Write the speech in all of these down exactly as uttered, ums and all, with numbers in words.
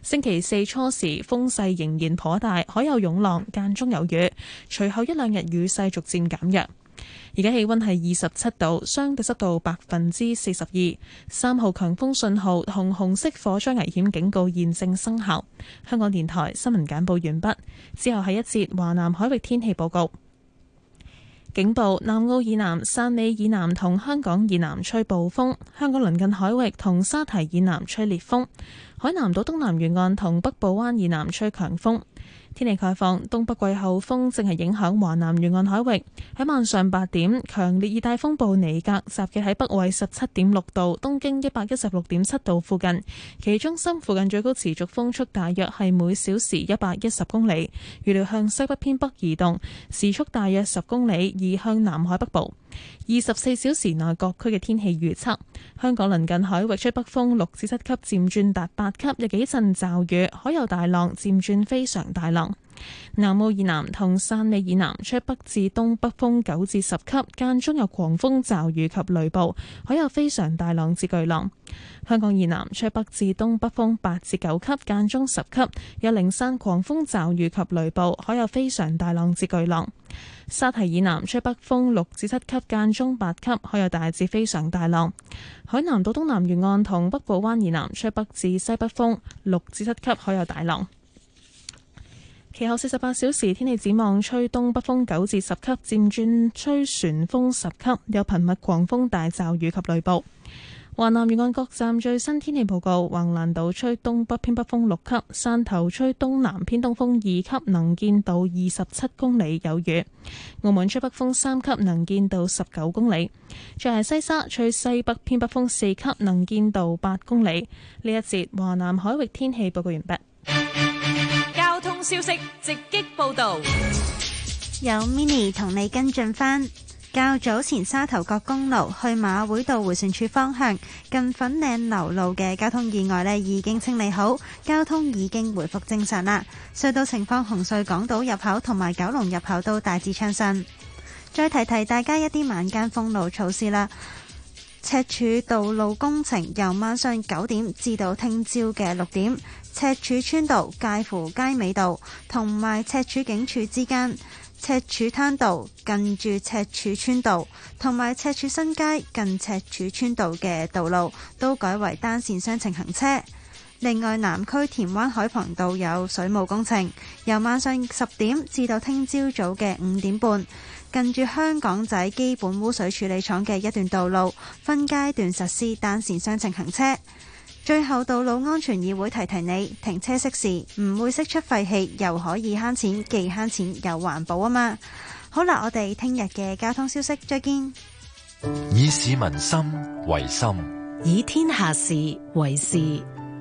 星期四初時風勢仍然頗大，海有湧浪，間中有雨。隨後一兩日雨勢逐漸減弱。而家氣溫係二十七度，相對濕度百分之四十二，三號強風信號同紅色火災危險警告現正生效。香港電台新聞簡報完畢，之後係一節華南海域天氣報告。警報：南澳以南、汕尾以南同香港以南吹暴風，香港鄰近海域同沙堤以南吹烈風，海南島東南沿岸同北部灣以南吹強風。天氣概況：東北季候風正係影響華南沿岸海域。喺晚上八點，強烈熱帶風暴尼格集結喺北緯十七點六度、東經一百一十六點七度附近，其中心附近最高持續風速大約係每小時一百一十公里，預料向西北偏北移動，時速大約十公里，移向南海北部。二十四小時內各區嘅天氣預測：香港鄰近海域吹北風六至七級，漸轉達八級，有幾陣驟雨，海有大浪，漸轉非常大浪。南澳以南同汕尾以南吹北至東北風九至十級，間中有狂風驟雨及雷暴，海有非常大浪至巨浪。香港以南吹北至東北風八至九級，間中十級，有零散狂風驟雨及雷暴，海有非常大浪至巨浪。沙堤以南吹北風六至七級，間中八級，海有大至非常大浪。海南島東南沿岸同北部灣以南吹北至西北風六至七級，海有大浪。其後四十八小時天氣展望：吹東北風九至十級，漸轉吹旋風十級，有頻密狂風大驟雨及雷暴。華南沿岸各站最新天氣報告：橫瀾島吹東北偏北風六級，汕頭吹東南偏東風二級，能見度二十七公里，有雨；澳門吹北風三級，能見度十九公里。再係西沙吹西北偏北風四級，能見度八公里。呢一節華南海域天氣報告完畢。 交通消息直擊報道， 有 Mini 同你跟進返。較早前沙頭角公路去馬會道迴旋處方向近粉嶺流路嘅交通意外呢已經清理好，交通已經回復正常啦。隧道情況：紅隧港島入口同埋九龍入口都大致暢順。再提提大家一啲晚間封路措施啦。赤柱道路工程由晚上九點至到聽朝嘅六點，赤柱村道介乎街尾道同埋赤柱警署之間，赤柱灘道近住赤柱村道同埋赤柱新街近赤柱村道嘅道路都改為單線雙程行車。另外，南區田灣海傍道有水務工程，由晚上十點至到聽朝早嘅五點半，近住香港仔基本污水處理廠嘅一段道路分階段實施單線雙程行車。最後，道路安全議會提提你，停車熄匙唔會釋出廢氣，又可以慳錢，既慳錢又環保啊嘛！好啦，我哋聽日嘅交通消息再見。 以市民心為心， 以天下事為事。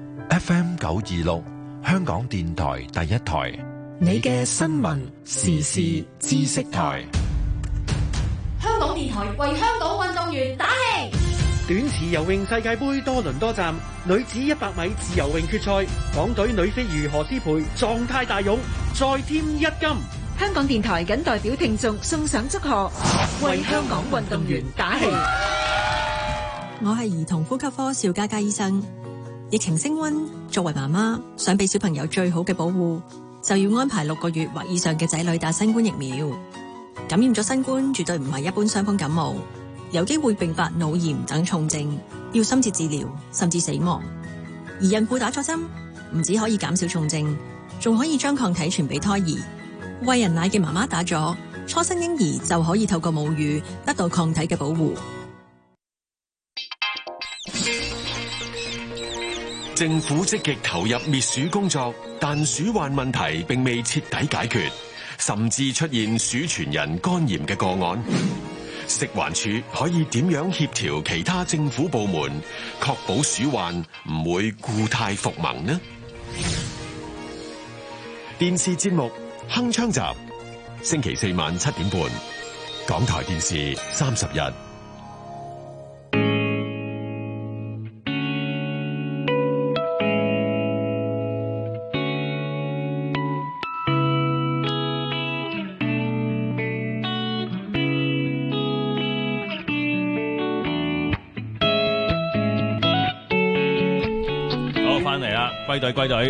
F M 九二六，香港電台第一台， 你嘅新聞時事知識台。 香港電台為香港運動員打氣。 短池游泳世界盃多倫多站女子一百米自由泳決賽，港隊女飛魚何詩蓓狀態大勇，再添一金。 香港電台謹代表聽眾送上祝賀，為香港運動員打氣。 我係兒童呼吸科邵嘉嘉醫生。疫情升溫，作為媽媽想俾小朋友最好嘅保護，就要安排六個月或以上嘅仔女打新冠疫苗。感染咗新冠絕對唔係一般傷風感冒，有機會併發腦炎等重症，要深切治療，甚至死亡。而孕婦打咗針，唔止可以減少重症，仲可以將抗體傳俾胎兒。餵人奶嘅媽媽打咗，初生嬰兒就可以透過母乳得到抗體嘅保護。 政府積極投入滅鼠工作，但鼠患問題並未徹底解決，甚至出現鼠傳人肝炎嘅個案。食環署可以點樣協調其他政府部門，確保鼠患唔會故態復萌呢？電視節目《鏗鏘集》，星期四晚七點半，港台電視三十日。 歸隊歸隊，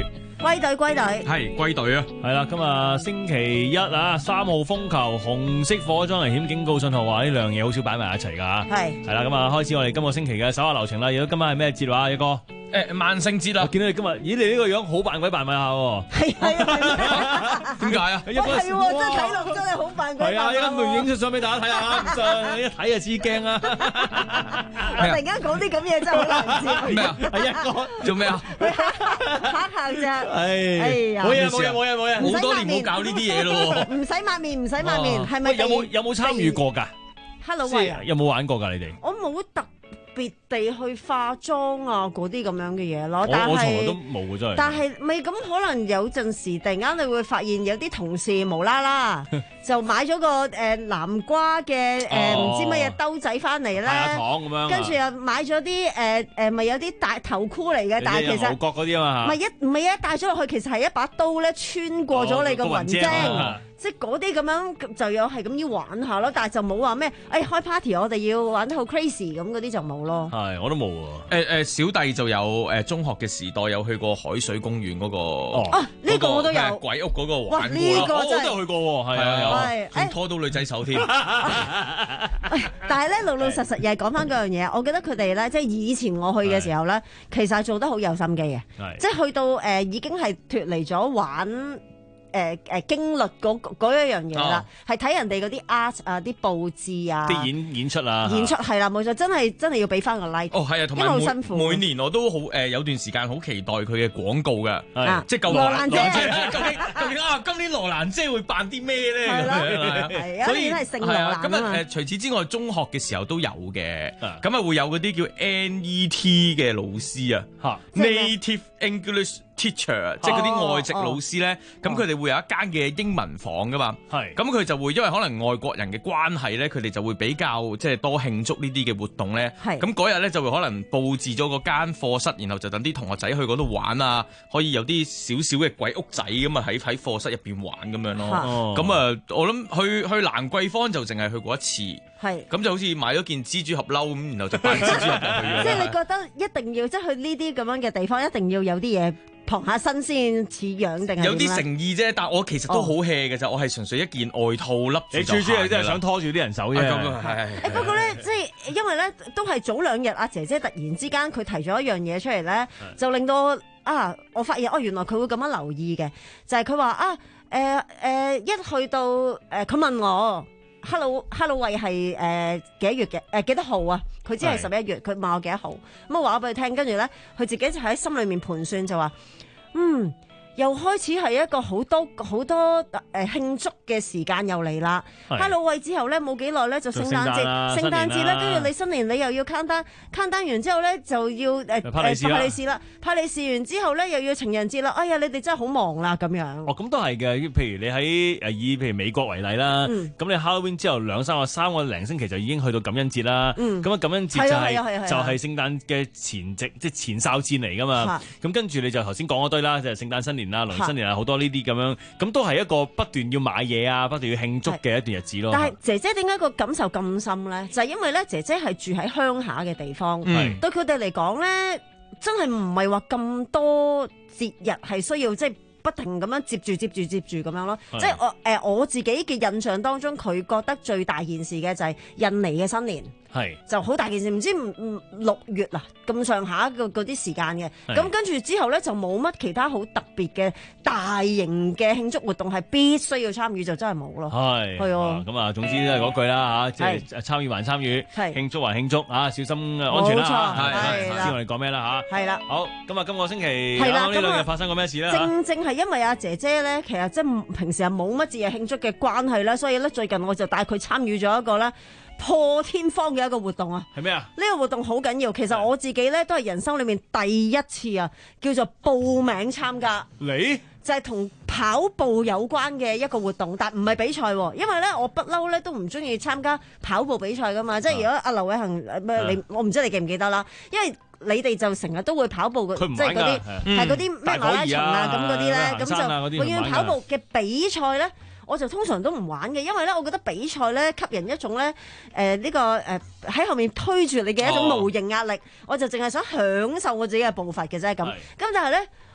歸隊歸隊， 係歸隊啊！ 係啦，今日星期一啊，三號風球，紅色火災危險警告信號，話呢兩樣嘢好少擺埋一齊㗎。 係係啦，咁啊開始我哋今個星期嘅手下留情啦。如果今晚係咩節話，一哥？ 誒萬聖節啦！ 我見到你今日，咦你呢個樣好扮鬼扮咪下喎。 係係啊！ 點解啊？ 係喎，真係睇落真係好扮鬼扮。 係啊，一陣咪影出相俾大家睇下，唔信一睇就知驚啦。 我突然間講啲咁嘢真係好難笑。 咩啊？ 係一哥做咩啊？ 嚇嚇啫！ 哎呀，冇嘢冇嘢冇嘢冇嘢， 好多年冇搞呢啲嘢咯喎。 唔使抹面，唔使抹面，係咪？ 有冇有冇參與過㗎 ？Halloween 有冇玩過㗎？你哋？ 我冇特別地去化妝啊，嗰啲咁樣嘅嘢咯。 我我從來都冇嘅真係。 但係咪咁可能有陣時突然間你會發現有啲同事無啦啦就買咗個誒南瓜嘅誒唔知乜嘢兜仔翻嚟咧， 糖咁樣， 跟住又買咗啲誒誒咪有啲大頭箍嚟嘅，但係其實牛角嗰啲啊嘛， 唔係一唔係一戴咗落去，其實係一把刀咧穿過咗你個雲精。即係嗰啲咁樣就有係咁要玩下咯，但係就冇話咩誒開 party 我哋要玩得好 crazy 咁嗰啲就冇咯。 係，我都冇喎。 誒誒，小弟就有誒中學嘅時代有去過海水公園嗰個。 哦，呢個我都有。 鬼屋嗰個玩過啦。 呢個真係我都有去過喎，係啊， 係拖到女仔手添。 但係咧老老實實又係講翻嗰樣嘢，我記得佢哋咧即係以前我去嘅時候咧，其實係做得好有心機嘅，即係去到誒已經係脫離咗玩。誒誒、呃、經歷嗰嗰一樣嘢啦，係睇、哦、人哋嗰啲 art 啊、啲佈置啊、 啲演演出啊， 演出係啦冇錯，真係真係要俾翻個 like。 哦係啊，同埋每每年我都好誒、呃、有段時間好期待佢嘅廣告嘅， 啊、 即係舊羅蘭姐， 究竟究竟啊今年羅蘭姐會扮啲咩咧？ 係咯，係所以係聖羅蘭啊嘛。 咁啊誒除此之外，中學嘅時候都有嘅，咁啊會有嗰啲叫 N E T 嘅老師啊 ，Native English Teacher， 即係嗰啲外籍老師咧，咁佢哋會有一間嘅英文房噶嘛，係，咁佢就會因為可能外國人嘅關係咧，佢哋就會比較即係多慶祝呢啲嘅活動咧，係，咁嗰日咧就會可能佈置咗個間課室，然後就等啲同學仔去嗰度玩啊，可以有啲少少嘅鬼屋仔咁啊喺喺課室入邊玩咁樣咯，咁啊我諗去去蘭桂坊就淨係去過一次，係，咁就好似買咗件蜘蛛俠褸咁，然後就扮蜘蛛俠入去。即係你覺得一定要即係去呢啲咁樣嘅地方，一定要有啲嘢傍下身先似樣定係有啲誠意啫，但我其實都好 hea 嘅咋，我係純粹一件外套笠住就行。你最主要真係想拖住啲人手啫。 誒不過咧，即係因為咧都係早兩日阿姐姐突然之間佢提咗一樣嘢出嚟咧，就令到啊我發現哦原來佢會咁樣留意嘅，就係佢話啊誒誒、呃呃、一去到誒佢、呃、問我。Hello Halloween 係誒幾多月嘅誒幾多號啊？佢只係十一月，佢問我幾多號，咁我話俾佢聽，跟住咧佢自己就喺心裏面盤算就話，嗯。又開始係一個好多好多誒慶祝嘅時間又嚟啦。Halloween之後咧冇幾耐咧就聖誕節，聖誕節咧跟住你新年你又要 countdown，countdown完之後咧就要誒派利是啦，派利是完之後咧又要情人節啦。哎呀，你哋真係好忙啦咁樣。 哦，咁都係嘅。譬如你喺誒以譬如美國為例啦，咁你 Halloween 之後兩三個三個零星期就已經去到感恩節啦。咁啊感恩節就係就係聖誕嘅前夕，即係前哨戰嚟㗎嘛。咁跟住你就頭先講嗰堆啦，就係聖誕新年啦，農曆新年啊，好多呢啲咁樣，咁都係一個不斷要買嘢啊，不斷要慶祝嘅一段日子咯。 但係姐姐點解個感受咁深咧？就係、是、因為咧，姐姐係住喺鄉下嘅地方，嗯、對佢哋嚟講咧，真係唔係話咁多節日係需要即係。不停咁樣接住接住接住咁樣咯，即係我誒、呃、我自己嘅印象當中，佢覺得最大件事嘅就係印尼嘅新年，係就好大件事，唔知唔唔六月啊咁上下嘅嗰啲時間嘅，咁跟住之後咧就冇乜其他好特別嘅大型嘅慶祝活動係必須要參與，就真係冇咯。係係啊，咁啊總之都係嗰句啦嚇，即係參與還參與，慶祝還慶祝啊，小心安全啦嚇。係係，知我哋講咩啦嚇？係啦。好，咁啊今個星期啱啱呢兩日發生過咩事咧？正正係。因為阿姐姐咧，其實即係平時係冇乜節日慶祝嘅關係啦，所以咧最近我就帶佢參與咗一個咧破天荒嘅一個活動啊！係咩啊？呢個活動好緊要，其實我自己咧都係人生裏面第一次啊，叫做報名參加。你就係同跑步有關嘅一個活動，但唔係比賽，因為咧我不嬲咧都唔中意參加跑步比賽噶嘛，即係如果阿劉偉恒咩你，我唔知你記唔記得啦，因為。你哋就成日都會跑步嘅，即係嗰啲係嗰啲咩馬拉松啊咁嗰啲咧，咁就永遠跑步嘅比賽咧，我就通常都唔玩嘅，因為咧我覺得比賽咧給人一種咧誒呢個誒喺後面推住你嘅一種無形壓力，我就淨係想享受我自己嘅步伐嘅啫咁。咁但係咧，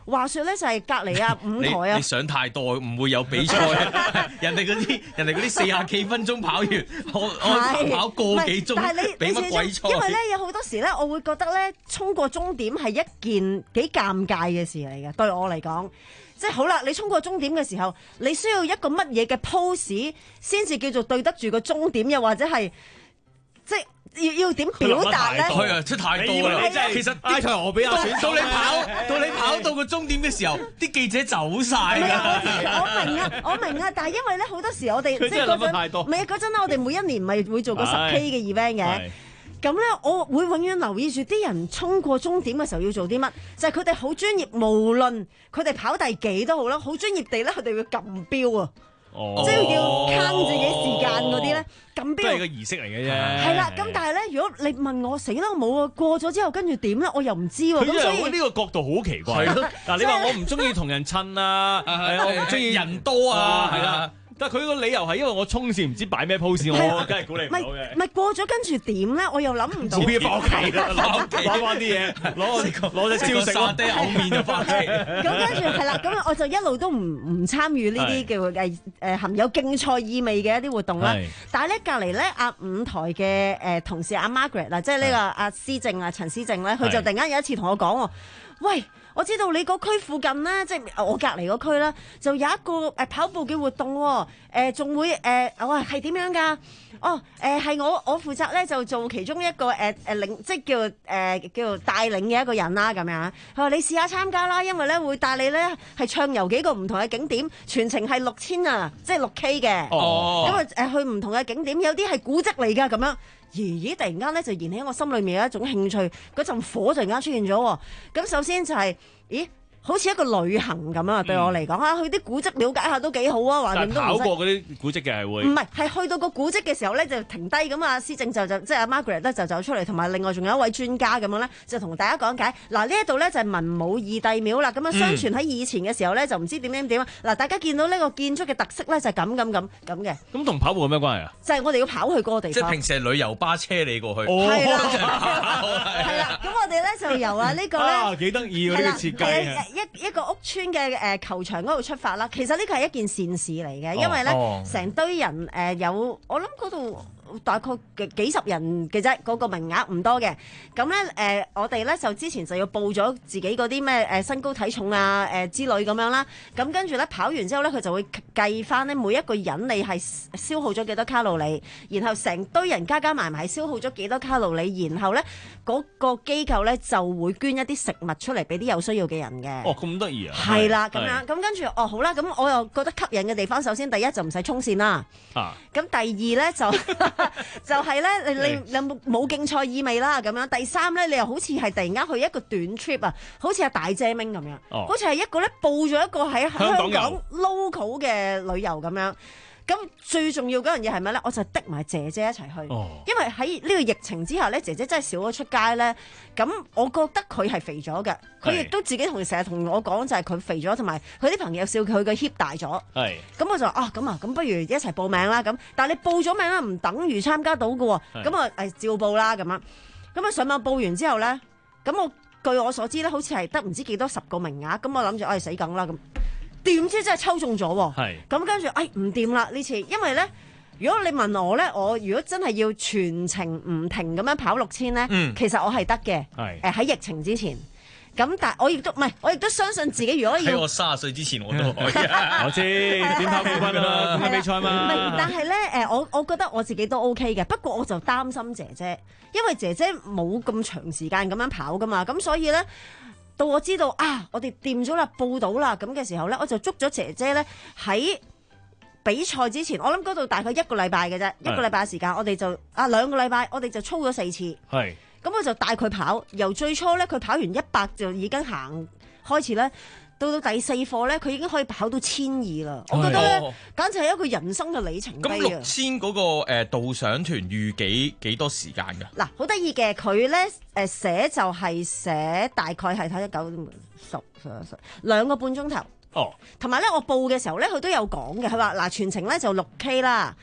話説咧就係隔離啊五台啊， 你想太多，唔會有比賽。人哋嗰啲人哋嗰啲四廿幾分鐘跑完，我我跑個幾鐘， 但係你俾乜鬼賽？ 因為咧有好多時咧，我會覺得咧衝過終點係一件幾尷尬嘅事嚟嘅，對我嚟講。即係好啦，你衝過終點嘅時候，你需要一個乜嘢嘅 pose 先至叫做對得住個終點，又或者係即係要要點表達咧？ 係啊，出太多啦！其實埃塞俄比亞選到你跑到你跑到個終點嘅時候，啲記者走晒㗎。 我明啊，我明啊，但係因為咧好多時我哋即係嗰陣，唔係嗰陣咧，我哋每一年咪會做個十 K 嘅 event 嘅。咁咧，我會永遠留意住啲人衝過終點嘅時候要做啲乜，就係佢哋好專業，無論佢哋跑第幾都好啦，好專業地咧，佢哋要撳標啊， 哦、 即係要慳自己時間嗰啲咧，撳標。 都係個儀式嚟嘅啫。 係啦，咁但係咧，如果你問我死啦，冇啊，過咗之後跟住點咧，我又唔知喎。 咁所以呢個角度好奇怪。嗱，你話我唔中意同人襯啊，我唔中意人多啊，係啦。但係佢個理由係因為我衝線唔知擺咩 pose，我梗係鼓勵唔到嘅。 唔係過咗跟住點咧？我又諗唔到。 冇嘢翻屋企啦，攞翻啲嘢，攞攞隻招食沙爹嘔面就翻屋企。 咁跟住係啦，咁我就一路都唔唔參與呢啲叫誒誒含有競賽意味嘅一啲活動啦。但係咧隔離咧阿五台嘅誒同事阿 Margaret 嗱，即係呢個阿思正啊陳思正咧，佢就突然間有一次同我講喎，喂！我知道你個區附近咧，即係我隔離個區啦，就有一個誒跑步嘅活動喎，誒仲會誒，我話係點樣㗎？哦，誒係我我負責咧就做其中一個誒誒領，即係叫誒叫做帶領嘅一個人啦咁樣。佢話你試下參加啦，因為咧會帶你咧係暢遊幾個唔同嘅景點，全程係六千啊，即係六 K 嘅。哦，因為誒去唔同嘅景點，有啲係古蹟嚟㗎咁樣。咦咦！突然間咧就燃起我心裏面有一種興趣，嗰陣火突然間出現咗喎。咁首先就係、是，咦？好似一個旅行咁啊！對我嚟講啊，去啲古蹟了解下都幾好啊！橫掂都唔跑過嗰啲古蹟嘅係會， 唔係係去到個古蹟嘅時候咧，就停低咁啊！施政就就即係阿 Margaret 咧就走出嚟，同埋另外仲有一位專家咁樣咧，就同大家講解。嗱呢一度咧就係文武二帝廟啦。咁啊，相傳喺以前嘅時候咧就唔知點點點啊。嗱，大家見到呢個建築嘅特色咧就係咁咁咁咁嘅。 咁同跑步有咩關係啊？ 就係我哋要跑去嗰個地方。 即係平時係旅遊巴車你過去。 係啦，係啦。咁我哋咧就由啊呢個咧， 啊幾得意喎呢個設計啊！ 一一個屋村嘅誒球場嗰度出發啦，其實呢個係一件善事嚟嘅，因為咧成堆人誒有，我諗嗰度大概幾十人嘅啫，嗰個名額唔多嘅。咁咧誒，我哋咧就之前就要報咗自己嗰啲咩誒身高體重啊誒之類咁樣啦。咁跟住咧跑完之後咧，佢就會計翻咧每一個人你係消耗咗幾多卡路里，然後成堆人加加埋埋消耗咗幾多卡路里，然後咧嗰個機構咧就會捐一啲食物出嚟俾啲有需要嘅人嘅。 哦，咁得意啊！ 係啦，咁樣咁跟住哦，好啦，咁我又覺得吸引嘅地方，首先第一就唔使衝線啦。啊，咁第二咧就就係咧，你你你冇冇競賽意味啦，咁樣。第三咧，你又好似係突然間去一個短 trip 啊，好似係大姐明咁樣，哦、好似係一個咧報咗一個喺香港 local 嘅旅遊咁樣。咁最重要嗰樣嘢係咩咧？我就滴埋姐姐一齊去，哦、因為喺呢個疫情之下咧，姐姐真係少咗出街咧。咁我覺得佢係肥咗嘅，佢亦都自己同成日同我講就係佢肥咗，同埋佢啲朋友笑佢個 hip 大咗。係是，咁我就話啊，咁啊，咁不如一齊報名啦。咁，但係你報咗名啦，唔等於參加到嘅喎。咁啊誒照報啦咁樣。咁啊上網報完之後咧，咁我據我所知咧，好似係得唔知幾多十個名額。咁我諗住唉死梗啦咁。點知真係抽中咗喎，咁跟住，哎唔掂啦呢次，因為咧，如果你問我咧，我如果真係要全程唔停咁樣跑六千咧，嗯、其實我係得嘅，誒喺、呃、疫情之前，咁但係我亦都唔係，我亦都相信自己，如果要喺我三十歲之前我都可以， 我知點跑冠軍啦，點比賽嘛， 唔係，但係咧，誒我我覺得我自己都 OK 嘅，不過我就擔心姐姐，因為姐姐冇咁長時間咁樣跑噶嘛，咁所以咧。到我知道啊，我哋掂咗啦，報到啦，咁嘅時候咧，我就捉咗姐姐咧喺比賽之前，我諗嗰度大概一個禮拜嘅啫，一個禮拜嘅時間，我哋就啊兩個禮拜，我哋就操咗四次。係，咁我就帶佢跑，由最初咧佢跑完一百就已經行開始咧。到到第四課咧，佢已經可以跑到千二啦！我覺得咧，哦、簡直係一個人生嘅里程碑啊！ 咁六千嗰個誒導賞團預幾幾多時間㗎？ 嗱，好得意嘅，佢咧誒寫就係寫大概係睇一九十十十兩個半鐘頭。哦，同埋咧，我報嘅時候咧，佢都有講嘅，佢話嗱全程咧就六 K 啦。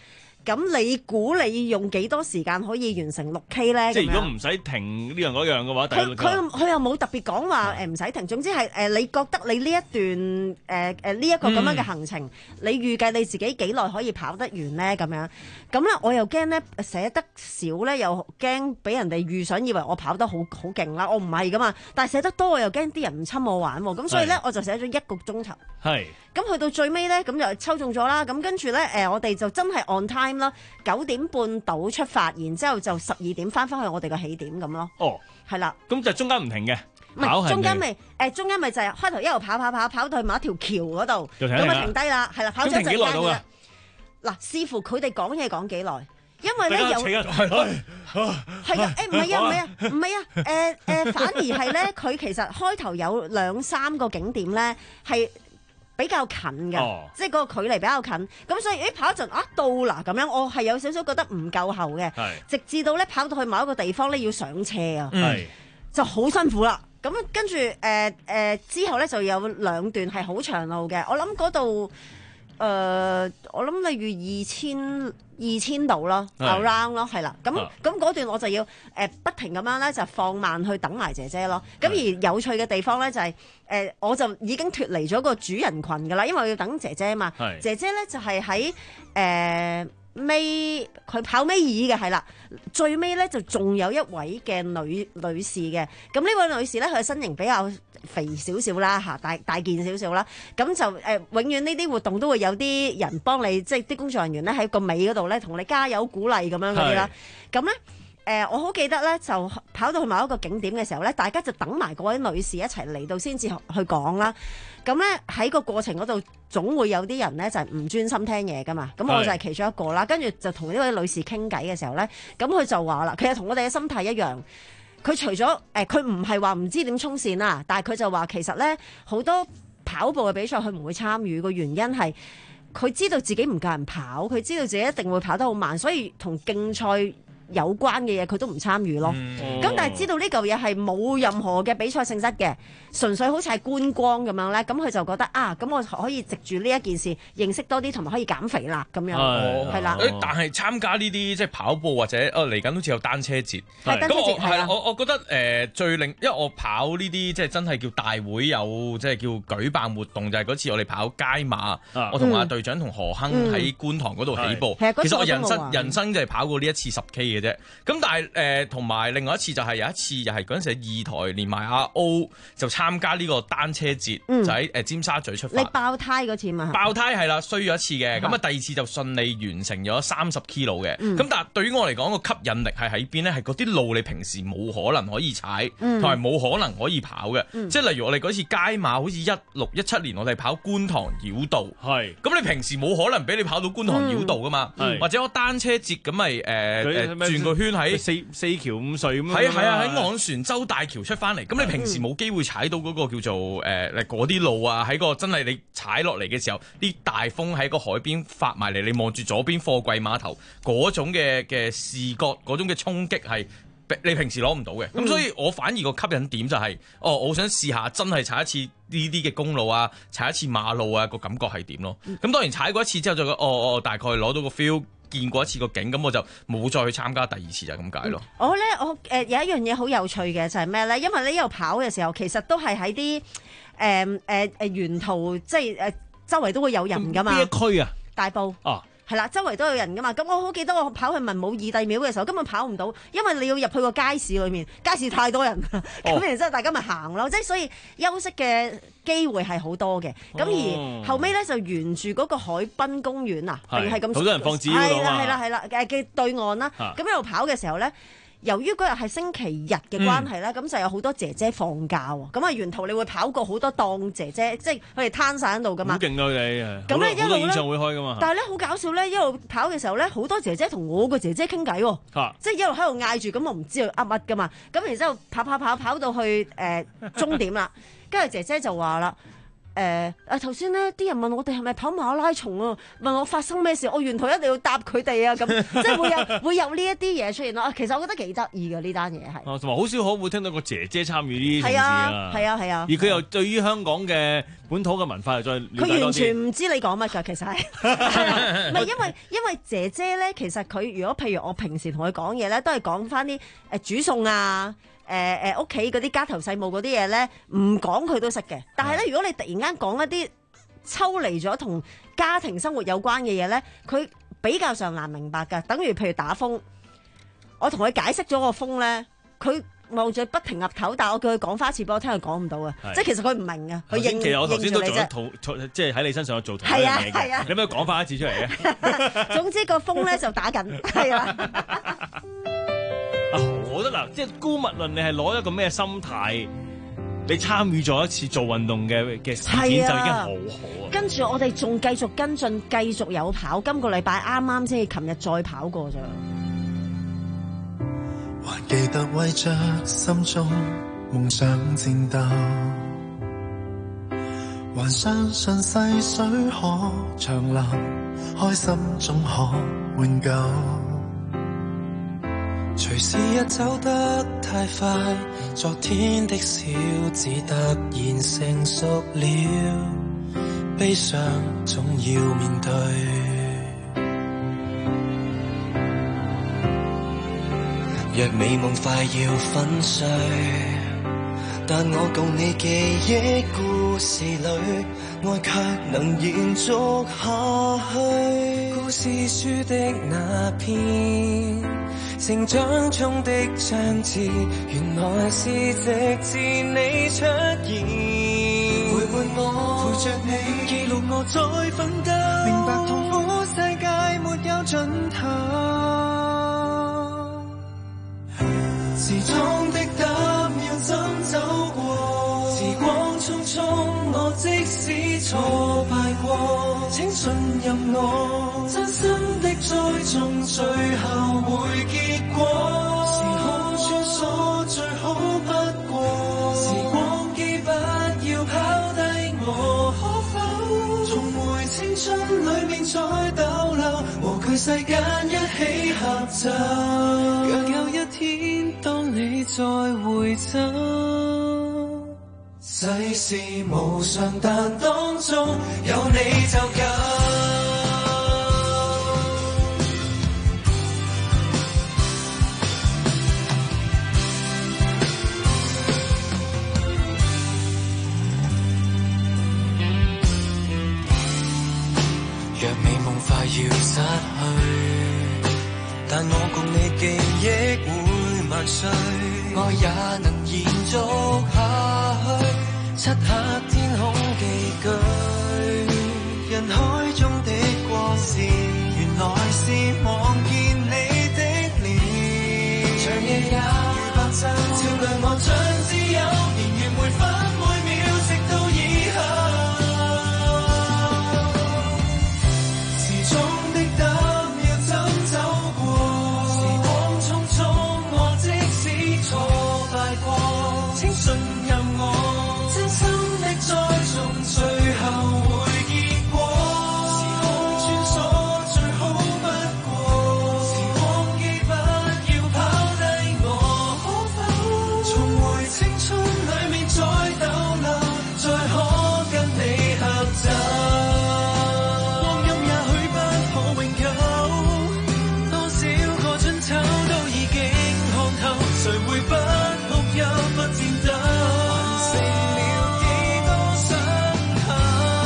咁你估你用幾多時間可以完成六 K 咧？ 即係如果唔使停呢樣嗰樣嘅話， 佢佢佢又冇特別講話誒唔使停。總之係誒、呃，你覺得你呢一段誒誒呢一個咁樣嘅行程，嗯、你預計你自己幾耐可以跑得完咧？咁樣咁咧，我又驚咧寫得少咧，又驚俾人哋預想以為我跑得好好勁啦。我唔係噶嘛，但係寫得多我又驚啲人唔侵我玩喎。咁所以咧，我就寫咗一個鐘頭。係。咁去到最尾咧，咁就抽中咗啦。咁跟住咧，誒、呃、我哋就真係 on time 啦，九點半到出發，然之後就十二點翻返去我哋個起點咁咯。哦，係啦。咁就中間唔停嘅，唔係中間咪誒中間咪就係開頭一路跑跑跑跑到去某一條橋嗰度，咁啊停低啦，係啦，跑咗陣間嘅。嗱，視乎佢哋講嘢講幾耐。因為咧有係啊，誒唔係啊，唔係啊，唔係啊，誒誒，反而係咧，佢其實開頭有兩三個景點咧係比較近嘅，哦、即係嗰個距離比較近，咁所以誒跑一陣啊到啦咁樣，我係有少少覺得唔夠後嘅，是直至到咧跑到去某一個地方咧要上車啊，是就好辛苦啦。咁跟住誒誒之後咧就有兩段係好長路嘅，我諗嗰度。誒、呃，我諗例如二千二千度咯 ，around 咯，係啦。咁咁嗰段我就要誒、呃、不停咁樣咧，就放慢去等埋姐姐咯。咁而有趣嘅地方咧就係、是、誒、呃，我就已經脫離咗個主人群噶啦，因為我要等姐姐啊嘛。是姐姐咧就係喺誒尾，佢跑尾二嘅係啦，最尾咧就仲有一位嘅女女士嘅。咁呢位女士咧，佢嘅身形比較肥少少啦嚇，大大件少少啦，咁就誒、呃、永遠呢啲活動都會有啲人幫你，即係啲工作人員咧喺個尾嗰度咧同你加油鼓勵咁樣嗰啲啦。咁咧誒，我好記得咧，就跑到去某一個景點嘅時候咧，大家就等埋嗰位女士一齊嚟到先至去講啦。咁咧喺個過程嗰度，總會有啲人咧就係唔專心聽嘢噶嘛。咁我就係其中一個啦。跟住就同呢位女士傾偈嘅時候咧，咁佢就話啦，其實同我哋嘅心態一樣。佢除咗誒，佢唔係話唔知點衝線啦，但係佢就話其實咧好多跑步嘅比賽佢唔會參與，個原因係佢知道自己唔夠人跑，佢知道自己一定會跑得好慢，所以同競賽有關嘅嘢佢都唔參與咯。咁、嗯哦、但係知道呢嚿嘢係冇任何嘅比賽性質嘅，純粹好似係觀光咁樣咧。咁佢就覺得啊，咁我可以藉住呢一件事認識多啲，同埋可以減肥啦咁樣，係啦。 誒，但係參加呢啲即係跑步或者哦嚟緊好似有單車節， 係單車節係啦。 我我覺得誒、呃、最令，因為我跑呢啲即係真係叫大會有即係叫舉辦活動，就係、是、嗰次我哋跑街馬，啊、我同阿隊長同何亨喺觀塘嗰度起步。嗯、其實我人生人生就係跑過呢一次十 K 嘅啫。咁但係誒同埋另外一次就係有一次又係嗰陣時二台連埋阿 O 就參加呢個單車節，嗯、就喺誒尖沙咀出發。 你爆胎嗰次嘛？ 爆胎係啦，衰咗一次嘅。咁啊第二次就順利完成咗三十 kilo 嘅。咁、嗯、但係對於我嚟講個吸引力係喺邊咧？係嗰啲路你平時冇可能可以踩，同埋冇可能可以跑嘅。嗯、即係例如我哋嗰次街馬，好似一六一七年我哋跑觀塘繞道。係是。咁你平時冇可能俾你跑到觀塘繞道噶嘛？嗯、或者我單車節咁咪誒誒轉個圈喺四四橋五隧咁樣。 係啊係啊，喺昂船洲大橋出翻嚟。咁、嗯、你平時冇機會踩到嗰個叫做誒嗰啲路啊，喺個真係你踩落嚟嘅時候，啲大風喺個海邊發埋嚟，你望住左邊貨櫃碼頭嗰種嘅嘅視覺，嗰種嘅衝擊係你平時攞唔到嘅。咁、嗯、所以我反而個吸引點就係、是，哦，我想試下真係踩一次呢啲嘅公路啊，踩一次馬路啊，個感覺係點咯。咁、嗯、當然踩過一次之後就覺得哦哦，大概攞到個 feel。見過一次個景，咁我就冇再去參加第二次，就係咁解咯。 我咧，我誒、呃、有一樣嘢好有趣嘅就係咩咧？因為你呢度跑嘅時候，其實都係喺啲誒誒誒沿途，即係誒、呃、周圍都會有人噶嘛。 邊一區啊？ 大埔啊。係啦，周圍都有人噶嘛，咁我好記得我跑去文武二帝廟嘅時候，根本跑唔到，因為你要入去個街市裏面，街市太多人，咁、哦、然之後大家咪行咯，即係所以休息嘅機會係好多嘅。咁、哦、而後尾咧就沿住嗰個海濱公園啊，定係咁好多人放紙鷂啊嘛，係啦係啦係啦嘅對岸啦，咁一路跑嘅時候咧。由於嗰日係星期日嘅關係咧，咁、嗯、就有好多姐姐放假喎。咁啊，沿途你會跑過好多檔姐姐，即係佢哋攤晒喺度噶嘛。好勁啊！佢哋咁咧一路咧，演唱會開噶嘛。但係咧好搞笑咧，一路跑嘅時候咧，好多姐姐同我個姐姐傾偈喎，啊、即係一路喺度嗌住，咁我唔知道噏乜噶嘛。咁然之後跑跑跑跑到去誒、呃、終點啦，跟住姐姐就話啦。 誒啊頭先咧啲人問我哋係咪跑馬拉松啊？問我發生咩事，我沿途一定要答佢哋啊！咁即係會有會有呢一啲嘢出現咯。啊，其實我覺得幾得意嘅呢單嘢係。 哦，同埋好少可會聽到個姐姐參與呢啲盛事啊！ 係啊係啊， 而佢又對於香港嘅本土嘅文化又再了解多啲。 佢完全唔知你講乜㗎，其實係唔係因為因為姐姐咧，其實佢如果譬如我平時同佢講嘢咧，都係講翻啲誒煮餸啊。誒誒屋企嗰啲家頭細務嗰啲嘢咧，唔講佢都識嘅。但係咧，如果你突然間講一啲抽離咗同家庭生活有關嘅嘢咧，佢比較上難明白㗎。等於譬如打風，我同佢解釋咗個風咧，佢望住不停岌頭，但係我叫佢講花次俾我聽，佢講唔到啊。即係其實佢唔明啊，佢應其實我頭先都做咗啫。 即係喺你身上做同一樣嘢嘅。 啊、 你可唔可以講翻一次出嚟嘅？ 總之個風咧就打緊，係啊。 我覺得嗱，即係姑勿論你係攞一個咩心態，你參與咗一次做運動嘅嘅事件就已經好好啊。 跟住我哋仲繼續跟進，繼續有跑。今個禮拜啱啱先，琴日再跑過咋。 還記得為着心中夢想戰鬥，還相信細水可長流，開心總可永久。隨時一走得太快，昨天的小子突然成熟了，悲傷總要面對。若美夢快要粉碎，但我共你記憶故事裏，愛卻能延續下去。故事書的那篇成長中的章節，原來是直至你出現，陪伴我，陪着你，記錄我再奮鬥，明白痛苦世界沒有盡頭。時裝的膽要怎走過？時光匆匆，我即使挫敗過，請信任我，真心的栽種最後會結果。時空穿梭最好不過，時光機不要拋低我，可否重回青春裏面再逗留，和佢世間一起合奏。若有一天當你再回首，世事無常，但當中有你就夠。若美夢快要失去，但我共你記憶會萬歲，愛也能延續下去。漆黑天空寄居，人海中的過事，原來是望見你的臉。長夜也如白晝，照亮我像自由，年月每分每秒，直到以後。時鐘的膽要怎走過？時光匆匆，我即使挫敗過，請信任我，真心的栽種最後會結果。時空穿梭最好不過，時光機不要拋低我，可否重回青春裡面再逗留，再可跟你合奏。光陰也許不可永久，多少個春秋都已經看透，誰會不哭泣不戰鬥？還剩了幾多傷口？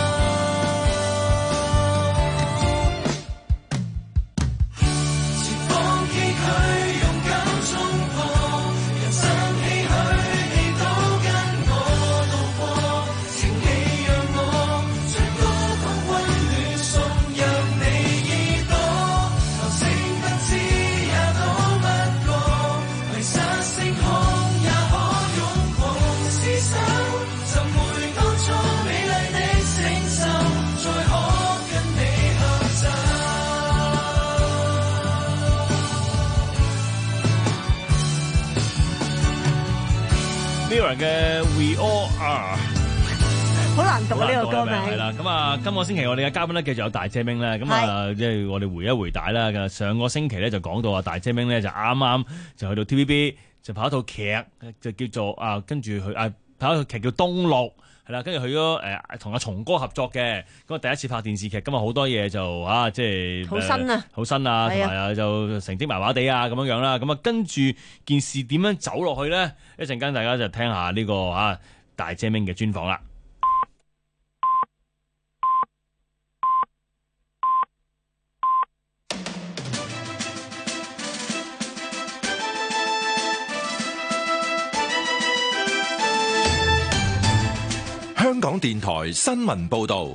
時光崎嶇，勇敢衝破，人生唏噓，你都跟我度過。請你讓我將歌曲溫暖送入你耳朵，流星不知也躲不過，迷失星空也可擁抱。廝守尋回當初美麗的星宿，再可跟你合奏。 Mirror 嘅 We All Are， 好難讀啊呢個歌名。 係啦，咁啊，今個星期我哋嘅嘉賓咧，繼續有大姐明咧，咁啊，即係我哋回一回帶啦。上個星期咧就講到啊，大姐明咧就啱啱就去到 T V B 就拍一套劇，就叫做啊，跟住佢啊拍一套劇叫《東陸》。係啦，跟住去咗誒同阿松哥合作嘅，咁啊第一次拍電視劇，咁啊好多嘢就啊即係好新啊， 好新啊，同埋啊就成績麻麻地啊咁樣樣啦，咁啊跟住件事點樣走落去咧？一陣間大家就聽下呢個啊大姐明嘅專訪啦。 香港電台新聞報道，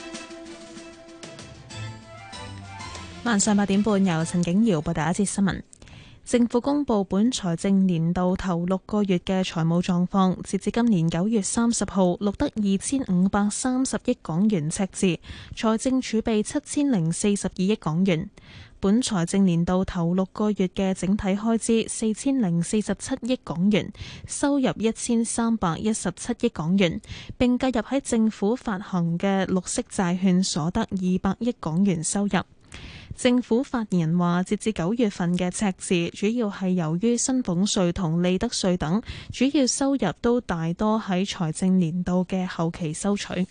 晚上八點半由陳景瑤報第一節新聞。政府公布本財政年度頭六個月嘅財務狀況，截至今年九月三十號，錄得二千五百三十億港元赤字，財政儲備七千零四十二億港元。本財政年度頭六個月嘅整體開支四千零四十七億港元，收入一千三百一十七億港元，並計入喺政府發行嘅綠色債券所得二百億港元收入。政府發言人話，截至九月份嘅赤字主要係由於薪俸稅同利得稅等主要收入都大多喺財政年度嘅後期收取。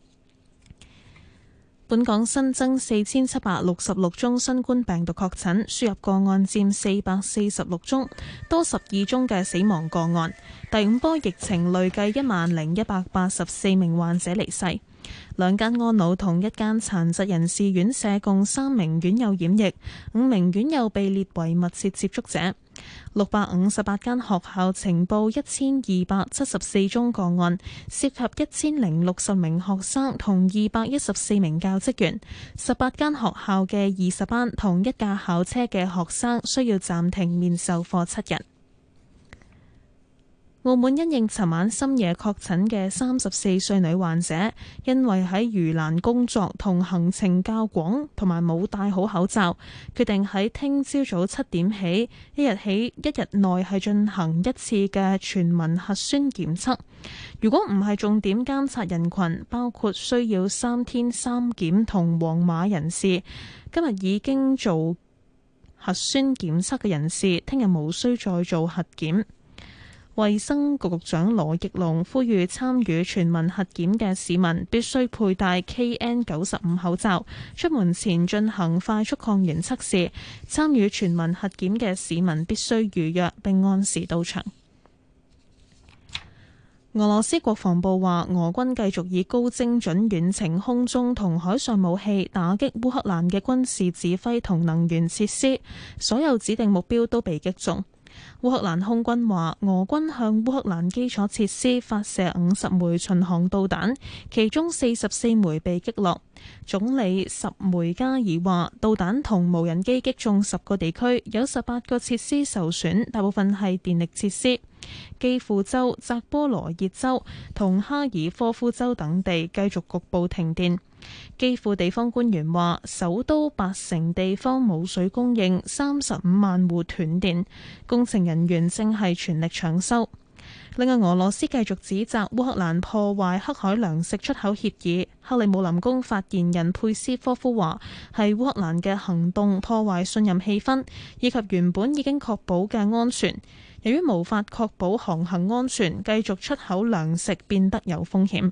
本港新增四千七百六十六宗新冠病毒確診，輸入個案佔四百四十六宗，多十二宗嘅死亡個案。第五波疫情累計一萬零一百八十四名患者離世。兩間安老同一間殘疾人士院舍共三名院友染疫，五名院友被列為密切接觸者。六百五十八間學校呈報一千二百七十四宗個案，涉及一千零六十名學生同二百一十四名教職員。十八間學校嘅二十班同一架考車嘅學生需要暫停面授課七日。澳門因應尋晚深夜確診嘅三十四歲女患者，因為喺盂蘭工作同行程較廣，同埋冇戴好口罩，決定喺聽朝早七點起，一日起一日內係進行一次嘅全民核酸檢測。如果唔係重點監察人群，包括需要三天三檢同黃碼人士，今日已經做核酸檢測嘅人士，聽日無需再做核檢。衛生局局長羅奕龍呼籲參與全民核檢嘅市民必須佩戴 K N 九十五 口罩，出門前進行快速抗原測試。參與全民核檢嘅市民必須預約並按時到場。俄羅斯國防部話，俄軍繼續以高精準遠程空中同海上武器打擊烏克蘭嘅軍事指揮同能源設施，所有指定目標都被擊中。烏克蘭空軍話，俄軍向烏克蘭基礎設施發射五十枚巡航導彈，其中四十四枚被擊落。總理什梅加爾話，導彈同無人機擊中十個地區，有十八個設施受損，大部分係電力設施。基輔州、扎波羅熱州同哈爾科夫州等地繼續局部停電。基輔地方官員話，首都八成地方冇水供應，三十五萬戶斷電，工程人員正係全力搶修。另外，俄羅斯繼續指責烏克蘭破壞黑海糧食出口協議。克里姆林宮發言人佩斯科夫話，係烏克蘭嘅行動破壞信任氣氛，以及原本已經確保嘅安全。由於無法確保航行安全，繼續出口糧食變得有風險。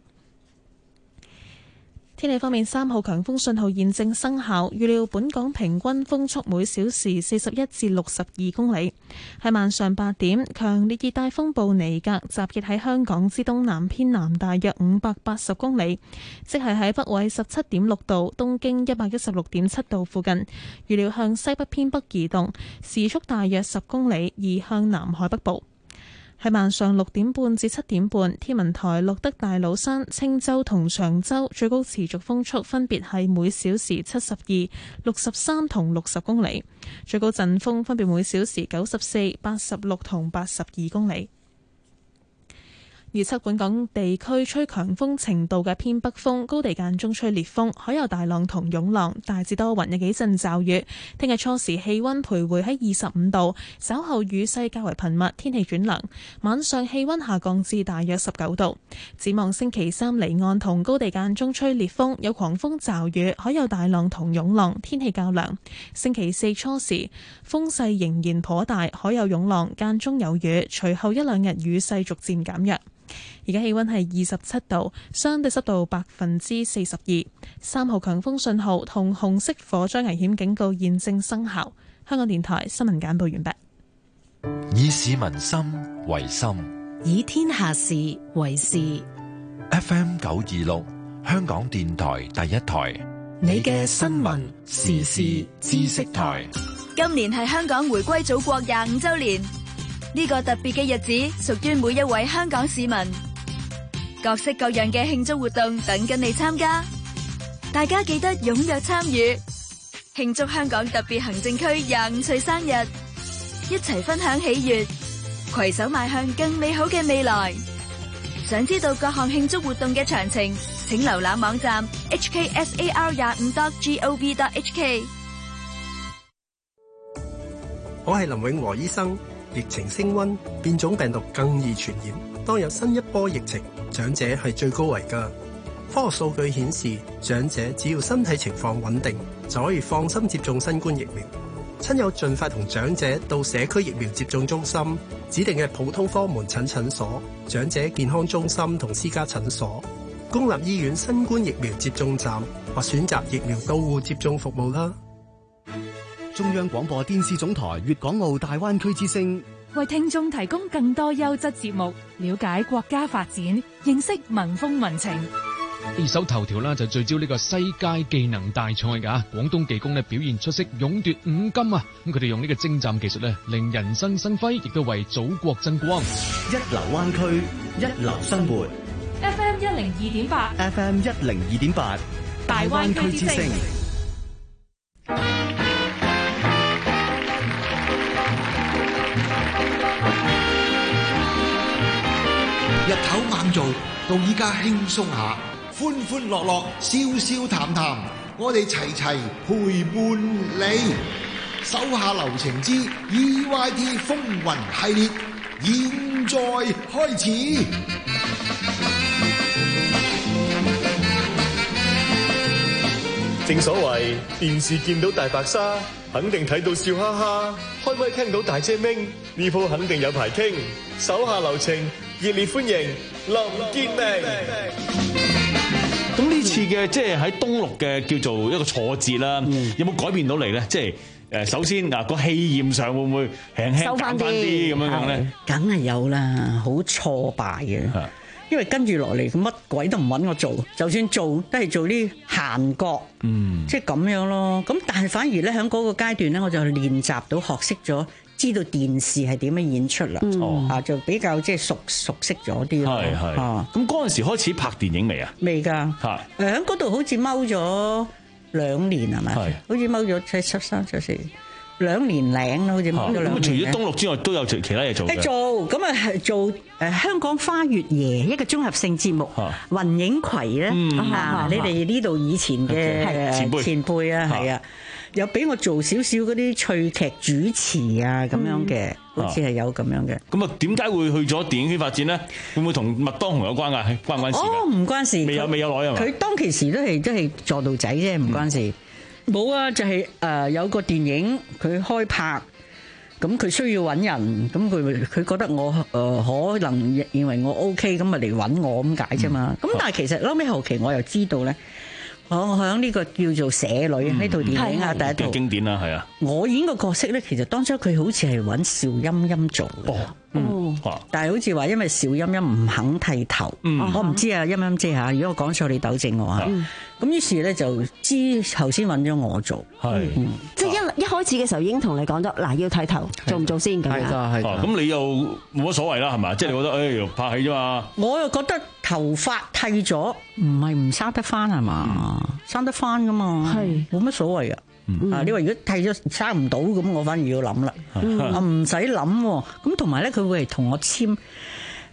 天氣方面，三號強風信號現正生效，預料本港平均風速每小時四十一至六十二公里。喺晚上八點，強烈熱帶風暴尼格集結喺香港之東南偏南大約五百八十公里，即係喺北緯十七點六度、東經一百一十六點七度附近。預料向西北偏北移動，時速大約十公里，移向南海北部。喺晚上六點半至七點半，天文台錄得大老山、青洲同長洲最高持續風速分別係每小時七十二、六十三同六十公里，最高陣風分別每小時九十四、八十六同八十二公里。 預測本港地區吹強風程度嘅偏北風，高地間中吹烈風，海有大浪同湧浪，大致多雲，有幾陣驟雨。聽日初時氣溫徘徊喺二十五度，稍後雨勢較為頻密，天氣轉涼。晚上氣溫下降至大約十九度。展望星期三離岸同高地間中吹烈風，有狂風驟雨，海有大浪同湧浪，天氣較涼。星期四初時風勢仍然頗大，海有湧浪，間中有雨，隨後一兩日雨勢逐漸減弱。而家氣溫係二十七度，相對濕度百分之四十二，三號強風信號同紅色火災危險警告現正生效。香港電台新聞簡報完畢。 以市民心為心， 以天下事為事。 F M 九二六，香港電台第一台， 你嘅新聞時事知識台。 今年係香港回歸祖國廿五周年。呢個特別嘅日子屬於每一位香港市民，各式各樣嘅慶祝活動等緊你參加，大家記得踴躍參與，慶祝香港特別行政區廿五歲生日，一齊分享喜悅，攜手邁向更美好嘅未來。想知道各項慶祝活動嘅詳情，請瀏覽網站 h k s a r 廿五 dot gov dot h k。 我係林永和醫生。疫情升溫，變種病毒更易傳染。當有新一波疫情，長者係最高危㗎。科學數據顯示，長者只要身體情況穩定，就可以放心接種新冠疫苗。親友盡快同長者到社區疫苗接種中心、指定嘅普通科門診診所、長者健康中心同私家診所、公立醫院新冠疫苗接種站或選擇疫苗到戶接種服務啦。 中央廣播電視總台粵港澳大灣區之聲， 為聽眾提供更多優質節目，了解國家發展，認識民風民情。 呢首頭條啦就聚焦呢個世界技能大賽噶，廣東技工咧表現出色，勇奪五金啊！咁佢哋用呢個精湛技術咧，令人生生輝，亦都為祖國爭光。 一流灣區，一流生活。 F M 一零二點八 ，F M 一零二點八，大灣區之聲。 日頭猛做，到依家輕鬆下，歡歡樂樂，笑笑談談，我哋齊齊陪伴你。手下留情之 E Y T 風雲系列，現在開始。 正所謂電視見到大白鯊，肯定睇到笑哈哈；開咪聽到大姐明，呢鋪肯定有排傾。手下留情，熱烈歡迎林建明。 咁呢次嘅即係喺東陸嘅叫做一個挫折啦，嗯、有冇改變到你咧？即係誒，首先嗱個氣焰上會唔會輕輕減翻啲咁樣樣咧？ 梗係有啦，好挫敗嘅。因為跟住落嚟，佢乜鬼都唔揾我做，就算做都係做啲閒角，嗯，即係咁樣咯。咁但係反而咧喺嗰個階段咧，我就練習到學識咗，知道電視係點樣演出啦。哦、嗯，啊就比較即係熟熟悉咗啲咯。係係啊， 咁嗰陣時開始拍電影未啊？ 未㗎。係誒喺嗰度好似踎咗兩年係咪？係，好似踎咗七七三七四。兩年零啦，好似冇咗兩年。咁除咗東陸之外，都有其他嘢做嘅。 做咁啊，係做誒香港花月夜一個綜合性節目。雲影葵咧，啊，你哋呢度以前嘅前輩前輩啊，係啊，有俾我做少少嗰啲趣劇主持啊，咁樣嘅，好似係有咁樣嘅。 咁啊，點解會去咗電影圈發展咧？會唔會同麥當雄有關噶？關唔關事？ 哦，唔關事。 未有未有耐啊嘛。 佢當其時都係都係助導仔啫，唔關事。冇啊，就係、是、誒、呃、有個電影佢開拍，咁佢需要揾人，咁佢佢覺得我誒、呃、可能認為我 OK，咁咪嚟揾我咁解啫嘛。咁、嗯、但係其實後尾後期我又知道咧，我響呢個叫做舍女呢套、嗯、電影啊，第一套經典啦，係啊。 我演個角色咧，其實當初佢好似係揾邵音音做嘅。哦嗯、但係好似話因為邵音音唔肯剃頭，嗯、我唔知啊，音音姐嚇，如果我講錯你糾正我嚇。咁、嗯、於是咧就之後先揾咗我做，係、嗯， 即係一一開始嘅時候已經同你講咗，嗱要剃頭，做唔做先咁樣？係㗎，係㗎。咁你又冇乜所謂啦，係咪？即係你覺得誒拍戲啫嘛？ 我又覺得頭髮剃咗唔係唔生得翻係嘛？嗯、生得翻㗎嘛，係冇乜所謂啊。嗯、啊！你話如果剃咗生唔到咁，我反而要諗啦。我唔使諗喎。咁同埋咧，佢會係同我簽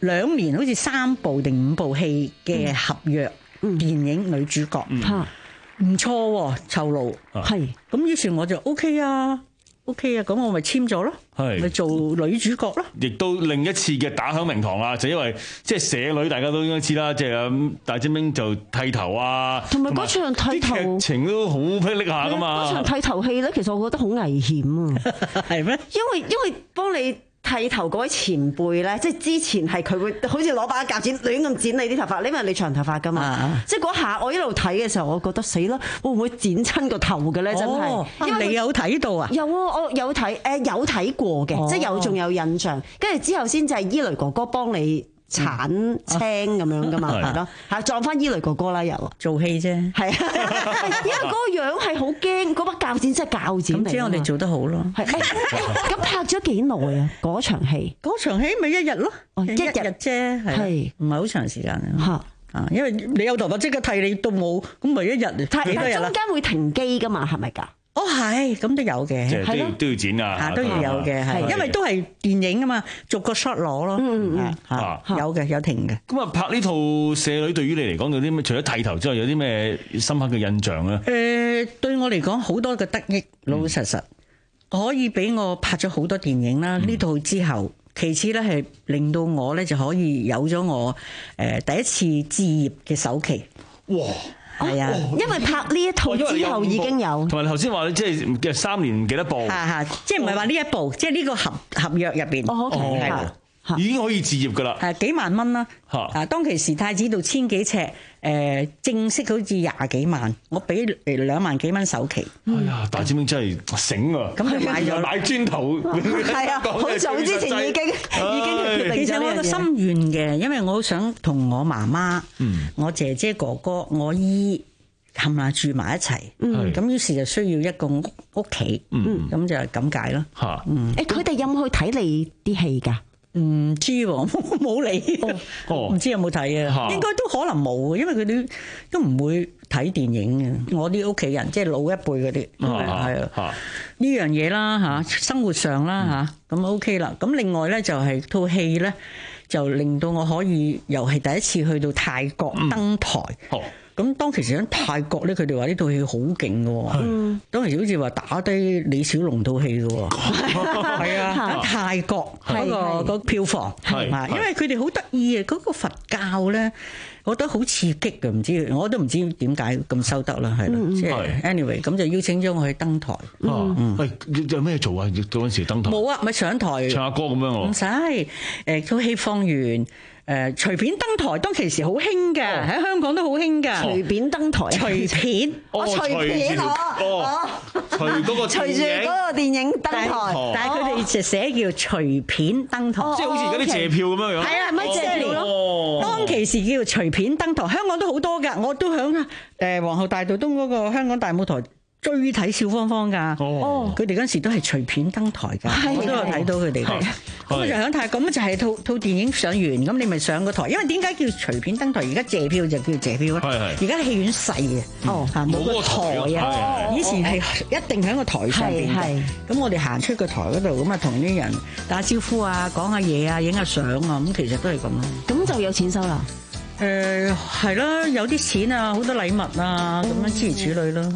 兩年好似三部定五部戲嘅合約電影女主角，唔錯喎，酬勞係。咁於是我就 O K 啊。O K 啊，咁我咪簽咗咯，咪做女主角咯。 亦都另一次嘅打響名堂啦，就因為即係社女，大家都應該知啦，即係咁大精兵就剃頭啊， 同埋嗰場剃頭劇情都好霹靂下噶嘛。 嗰場剃頭戲咧，其實我覺得好危險啊， 係咩？ 因為因為幫你剃頭嗰位前輩咧，即係之前係佢會好似攞把鉸剪亂咁剪你啲頭髮，因為你長頭髮噶嘛。啊、即係嗰下我一路睇嘅時候，我覺得死啦，會唔會剪親個頭嘅咧？真係， 哦、 因為你有睇到啊？ 有啊，我有睇，誒有睇過嘅，哦、即係有仲有印象。跟住之後先至係伊雷哥哥幫你鏟青咁樣噶嘛，係咯，係撞翻伊雷哥哥啦，又做戲啫， 係啊，因為嗰個樣係好驚，嗰把鉸剪真係鉸剪嚟。咁即係我哋做得好咯。 係咁拍咗幾耐啊？嗰場戲， 嗰場戲咪一日咯， 一日啫，係唔係好長時間啊？啊，因為你有頭髮即刻剃，你都冇，咁咪一日幾多日啦？ 中間會停機噶嘛？係咪㗎？ 哦，係，咁都有嘅， 即係都要都要剪啊， 都要有嘅，係，因為都係電影啊嘛，逐個 shot 攞咯， 嗯嗯嚇，有嘅，有停嘅。 咁啊，拍呢套《社女》對於你嚟講有啲咩？除咗剃頭之外，有啲咩深刻嘅印象咧？ 誒，對我嚟講好多嘅得益，老老實實可以俾我拍咗好多電影啦。呢套之後，其次咧係令到我咧就可以有咗我誒第一次置業嘅首期。哇！係啊，因為拍呢一套之後已經有， 同埋頭先話即係嘅三年幾多部， 係係，即係唔係話呢一部，即係呢個合合約入邊， 哦，已經可以置業噶啦， 係幾萬蚊啦，啊，當其時太子道千幾尺，誒，正式好似廿幾萬，我俾誒兩萬幾蚊首期。 哎呀，大精兵真係醒啊！ 咁佢買咗買磚頭， 係啊，好早之前已經已經決定咗。 其實我有個心願嘅，因為我好想同我媽媽、我姐姐哥哥、我姨冚唪唥住埋一齊。咁於是就需要一個屋屋企，咁就係咁解咯。嚇， 誒，佢哋有冇去睇你啲戲㗎？ 唔知喎，冇理，唔知有冇睇啊？應該都可能冇，因為佢哋都唔會睇電影嘅。我啲屋企人即係老一輩嗰啲，係啊，呢樣嘢啦嚇，生活上啦嚇，咁 OK 啦。咁另外咧就係套戲咧，就令到我可以又係第一次去到泰國登台。咁當其時喺泰國咧，佢哋話呢套戲好勁嘅喎，當其時好似話打低李小龍套戲嘅喎，係啊，喺泰國嗰個個票房係嘛，因為佢哋好得意啊，嗰個佛教咧，我覺得好刺激嘅，唔知我都唔知點解咁收得啦，係啦，即係 anyway 咁就邀請咗我去登台。 喂，有咩做啊？嗰陣時登台冇啊，咪上台唱下歌咁樣喎。唔使誒，套戲放完。誒隨便登台，當其時好興嘅，喺香港都好興嘅。 隨便登台， 隨便， 我隨便哦，隨嗰個隨住嗰個電影登台， 但係佢哋就寫叫隨便登台， 即係好似而家啲謝票咁樣樣。 係啊，咪謝票咯。當其時叫隨便登台，香港都好多㗎，我都響誒皇后大道東嗰個香港大舞台追睇小芳芳㗎。哦，佢哋嗰陣時都係隨便登台㗎，我都有睇到佢哋。咁就響泰國，咁就係套套電影上完，咁你咪上個台。因為點解叫隨便登台？而家謝票就叫謝票啦。而家戲院細嘅，哦，冇個台啊。以前係一定喺個台上邊嘅。咁我哋行出個台嗰度，咁啊同啲人打招呼啊，講下嘢啊，影下相啊，咁其實都係咁咯。 咁就有錢收啦。 誒係啦，有啲錢啊，好多禮物啊，咁樣諸如此類咯。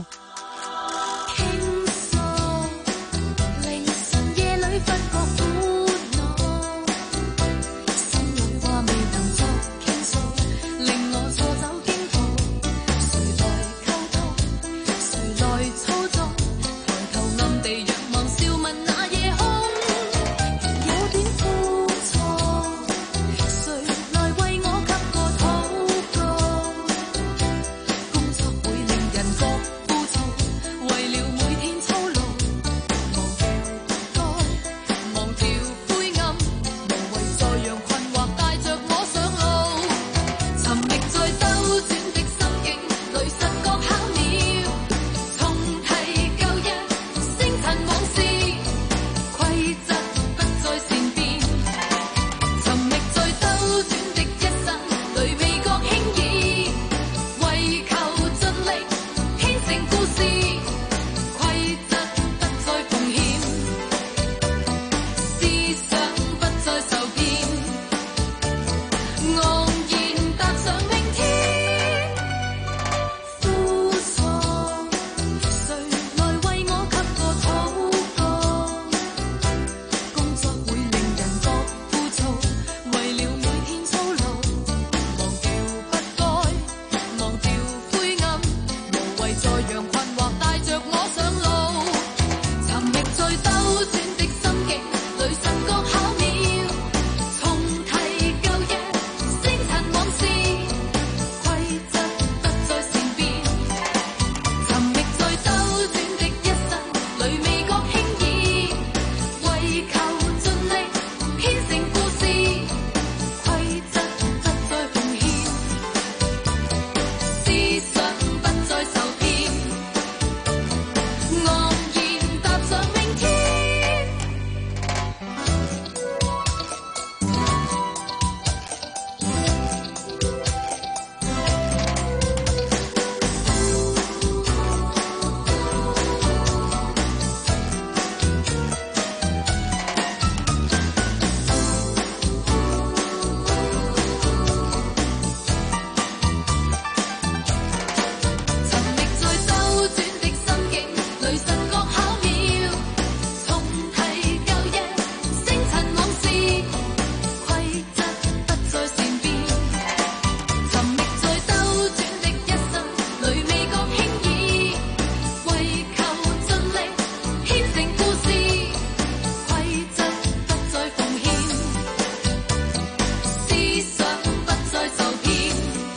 為了每天在讓困惑帶着我上路，尋覓最兜轉的心境，雷神各巧妙，重提舊日星塵往事，規則不再善變，尋覓最兜轉的一生，裏未覺輕易，為求盡力編成故事，規則不再奉獻，思想不再受騙，昂然踏上明天。尋覓最兜轉的心境，雷神各巧妙，重提舊日星塵往事，規則不再善變，尋覓最兜轉的一生，裏未覺輕易，為求盡力編成故事，規則不再奉獻，思想不再受騙，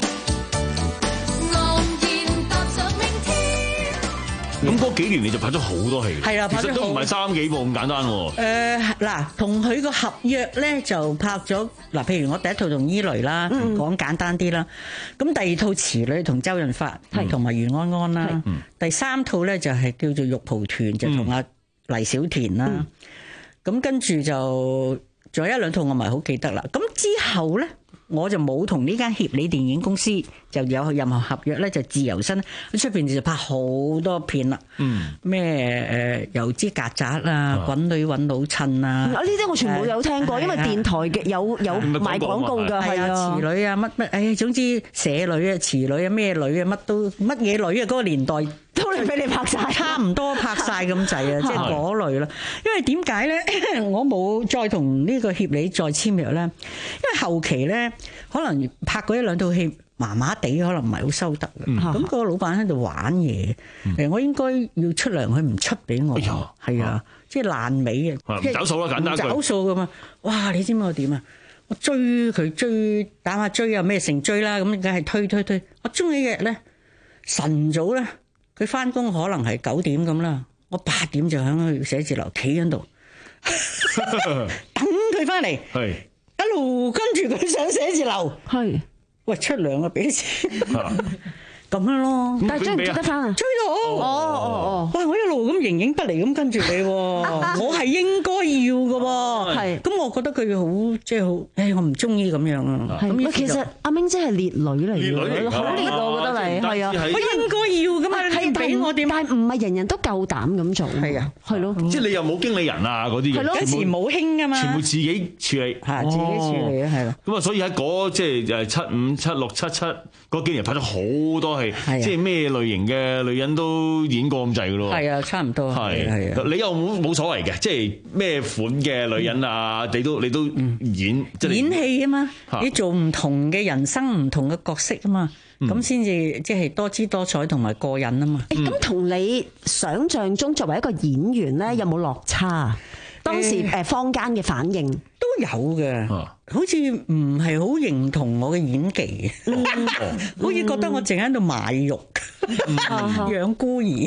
昂然踏上明天。 咁嗰幾年你就拍咗好多戲， 係啦其實都唔係三幾部咁簡單喎。 誒嗱，同佢個合約咧就拍咗嗱，譬如我第一套同伊雷啦，講簡單啲啦。咁第二套慈女同周潤發同埋袁安安啦。第三套咧就係叫做玉蒲團，就同阿黎小田啦。咁跟住就仲有一兩套我唔係好記得啦。咁之後咧，我就冇同呢間協理電影公司就有任何合約咧，就自由身喺出邊就拍好多片啦。咩誒油脂曱甴啊，滾女揾老襯啊， 啊呢啲我全部有聽過，因為電台嘅有有賣廣告㗎，係啊， 慈女啊，乜乜，誒總之社女啊、慈女啊、咩女啊，乜都乜嘢女啊，嗰個年代都嚟俾你拍晒， 差唔多拍晒咁滯啊，即係嗰類啦。因為點解咧？我冇再同呢個協理再簽約咧，因為後期咧可能拍過一兩套戲。麻麻地可能唔係好收得嘅，咁個老闆喺度玩嘢，誒我應該要出糧，佢唔出俾我，係啊，即係爛尾啊， 唔找數啦，簡單句， 唔找數㗎嘛，哇！你知唔知我點啊？我追佢追打下追啊，咩成追啦，咁梗係推推推。我中意嘅日咧，晨早咧，佢翻工可能係九點咁啦，我八點就喺佢寫字樓企喺度等佢翻嚟，一路跟住佢上寫字樓，係。喂，出糧啊，俾錢咁樣咯。 但係追唔追得翻啊？ 追到。哦哦哦。哇！我一路咁形影不離咁跟住你，我係應該要嘅喎。係。咁我覺得佢好即係好，誒我唔中意咁樣啊。 係。其實阿明姐係烈女嚟嘅，好烈我覺得你係啊。 佢應該要嘅嘛，你俾我點？ 但係唔係人人都夠膽咁做。係啊，係咯。 即係你又冇經理人啊嗰啲嘅。係咯。 嗰時冇興㗎嘛。 全部自己處理。 係自己處理啊，係咯。 咁啊，所以喺嗰即係誒七五、七六、七七嗰幾年拍咗好多戲，即係咩類型嘅女人都演過咁滯㗎咯。 係啊，差唔多。係係啊。 你又冇冇所謂嘅，即係咩款嘅女人啊？你都你都演。 演戲啊嘛，你做唔同嘅人生、唔同嘅角色啊嘛，咁先至即係多姿多彩同埋過癮啊嘛。 咁同你想象中作為一個演員咧，有冇落差啊？當時誒坊間嘅反應都有嘅，好似唔係好認同我嘅演技，好似覺得我淨喺度賣肉、養孤兒，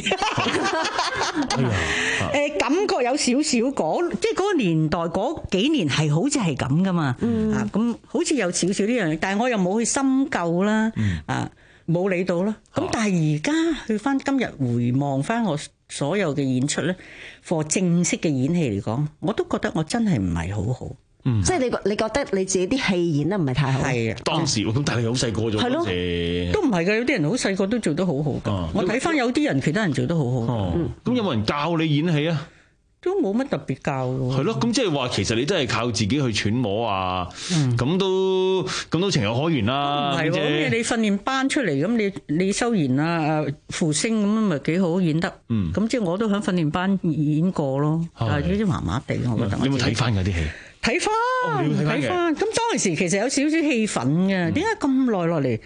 誒感覺有少少嗰即係嗰個年代嗰幾年係好似係咁噶嘛，啊咁好似有少少呢樣嘢，但係我又冇去深究啦，啊冇理到啦。咁但係而家去翻今日回望翻我所有嘅演出咧，課正式嘅演戲嚟講，我都覺得我真係唔係好好。 嗯，即係你覺你覺得你自己啲戲演得唔係太好。 係啊， 當時咁，但係你好細個咗嗰時， 都唔係㗎，有啲人好細個都做得好好㗎。我睇翻有啲人，其他人做得好好。 咁有冇人教你演戲啊？ 都冇乜特別教喎。 係咯，咁即係話其實你真係靠自己去揣摩啊，咁都咁都情有可原啦。 唔係喎，咁你訓練班出嚟，咁你李修賢啊、傅聲咁咪幾好演得。咁即係我都喺訓練班演過咯，但係呢啲麻麻地，我覺得。 你有冇睇翻嗰啲戲？ 睇翻，睇翻。咁當時其實有少少氣憤嘅，點解咁耐落嚟？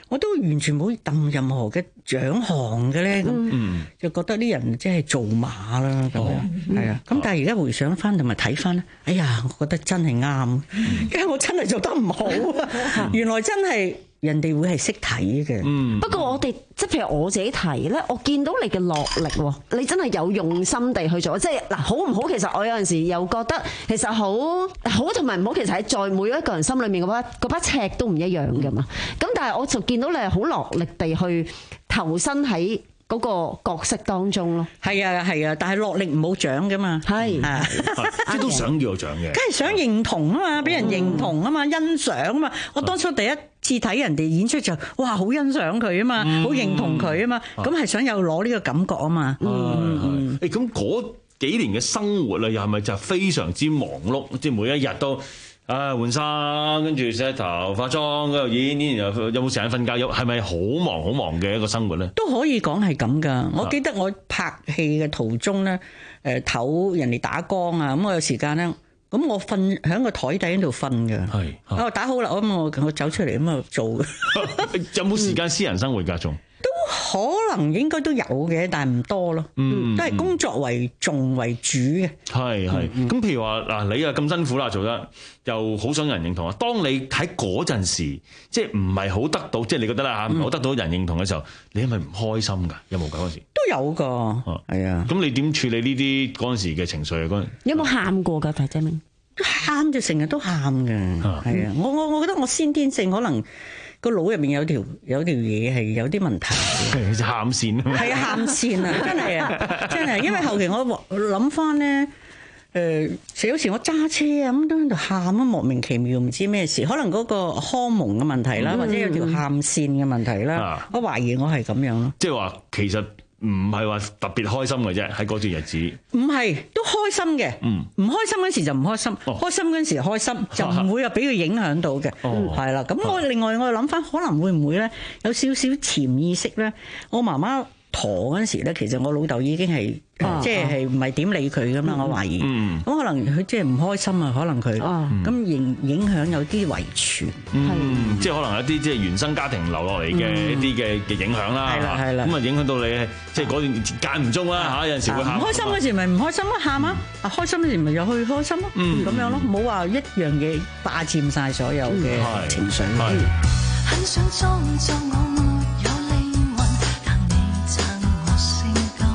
我都完全冇抌任何嘅獎項嘅咧，咁、 嗯、 就覺得啲人即係做馬啦咁樣，係啊。咁、哦、但係而家回想翻同埋睇翻咧，哎呀，我覺得真係啱，因為我真係做得唔好啊，原來真係。人哋會係識睇嘅， 嗯、不過我哋即係譬如我自己睇咧，我見到你嘅落力喎，你真係有用心地去做，即係嗱好唔好？其實我有陣時又覺得其實好好同埋唔好，其實喺在每一個人心裏面嗰把嗰把尺都唔一樣㗎嘛。咁但係我就見到你係好落力地去投身喺嗰個角色當中咯。 係啊係啊，但係落力唔好獎㗎嘛，係啊， 即係都想要獎嘅， 梗係想認同啊嘛，俾人認同啊嘛，欣賞啊嘛。我當初第一次睇人哋演出就哇好欣賞佢啊嘛，好、嗯、認同佢啊嘛，咁係、嗯、想有攞呢個感覺啊嘛。 嗯，誒咁嗰幾年嘅生活啊，又係咪就非常之忙碌？即係每一日都啊換衫，跟住洗頭化妝，跟住演演，然後有冇時間瞓覺？有係咪好忙好忙嘅一個生活咧？ 都可以講係咁噶。我記得我拍戲嘅途中咧，誒唞人哋打光啊，咁我有時間咧。咁我瞓喺個台底喺度瞓㗎，係我打好啦，咁我我走出嚟咁啊做。 有冇時間私人生活㗎？仲都可能應該都有嘅，但係唔多咯。嗯，都係工作為重為主嘅。 係係。咁、嗯、譬如話嗱，你啊咁辛苦啦，做得又好想人認同啊。當你喺嗰陣時，即係唔係好得到，即係你覺得啦嚇，唔係好得到人認同嘅時候，你係咪唔開心㗎？有冇㗎嗰時？都有㗎，係啊。咁你點處理呢啲嗰陣時嘅情緒啊？嗰陣有冇喊過㗎？大姐明喊就成日都喊㗎，係啊。我我我覺得我先天性可能個腦入面有條有條嘢係有啲問題， 係喊線啊。 係啊，喊線啊，真係啊，真係。因為後期我諗翻咧，誒，有時我揸車啊咁都喺度喊啊，莫名其妙唔知咩事，可能嗰個荷爾蒙嘅問題啦，或者有條喊線嘅問題啦。我懷疑我係咁樣咯。 即係話其實。唔係話特別開心嘅啫，喺嗰段日子。 唔係，都開心嘅。嗯，唔開心嗰時就唔開心，哦、開心嗰時開心，就唔會話俾佢影響到嘅。哦，係啦。咁我另外我諗翻，可能會唔會咧有少少潛意識咧？我媽媽陀嗰陣時咧，其實我老豆已經係。即係唔係點理佢噶嘛？我懷疑，咁可能佢即係唔開心啊，可能佢咁影影響有啲遺傳， 即係可能有啲即係原生家庭留落嚟嘅一啲嘅嘅影響啦，係啦係啦，咁啊影響到你即係嗰段間唔中啦嚇，有陣時會喊。唔開心嗰時咪唔開心咯，喊啊！啊開心嗰時咪又去開心咯，咁樣咯，冇話一樣嘢霸佔曬所有嘅情緒。很想裝作我沒有靈魂，但你撐我性感。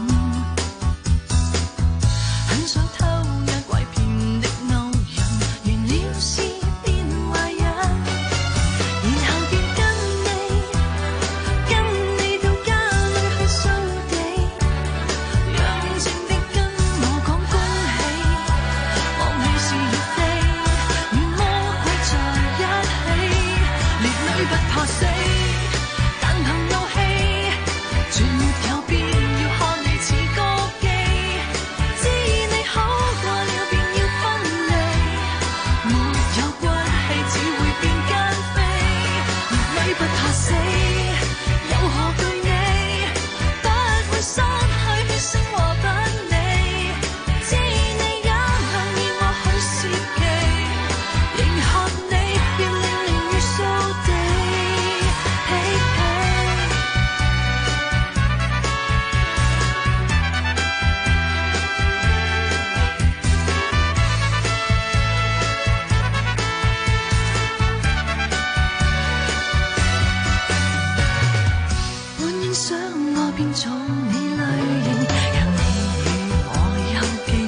很想偷一拐騙的勾引，完了是變壞人，然後便跟你跟你到家裏去掃地，讓靜的跟我講恭喜，放棄是要飛，與魔鬼在一起，烈女不怕死，但憑怒氣，絕沒有必要看你似歌姬，知你好過了便要分離，沒有骨氣只會變奸妃，烈女不怕死，有何懼你，不會失去血性和品味，知你也能要我去攝奇，迎合你便令寧如掃地。本應想我變做你類型，讓你與我有景，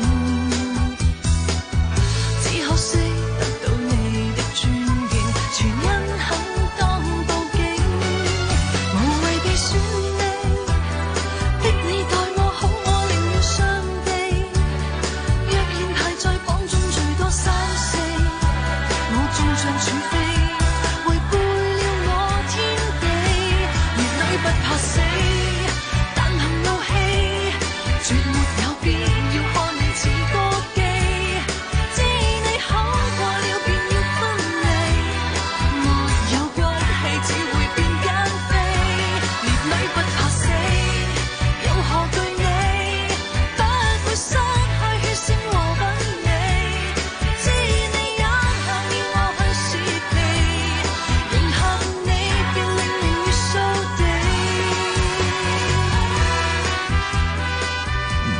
只可惜得到你的尊敬，全因肯當報警，無謂被選你，逼你待我好，我寧願上地，若然排在榜中最多三四，我終將處飛，違背了我天地，烈女不怕死，但憑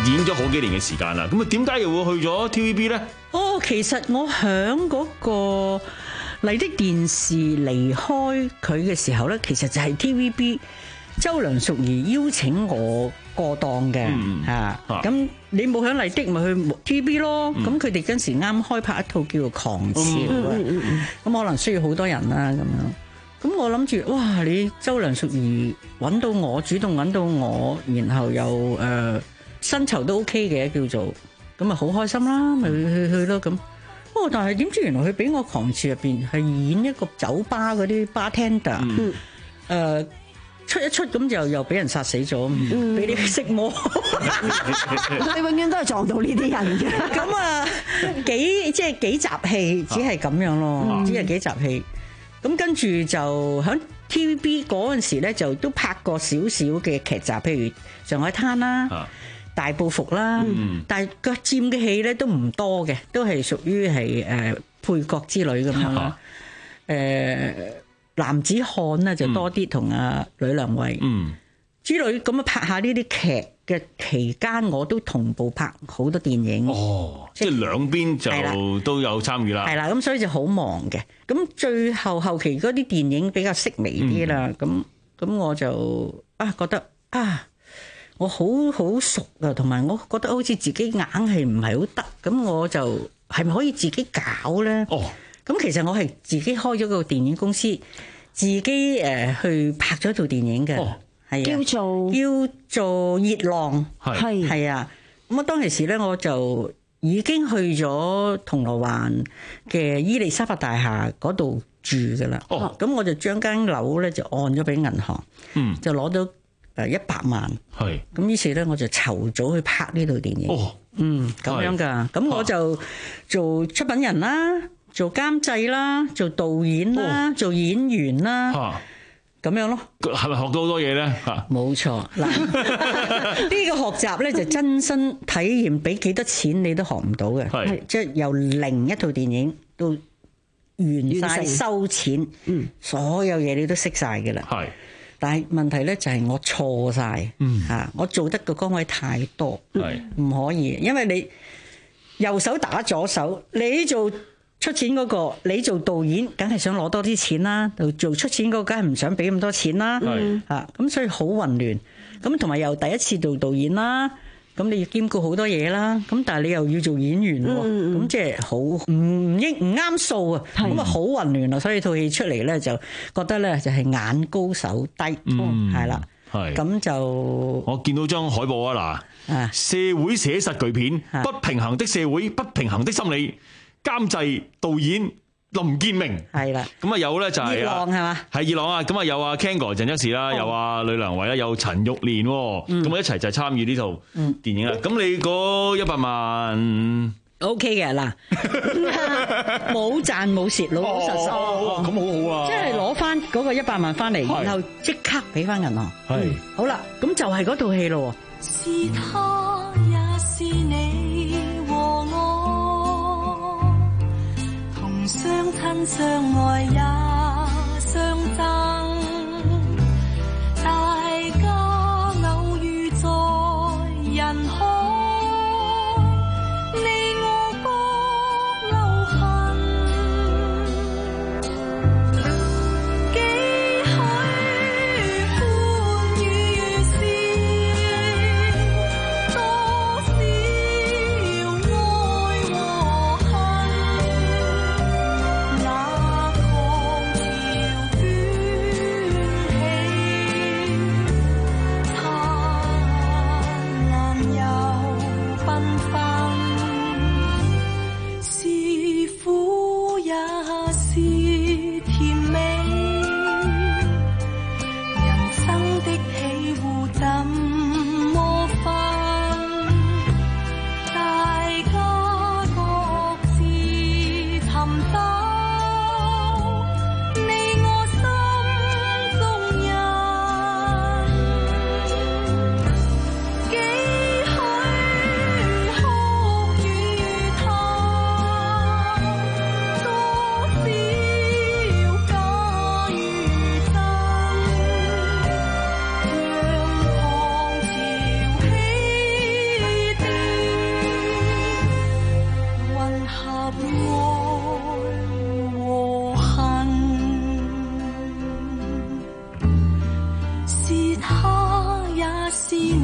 演咗好幾年嘅時間啦。咁啊，點解又會去咗 T V B 咧？ 哦，其實我響嗰個麗的電視離開佢嘅時候咧，其實就係 T V B 周梁淑怡邀請我過檔嘅嚇。咁你冇響麗的咪去 T V B 咯。咁佢哋嗰時啱開拍一套叫做《狂潮》啊。咁可能需要好多人啦咁樣。咁我諗住哇，你周梁淑怡揾到我，主動揾到我，然後又誒薪酬都 OK 嘅叫做，咁啊好開心啦，咪去去去咯咁。哦，但係點知原來佢俾我《狂潮》入邊係演一個酒吧嗰啲 bartender，誒、嗯呃、出一出咁就又俾人殺死咗，俾你食魔。 你永遠都係撞到呢啲人嘅。 咁啊幾即係幾集戲，只係咁樣咯，嗯、只係幾集戲。咁跟住就喺 T V B 嗰陣時咧，就都拍過少少嘅劇集，譬如《上海灘》啦、啊、大報復啦，嗯、但係個佔嘅戲咧都唔多嘅，都係屬於係誒配角之類咁樣啦。誒、呃、男子漢咧就多啲同阿呂良偉之類咁啊，拍下呢啲劇嘅期間，我都同步拍好多電影。 哦，即係兩邊就都有參與啦。 係啦，咁所以就好忙嘅。咁最後後期嗰啲電影比較式微啲啦。咁咁、嗯、我就啊覺得啊，我好好熟啊，同埋我覺得好似自己硬係唔係好得。咁我就係咪可以自己搞咧？哦，咁其實我係自己開咗個電影公司，自己誒去拍咗套電影嘅。哦，係叫做叫做熱浪，係係啊。咁啊，當其時咧，我就已經去咗銅鑼灣嘅伊利沙伯大廈嗰度住噶啦。哦，咁我就將間樓咧就按咗俾銀行，嗯，就攞到誒一百萬。係咁，於是咧我就籌早去拍呢套電影。哦，嗯，咁樣噶。咁我就做出品人啦，做監製啦，做導演啦，做演員啦。咁樣咯， 係咪學到好多嘢咧？嚇，冇錯。嗱，呢個學習咧就真身體驗，俾幾多錢你都學唔到嘅。係，即係由零一套電影到完晒收錢，嗯，所有嘢你都識晒嘅啦。係，但係問題咧就係我錯晒，嗯嚇，我做得個崗位太多，係唔可以，因為你右手打左手，你做出錢嗰個，你做導演，梗係想攞多啲錢啦；做出錢嗰個，梗係唔想俾咁多錢啦。係啊，咁所以好混亂。咁同埋又第一次做導演啦，咁你要兼顧好多嘢啦。咁但係你又要做演員喎，咁即係好唔應唔啱數啊。咁啊好混亂啊，所以套戲出嚟咧就覺得咧就係眼高手低，係啦。係咁就我見到張海報啊嗱，社會寫實巨片，不平衡的社會，不平衡的心理。監製導演林建明係啦，咁啊有咧就係熱浪係嘛，係熱浪啊，咁啊有阿 Ken 哥鄭則仕啦，有阿呂良偉啦，有陳玉蓮，咁啊一齊就參與呢套電影啦。咁你嗰一百萬 OK 嘅嗱，冇賺冇蝕，老老實實， 咁好好啊， 即係攞翻嗰個一百萬翻嚟，然後即刻俾翻銀行。係好啦，咁就係嗰套戲咯。是他也是你和我，相親相愛也相爭，大家偶遇在人海，你我各留痕，幾許歡與笑，多少愛和恨。那狂潮捲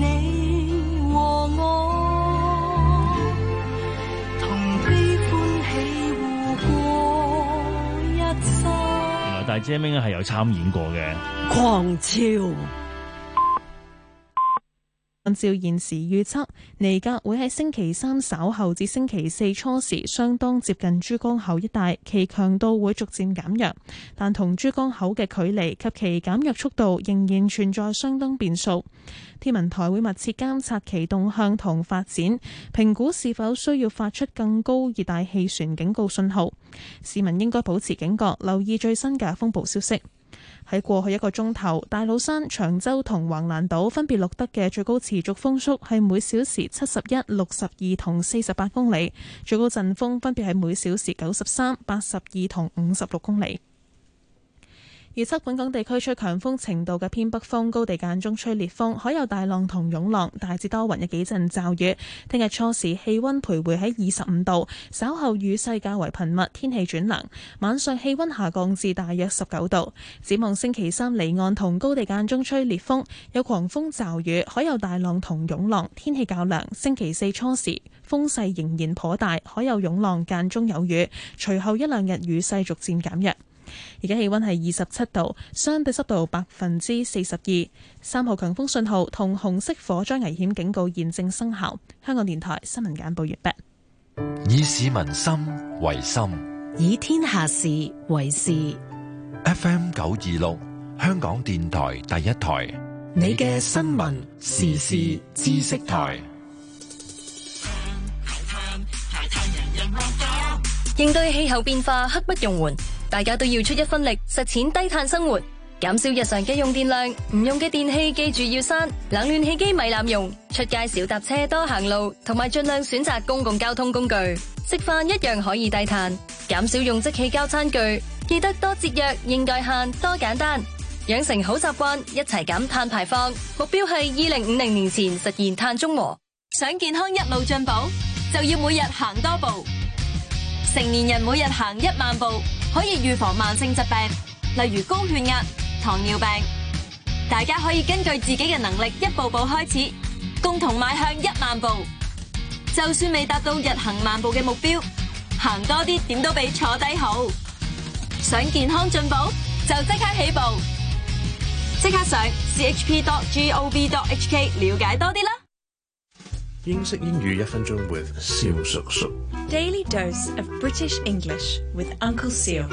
你和我，同悲歡喜互過一生。 原來大姐明係有參演過嘅《 狂潮》。 按照現時預測，尼格會喺星期三稍後至星期四初時相當接近珠江口一帶，其強度會逐漸減弱，但同珠江口嘅距離及其減弱速度仍然存在相當變數。天文台會密切監察其動向同發展，評估是否需要發出更高熱帶氣旋警告信號。市民應該保持警覺，留意最新嘅風暴消息。喺過去一個鐘頭，大老山、長洲同橫瀾島分別錄得嘅最高持續風速係每小時七十一、六十二同四十八公里，最高陣風分別係每小時九十三、八十二同五十六公里。預測本港地區吹強風程度嘅偏北風，高地間中吹烈風，海有大浪同湧浪，大致多雲，有幾陣驟雨。聽日初時氣溫徘徊喺二十五度，稍後雨勢較為頻密，天氣轉涼。晚上氣溫下降至大約十九度。展望星期三離岸同高地間中吹烈風，有狂風驟雨，海有大浪同湧浪，天氣較涼。星期四初時風勢仍然頗大，海有湧浪間中有雨，隨後一兩日雨勢逐漸減弱。而家氣溫係二十七度，相對濕度百分之四十二，三號強風信號同紅色火災危險警告現正生效。香港電台新聞簡報完畢。 以市民心為心， 以天下事為事。 F M 九二六，香港電台第一台， 你嘅新聞時事知識台。 應對氣候變化刻不容緩，大家都要出一分力，實踐低碳生活，減少日常嘅用電量。唔用嘅電器記住要閂，冷暖氣機咪濫用，出街少搭車多行路，同埋盡量選擇公共交通工具。食飯一樣可以低碳，減少用即棄膠餐具，記得多節約，應該慳，多簡單，養成好習慣，一齊減碳排放。目標係二零五零年前實現碳中和。 想健康一路進步，就要每日行多步。成年人每日行一萬步，可以預防慢性疾病，例如高血壓、糖尿病。大家可以根據自己嘅能力一步步開始，共同邁向一萬步。就算未達到日行萬步嘅目標，行多啲點都比坐低好。想健康進步，就即刻起步，即刻上 c h p dot gov dot h k 了解多啲啦。 英式英語一分鐘 with 蕭叔叔。 Daily dose of British English with Uncle Seal.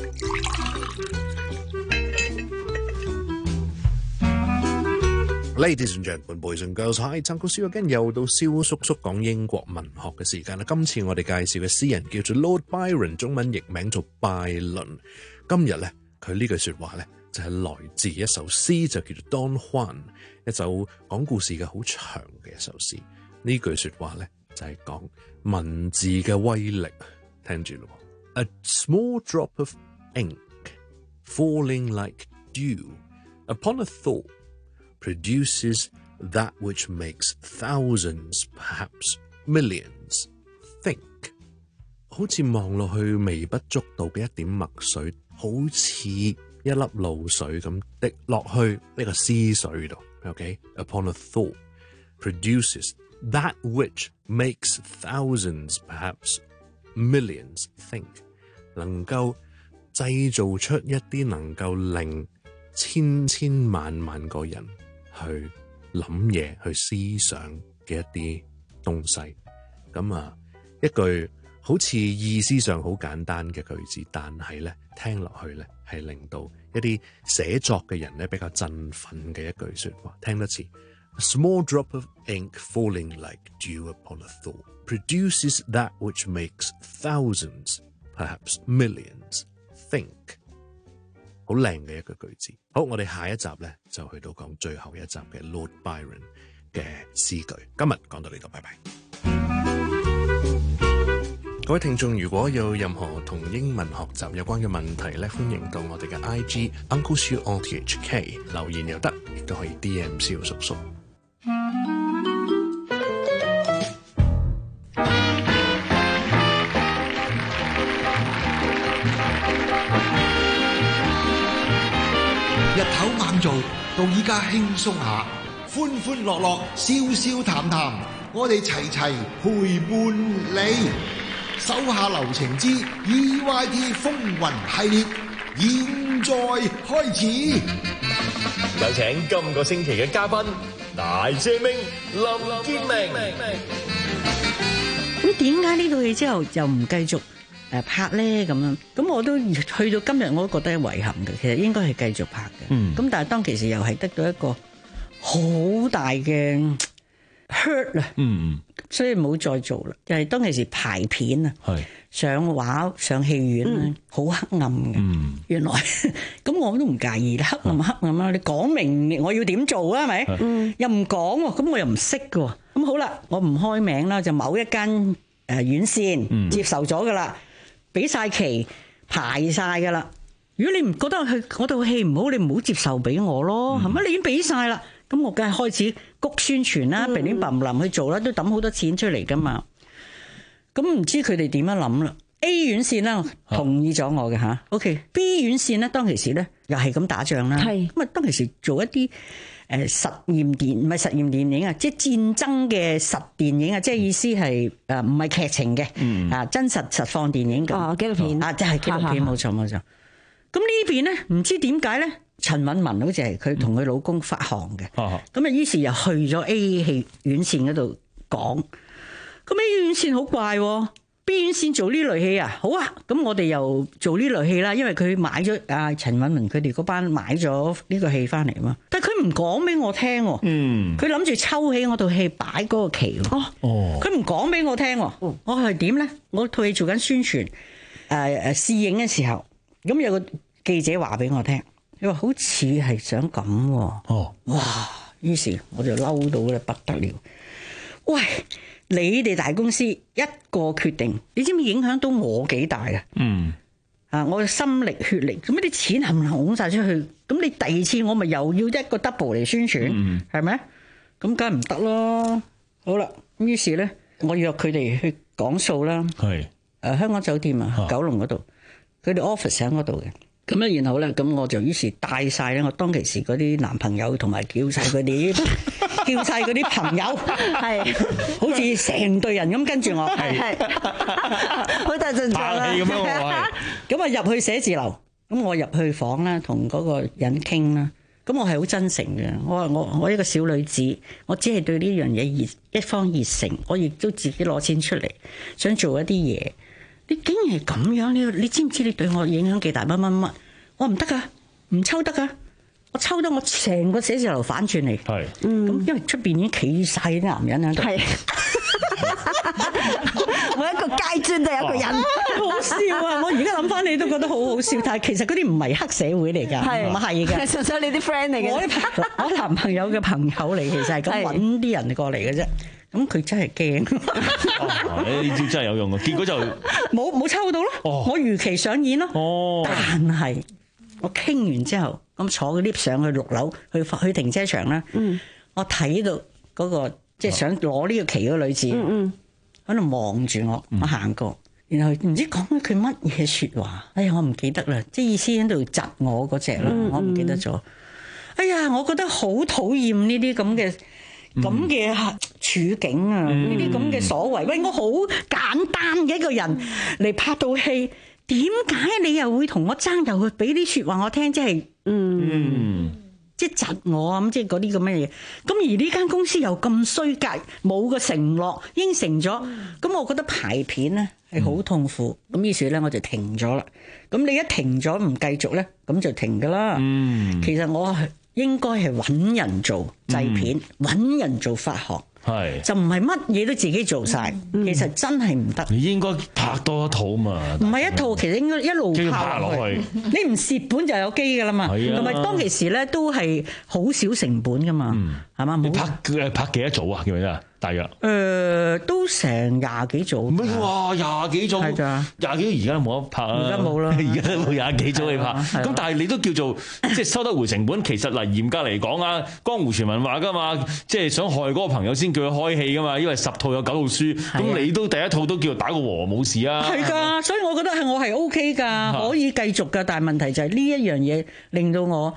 Ladies and gentlemen, boys and girls, hi, it's Uncle Seal again. 又到蕭叔叔講英國文學嘅時間啦。今次我哋介紹嘅詩人叫做 Lord Byron， 中文譯名做拜倫。今日咧，佢呢句說話咧就係、是、來自一首詩，就叫做 Don Juan， 一首講故事嘅好長嘅一首詩。呢句說話咧就係、是、講文字嘅威力，聽住咯。A small drop of ink falling like dew upon a thought produces that which makes thousands, perhaps millions, think。好似望落去微不足道嘅一點墨水，好似一粒露水咁滴落去呢個思緒度。OK，upon a thought produces that which makes thousands, perhaps millions, think， 能夠製造出一啲能夠令千千萬萬個人去諗嘢、去思想嘅一啲東西。咁啊，一句好似意思上好簡單嘅句子，但係咧聽落去咧係令到一啲寫作嘅人咧比較振奮嘅一句說話。聽多次。A small drop of ink falling like dew upon a thought produces that which makes thousands, perhaps millions, think。 好靚嘅一個句子。好，我哋下一集咧就去到講最後一集嘅 Lord Byron 嘅詩句。今日講到呢度，拜拜。各位聽眾，如果有任何同英文學習有關嘅問題咧，歡迎到我哋嘅 I G Uncle Siu R T H K 留言又得，亦都可以 D M 蕭叔叔。 日頭猛做，到依家輕鬆下，歡歡歡樂樂，笑笑談談，我哋齊齊陪伴你。手下留情之 E Y T 風雲系列，現在開始。 有請今個星期嘅嘉賓大姐明林建明。 咁點解呢套戲之後就唔繼續誒拍咧？咁樣咁我都去到今日，我都覺得係遺憾嘅。其實應該係繼續拍嘅。嗯。咁但係當其時又係得到一個好大嘅 hurt 啊。嗯。所以冇再做啦。就係、是、當其時排片啊，上畫上戲院咧，好、嗯、黑暗嘅。嗯。原來咁我都唔介意啦，黑暗黑暗啦。你講明我要點做啊？係咪？嗯。又唔講喎，咁我又唔識嘅喎。咁好啦，我唔開名啦，就某一間誒院線接受咗噶啦，俾晒期排晒噶啦。如果你唔覺得佢嗰套戲唔好，你唔好接受俾我咯，係咪？你已經俾晒啦，咁我梗係開始谷宣傳啦，乒乒乓乓去做啦，都抌好多錢出嚟噶嘛。咁唔知佢哋點樣諗啦 ？A 院線啦，同意咗我嘅吓 ，OK。B 院線咧，當其時咧又係咁打仗啦，咁啊當其時做一啲。誒實驗電唔係實驗電影啊，即係戰爭嘅實電影啊，即係意思係誒唔係劇情嘅，啊、嗯、真實實況電影咁。哦，紀錄片啊，即係紀錄片，冇錯冇錯。咁呢邊咧，唔知點解咧，陳韻文好似係佢同佢老公發行嘅，咁啊、嗯、於是又去咗 A 戲院線嗰度講。咁 A 院線好怪喎。B 院線做呢類戲啊，好啊，咁我哋又做呢類戲啦，因為佢買咗啊陳韻文佢哋嗰班買咗呢個戲翻嚟嘛，但係佢唔講俾我聽，嗯，佢諗住抽起我套戲擺嗰個期，哦，佢唔講俾我聽，我係點咧？我套戲做緊宣傳，誒誒試影嘅時候，咁有個記者話俾我聽，佢話好似係想咁，哦，哇，於是我就嬲到咧不得了，喂！你哋大公司一個決定，你知唔知影響到我幾大啊？嗯，啊，我嘅心力血力，咁啲錢冚唪唥拱晒出去，咁你第二次我咪又要一個 double 嚟宣傳，係咪？咁梗係唔得咯。好啦，咁於是咧，我約佢哋去講數啦。係，誒香港酒店啊，九龍嗰度，佢哋 office 喺嗰度嘅。咁咧，然後咧，咁我就於是帶晒咧，我當其時嗰啲男朋友同埋叫晒佢哋，叫晒嗰啲朋友，係好似成隊人咁跟住我，係係好大陣仗啦。拍戲咁樣我係，咁啊入去寫字樓，咁我入去房啦，同嗰個人傾啦，咁我係好真誠嘅。我話我我一個小女子，我只係對呢樣嘢熱一方熱誠，我亦都自己攞錢出嚟，想做一啲嘢。你竟然係咁樣，你你知唔知你對我影響幾大？乜乜乜？我唔得噶，唔抽得噶，我抽得我成個寫字樓反轉嚟。係，咁因為出邊已經企晒啲男人喺度。係，每一個階磚都有個人。好笑啊！我而家諗翻你都覺得好好笑，但係其實嗰啲唔係黑社會嚟㗎，唔係㗎，純粹你啲 friend 嚟嘅。我我男朋友嘅朋友嚟，其實係咁揾啲人過嚟嘅啫。咁佢真係驚， 呢招真係有用啊！結果就冇冇抽到咯。哦、我如期上演咯。哦、但係我傾完之後，咁坐 lift 上去六樓去去停車場啦。嗯、我睇到嗰、嗰個即係想攞呢個旗嗰個女子喺度望住我，我行過，然後唔知講咗佢乜嘢説話。哎呀，我唔記得啦，即係意思喺度窒我嗰隻啦，我唔記得咗。哎呀，我覺得好討厭呢啲咁嘅。咁嘅處境啊，呢啲咁嘅所謂，喂，我好簡單嘅一個人嚟拍到戲，點解你又會同我爭，又會俾啲説話我聽，即係嗯，即係窒我啊，咁即係嗰啲咁嘅嘢。咁而呢間公司又咁衰格，冇個承諾應承咗，咁我覺得排片咧係好痛苦。咁於是咧我就停咗啦。咁你一停咗唔繼續咧，咁就停㗎啦。嗯，其實我係。應該係揾人做製片，揾、嗯、人做發行，係就唔係乜嘢都自己做晒。嗯、其實真係唔得。你應該拍多一套嘛？唔係一套，其實應該一路拍落去。你唔蝕本就有機噶啦嘛。同埋、啊、當其時咧都係好少成本噶嘛，係嘛、嗯？你拍誒拍幾多組啊？記唔記得啊？大約誒、 呃、都成廿幾組， 唔係哇廿幾組，係㗎廿幾組而家都冇得拍啦， 而家冇啦， 而家都冇廿幾組你拍，咁但係你都叫做即係收得回成本。其實嗱嚴格嚟講啊，江湖傳聞話㗎嘛，即係想害嗰個朋友先叫佢開戲㗎嘛，因為十套有九套輸，咁的你都第一套都叫做打個和冇事啊， 係㗎，所以我覺得係我係 O K 㗎，可以繼續㗎，但係問題就係呢一樣嘢令到我。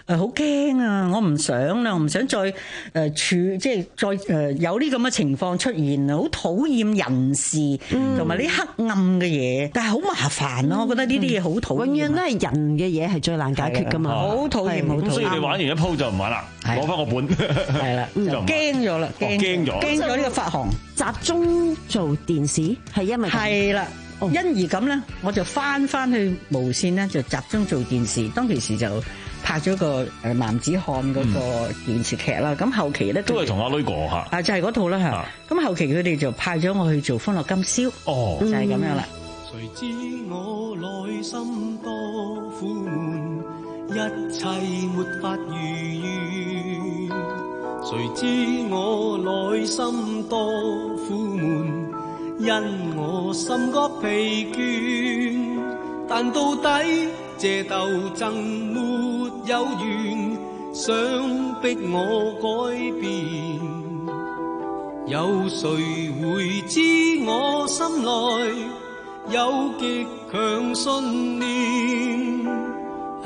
誒好驚啊！我唔想啦，我唔想再誒、呃、處即係再誒、呃、有啲咁嘅情況出現啊！好討厭人事同埋啲黑暗嘅嘢，但係好麻煩咯。我覺得呢啲嘢好討厭， 永遠都係人嘅嘢係最難解決噶嘛，好討厭，好討厭。 所以你玩完一鋪就唔玩啦，攞翻個本係啦，就驚咗啦，驚驚咗， 驚咗呢個發行集中做電視係因為係啦。因而咁咧，我就翻翻去無線咧，就集中做電視。當其時就拍咗個誒男子漢嗰個電視劇啦。咁、嗯、後期咧都係同阿女過嚇， 啊就係、是、嗰套啦嚇。咁、啊、後期佢哋就派咗我去做《歡樂今宵》，哦，就係、是、咁樣啦。 誰知我內心多苦悶，一切沒法如願。誰知我內心多苦悶，因我心覺疲倦，但到底這鬥爭沒有完，想逼我改變，有誰會知我心內有極強信念？啊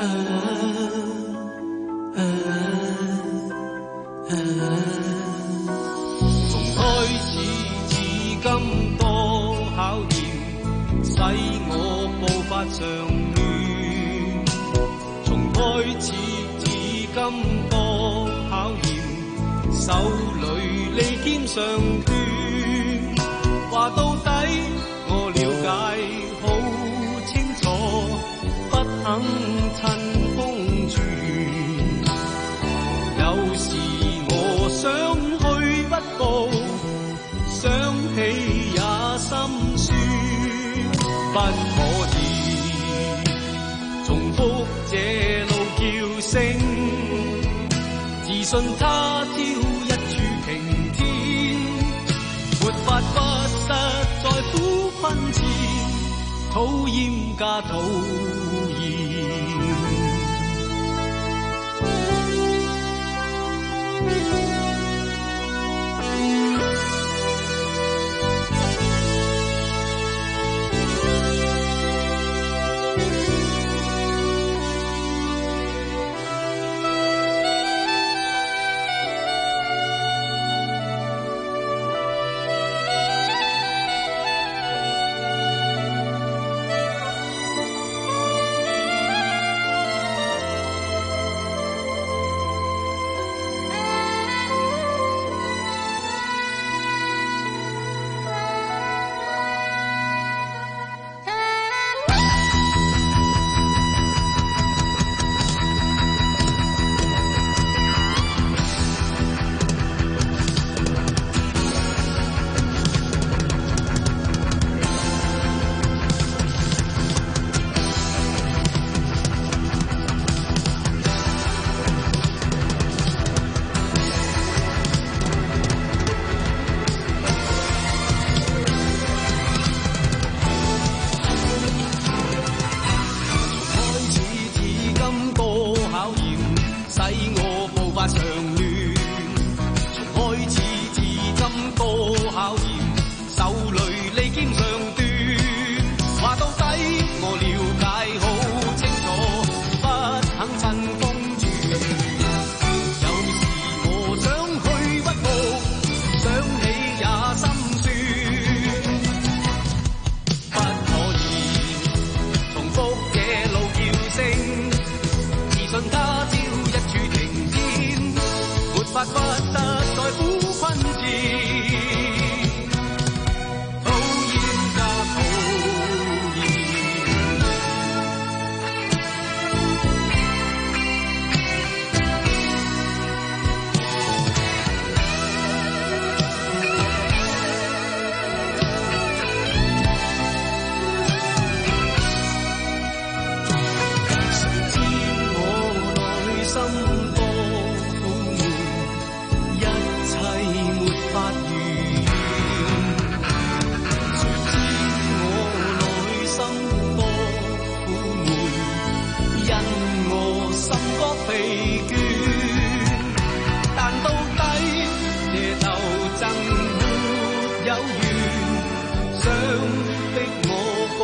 啊啊、從開始至今多考驗，使我步伐常亂。從開始至今多考驗，手裏利劍上斷。話到底我了解好清楚，不肯趁風轉。有時我想去不報，想起也心酸，不可以重複這路叫聲，自信他朝一柱擎天，沒法不實在苦困前，討厭加討厭。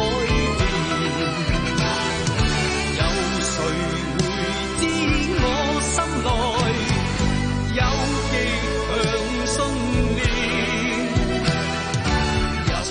有誰會知我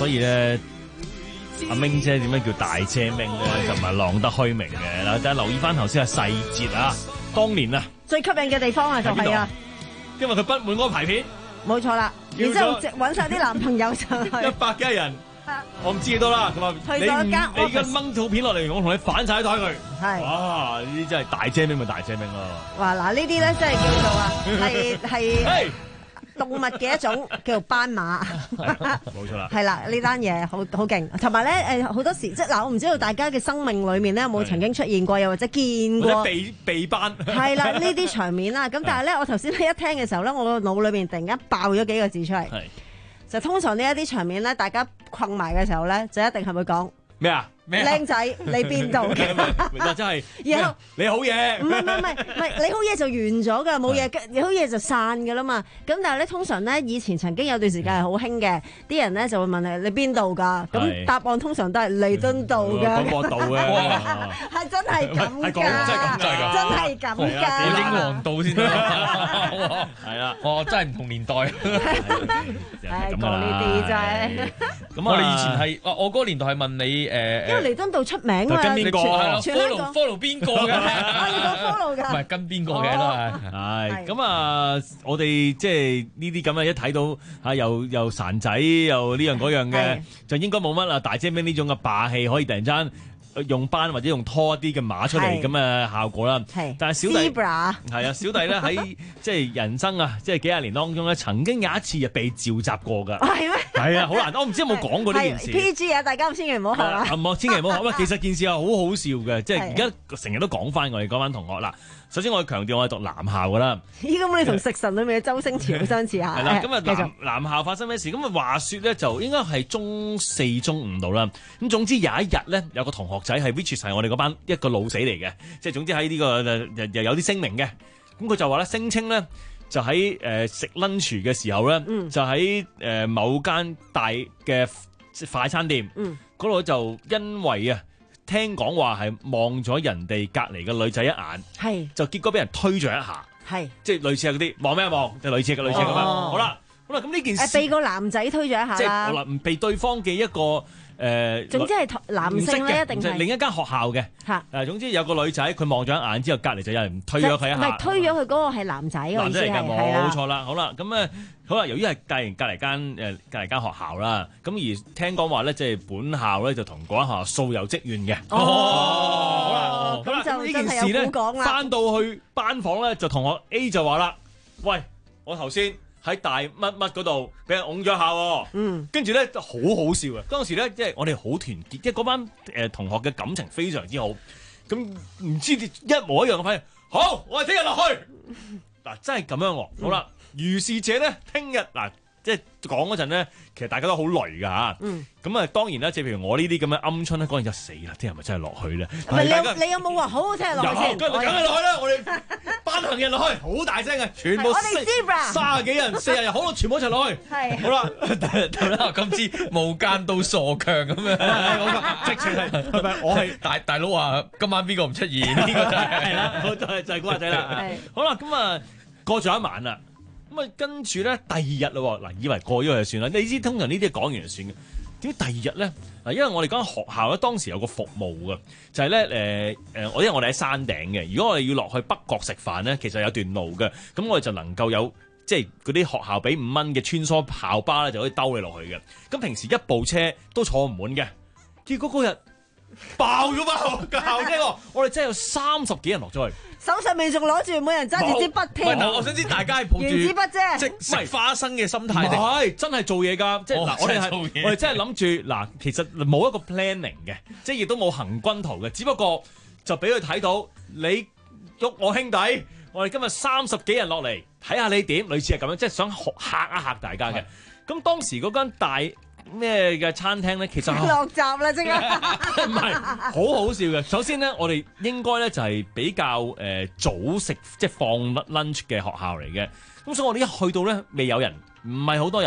所以咧，阿明姐點樣叫大姐明咧，就唔係浪得虛名嘅嗱。但係留意翻頭先嘅細節啊，當年啊， 最吸引嘅地方啊，就係啊， 因為佢不滿嗰個牌片， 冇錯啦，然之後揾晒啲男朋友上去， 一百幾人。我唔知幾多啦，咁啊， 去咗間你而家掹套片落嚟，我同你反晒台佢。 係， 哇！呢啲真係大姐明咪大姐明咯。 哇！嗱，呢啲咧真係叫做啊，係係動物嘅一種叫做斑馬。 冇錯啦。 係啦，呢單嘢好好勁，同埋咧誒好多時即係嗱，我唔知道大家嘅生命裏面咧有冇曾經出現過，又或者見過。 或者被被斑。 係啦，呢啲場面啦，咁但係咧，我頭先呢一聽嘅時候咧，我個腦裏面突然間爆咗幾個字出嚟。係。就通常呢一啲場面咧，大家困埋嘅時候咧，就一定係會講咩啊？ 靚仔，你邊度嘅？ 或者係， 然後你好嘢， 唔係唔係唔係唔係，你好嘢就完咗㗎，冇嘢，你好嘢就散㗎啦嘛。咁但係咧，通常咧，以前曾經有段時間係好興嘅，啲人咧就會問你你邊度㗎？咁答案通常都係彌敦道㗎。 廣播道嘅， 係真係咁㗎， 真係咁真係㗎， 真係咁㗎。 英皇道先得， 係啦， 我真係唔同年代。 係講呢啲真係。 咁我哋以前係，我嗰個年代係問你誒。 因為彌敦道出名啊， 跟邊個 ？follow follow 邊個嘅？ 我哋講 follow 㗎， 唔係跟邊個嘅都係。 係咁啊！我哋即係呢啲咁嘅一睇到嚇又又孱仔又呢樣嗰樣嘅，就應該冇乜啊大姐明呢種嘅霸氣可以突然間用班或者用拖一啲嘅馬出嚟咁嘅效果啦。但係小弟係啊，小弟咧喺即係人生啊，即係幾廿年當中咧，曾經有一次啊被召集過㗎。 係咩？ 係啊，好難，我唔知有冇講過呢件事。 P G 啊，大家千祈唔好學啊！ 唔好，千祈唔好學。喂，其實件事係好好笑嘅，即係而家成日都講翻我哋嗰班同學啦。首先我強調我係讀男校㗎啦。 咦？咁你同食神裏面嘅周星馳好相似下。 係啦，咁啊男男校發生咩事？咁啊話説咧，就應該係中四中五度啦。咁總之有一日咧，有個同學仔係 which 係我哋嗰班一個老死嚟嘅，即係總之喺呢個又又有啲聲明嘅。咁佢就話咧，聲稱咧就喺誒食 lunch 嘅時候咧， 嗯、 就喺誒某間大嘅快餐店嗰度、嗯、就因為啊。聽講話係望咗人哋隔離嘅女仔一眼，係就結果俾人推咗一下，係即係類似係嗰啲望咩望，就類似嘅類似咁樣。好啦，好啦，咁呢件事被個男仔推咗一下啦， 即係好啦，唔被對方嘅一個誒，總之係男性咧，一定係另一間學校嘅嚇。誒，總之有個女仔佢望咗一眼之後，隔離就有人推咗佢一下，唔係推咗佢嗰個係男仔，男仔嚟㗎，冇錯啦。好啦，咁誒。好啦，由於係隔離隔離間誒隔離間學校啦，咁而聽講話咧，即係本校咧就同嗰間學校素有積怨嘅。哦，好啦，好啦，咁呢件事咧翻到去班房咧，就同學 A 就話啦：喂，我頭先喺大乜乜嗰度俾人擁咗下喎。嗯，跟住咧好好笑啊！當時咧即係我哋好團結，即係嗰班誒同學嘅感情非常之好。咁唔知一模一樣嘅反應，好，我哋聽日落去。嗱，真係咁樣喎。好啦。如是者咧，聽日嗱，即係講嗰陣咧，其實大家都好累㗎嚇。嗯。咁啊，當然啦，即係譬如我呢啲咁嘅鵪鶉咧，嗰陣就死啦，聽日咪真係落去咧。 唔係你你有冇話好好聽日落去先？ 梗係落去啦！我哋班行人落去，好大聲嘅，全部三十幾人、四十人，好多全部一齊落去。係。好啦，好啦，今次無間道傻強咁樣，直情係係咪？我係大大佬話今晚邊個唔出現？呢個就係係啦，就係就係古惑仔啦。係。好啦，咁啊。過咗一晚啦，咁啊跟住咧第二日咯，嗱以為過咗就算啦，你知通常呢啲講完就算嘅，點解第二日咧？嗱，因為我哋間學校咧當時有個服務嘅，就係咧誒誒，我因為我哋喺山頂嘅，如果我哋要落去北角食飯咧，其實有段路嘅，咁我哋就能夠有即係嗰啲學校俾五蚊嘅穿梭校巴咧，就可以兜你落去嘅。咁平時一部車都坐唔滿嘅，結果嗰日爆咗爆個校車喎，我哋真係有三十幾人落咗去。 手上面仲攞住每人揸住支筆添， 我想知大家係抱住原子筆啫， 即係食花生嘅心態定係真係做嘢㗎？即係嗱，我哋係我哋真係諗住嗱，其實冇一個 planning 嘅，即係亦都冇行軍圖嘅，只不過就俾佢睇到你喐我兄弟，我哋今日三十幾人落嚟睇下你點，類似係咁樣，即係想嚇一嚇大家嘅。咁當時嗰間大咩嘅餐廳咧，其實落閘啦，即係唔係好好笑嘅。首先咧，我哋應該咧就係比較誒、呃、早食，即係放 lunch 嘅學校嚟嘅。咁所以我哋一去到咧，未有人，唔係好多人。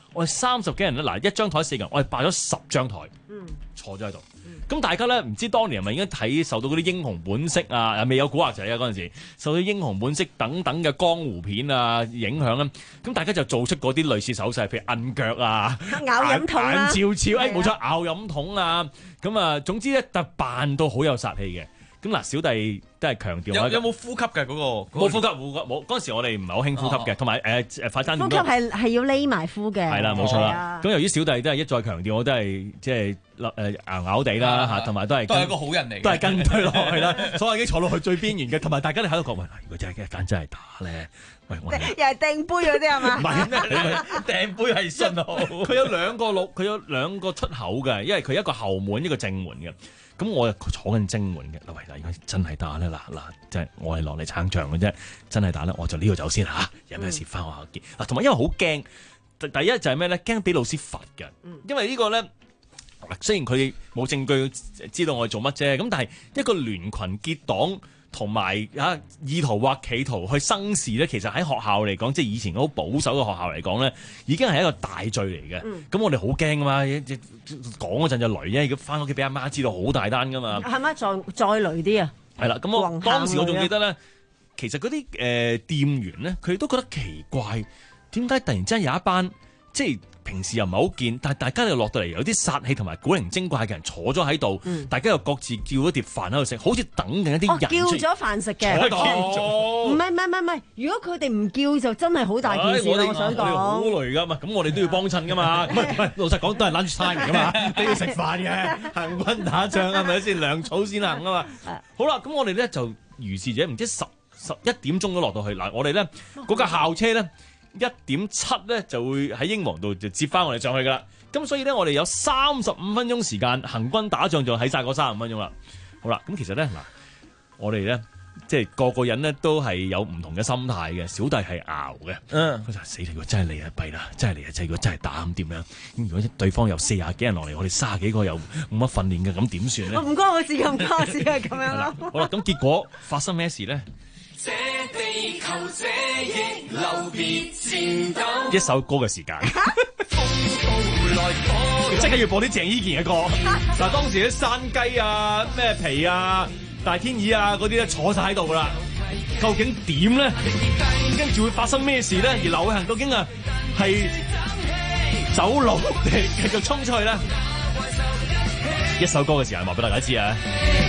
我哋三十幾人咧，嗱一張台四個人，我哋擺咗十張台， 嗯， 坐咗喺度。咁大家咧唔知當年係咪應該睇受到嗰啲英雄本色啊，未有古惑仔啊嗰陣時，受到英雄本色等等嘅江湖片啊影響咧，咁大家就做出嗰啲類似手勢，譬如摁腳啊、 咬飲筒啊、 眼照照，誒冇錯，咬飲筒啊，咁啊，總之咧就扮到好有殺氣嘅。咁嗱，小弟都係強調有有冇呼吸嘅嗰個？ 冇呼吸，冇冇嗰陣時我哋唔係好興呼吸嘅，同埋誒誒快餐店呼吸係係要匿埋呼嘅。 係啦，冇錯啦。咁由於小弟都係一再強調，我都係即係誒咬咬地啦嚇，同埋都係都係一個好人嚟， 都係跟隊落去啦。所以已經坐到去最邊緣嘅，同埋大家都喺度講話，如果真係一間真係打咧，喂我又係掟杯嗰啲係嘛？ 唔係掟杯係信號。佢有兩個路，佢有兩個出口嘅，因為佢一個後門，一個正門嘅。咁我又坐緊正門嘅，嗱喂嗱，如果真係打咧，嗱嗱，即係我係落嚟撐場嘅啫，真係打咧，我就呢度走先嚇，有咩事翻學校見。嗱，同埋因為好驚，第一就係咩咧？驚俾老師罰嘅，因為呢個咧，雖然佢冇證據知道我哋做乜啫，咁但係一個聯群結黨。同埋啊，意圖或企圖去生事咧，其實喺學校嚟講，即係以前好保守嘅學校嚟講咧，已經係一個大罪嚟嘅。咁、嗯、我哋好驚噶嘛，講嗰陣就雷啫，如果翻屋企俾阿媽知道，好大單噶嘛。 係咪再再雷啲啊？係啦， 咁我當時我仲記得咧，其實嗰啲誒店員咧，佢都覺得奇怪，點解突然之間有一班即係平時又唔係好見，但係大家又落到嚟有啲殺氣同埋古靈精怪嘅人坐咗喺度，嗯、大家又各自叫咗碟飯喺度食，好似等緊一啲人、 哦、叫咗飯食嘅。 坐喺唔係唔係唔係，如果佢哋唔叫就真係好大件事、哎、我，我想講。 好累㗎嘛，咁我哋都要幫襯㗎嘛。唔係唔係，老實講都係 lunch time 嚟㗎嘛，都要食飯嘅。行軍打仗係咪先？糧草先行啊嘛。好啦，咁我哋咧就如是者，唔知十十一點鐘都落到去嗱，我哋咧嗰架校車咧。一點七咧就會喺英皇度就接翻我哋上去噶啦，咁所以咧我哋有三十五分鐘時間行軍打仗就喺晒嗰三十五分鐘啦。好啦，咁其實咧嗱，我哋咧即係個個人咧都係有唔同嘅心態嘅，小弟係熬嘅，嗯，佢就死啦！如果真係嚟啊弊啦，真係嚟啊！即係如果真係打咁點樣？咁如果對方有四廿幾人落嚟，我哋卅幾個又冇乜訓練嘅，咁點算咧？ 唔關我事，唔關我事係咁樣咯。 好啦，咁結果發生咩事咧？ 這地球這逆流別戰鬥， 一首歌嘅時間，即刻要播啲鄭伊健嘅歌。嗱，當時啲山雞啊、咩皮啊、大天耳啊嗰啲咧坐晒喺度噶啦，究竟點咧？跟住會發生咩事咧？而劉偉恒究竟啊係走路定繼續衝出去咧？一首歌嘅時間話俾大家知啊！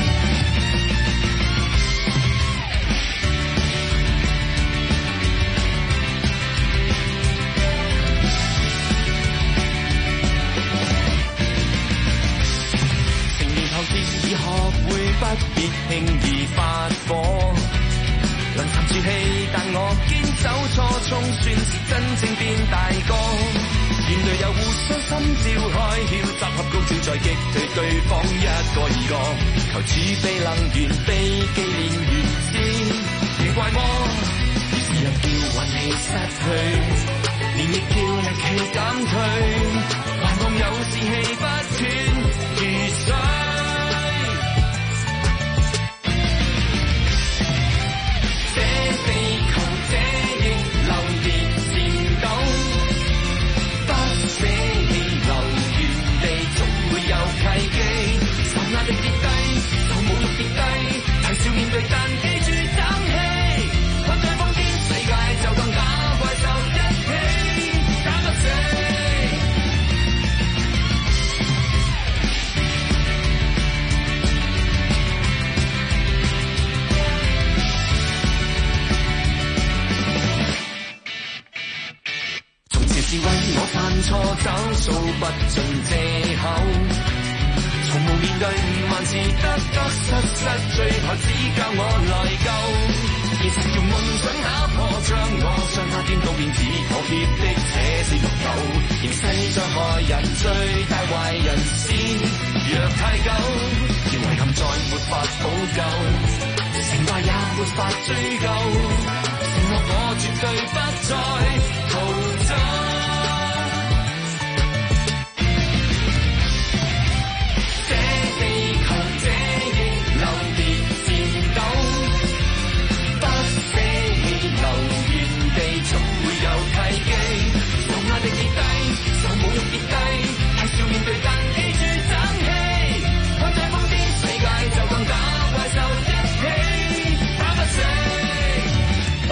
已學會不必輕易發火，能沉住氣，但我堅守初衷，算是真正變大個。團隊又互相心照開竅，集合高招再擊退對方一個二個，求儲備能源被紀念完先，別怪我，要是又叫運氣失去，連亦叫力氣減退，還望有士氣不斷如水。錯找數不盡藉口，從無面對萬事得得失失，最後只教我內疚。現實用夢想打破，將我雙眼顛倒變只妥協的這死木頭。形勢在害人，最大壞人先若太久，而遺憾再沒法補救，成敗也沒法追究。承諾我絕對不再逃走。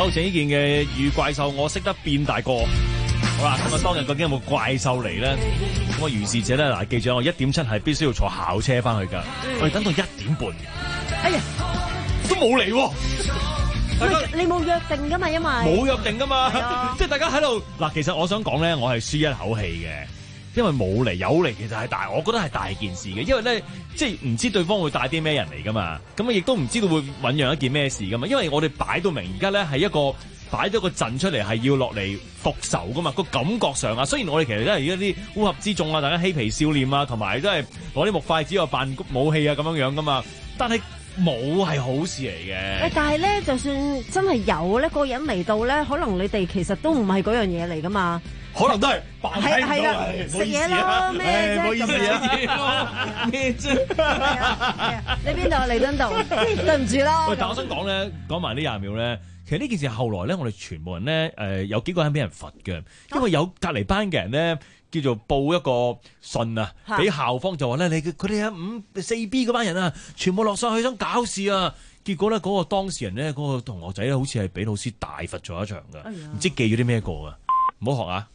好，鄭伊健嘅與怪獸，我識得變大個。好啦，咁啊當日究竟有冇怪獸嚟咧？咁啊如是者咧，嗱，記住我一點七係必須要坐校車翻去㗎， 嗯、 我哋等到一點半， 哎呀， 都冇嚟喎。 你冇約定噶嘛？因為冇約定噶嘛，即係大家喺度嗱。其實我想講咧，我係舒一口氣嘅，因為冇嚟有嚟，其實係大，我覺得係大件事嘅。因為咧，即係唔知對方會帶啲咩人嚟噶嘛，咁啊亦都唔知道會醞釀一件咩事噶嘛。因為我哋擺到明，而家咧係一個擺咗個陣出嚟，係要落嚟復仇噶嘛。個感覺上啊，雖然我哋其實都係而家啲烏合之眾啊，大家嬉皮笑臉啊，同埋都係攞啲木筷子啊扮武器啊咁樣樣噶嘛，但係。冇係好事嚟嘅。 誒，但係咧，就算真係有咧，個人嚟到咧，可能你哋其實都唔係嗰樣嘢嚟噶嘛。 可能都係扮睇唔到啊！ 食嘢咯，咩啫？ 唔好意思啊，咩啫？ 你邊度啊？彌敦道？對唔住啦。 喂，但我想講咧，講埋呢廿秒咧，其實呢件事後來咧，我哋全部人咧，誒有幾個人俾人罰嘅，因為有隔離班嘅人咧。叫做報一個信啊，俾校方就話咧，你佢哋啊五四 B 嗰班人啊，全部落上去想搞事啊！結果咧，嗰個當事人咧，嗰個同學仔咧，好似係俾老師大罰咗一場噶，唔、哎、知記咗啲咩過啊！唔好學啊！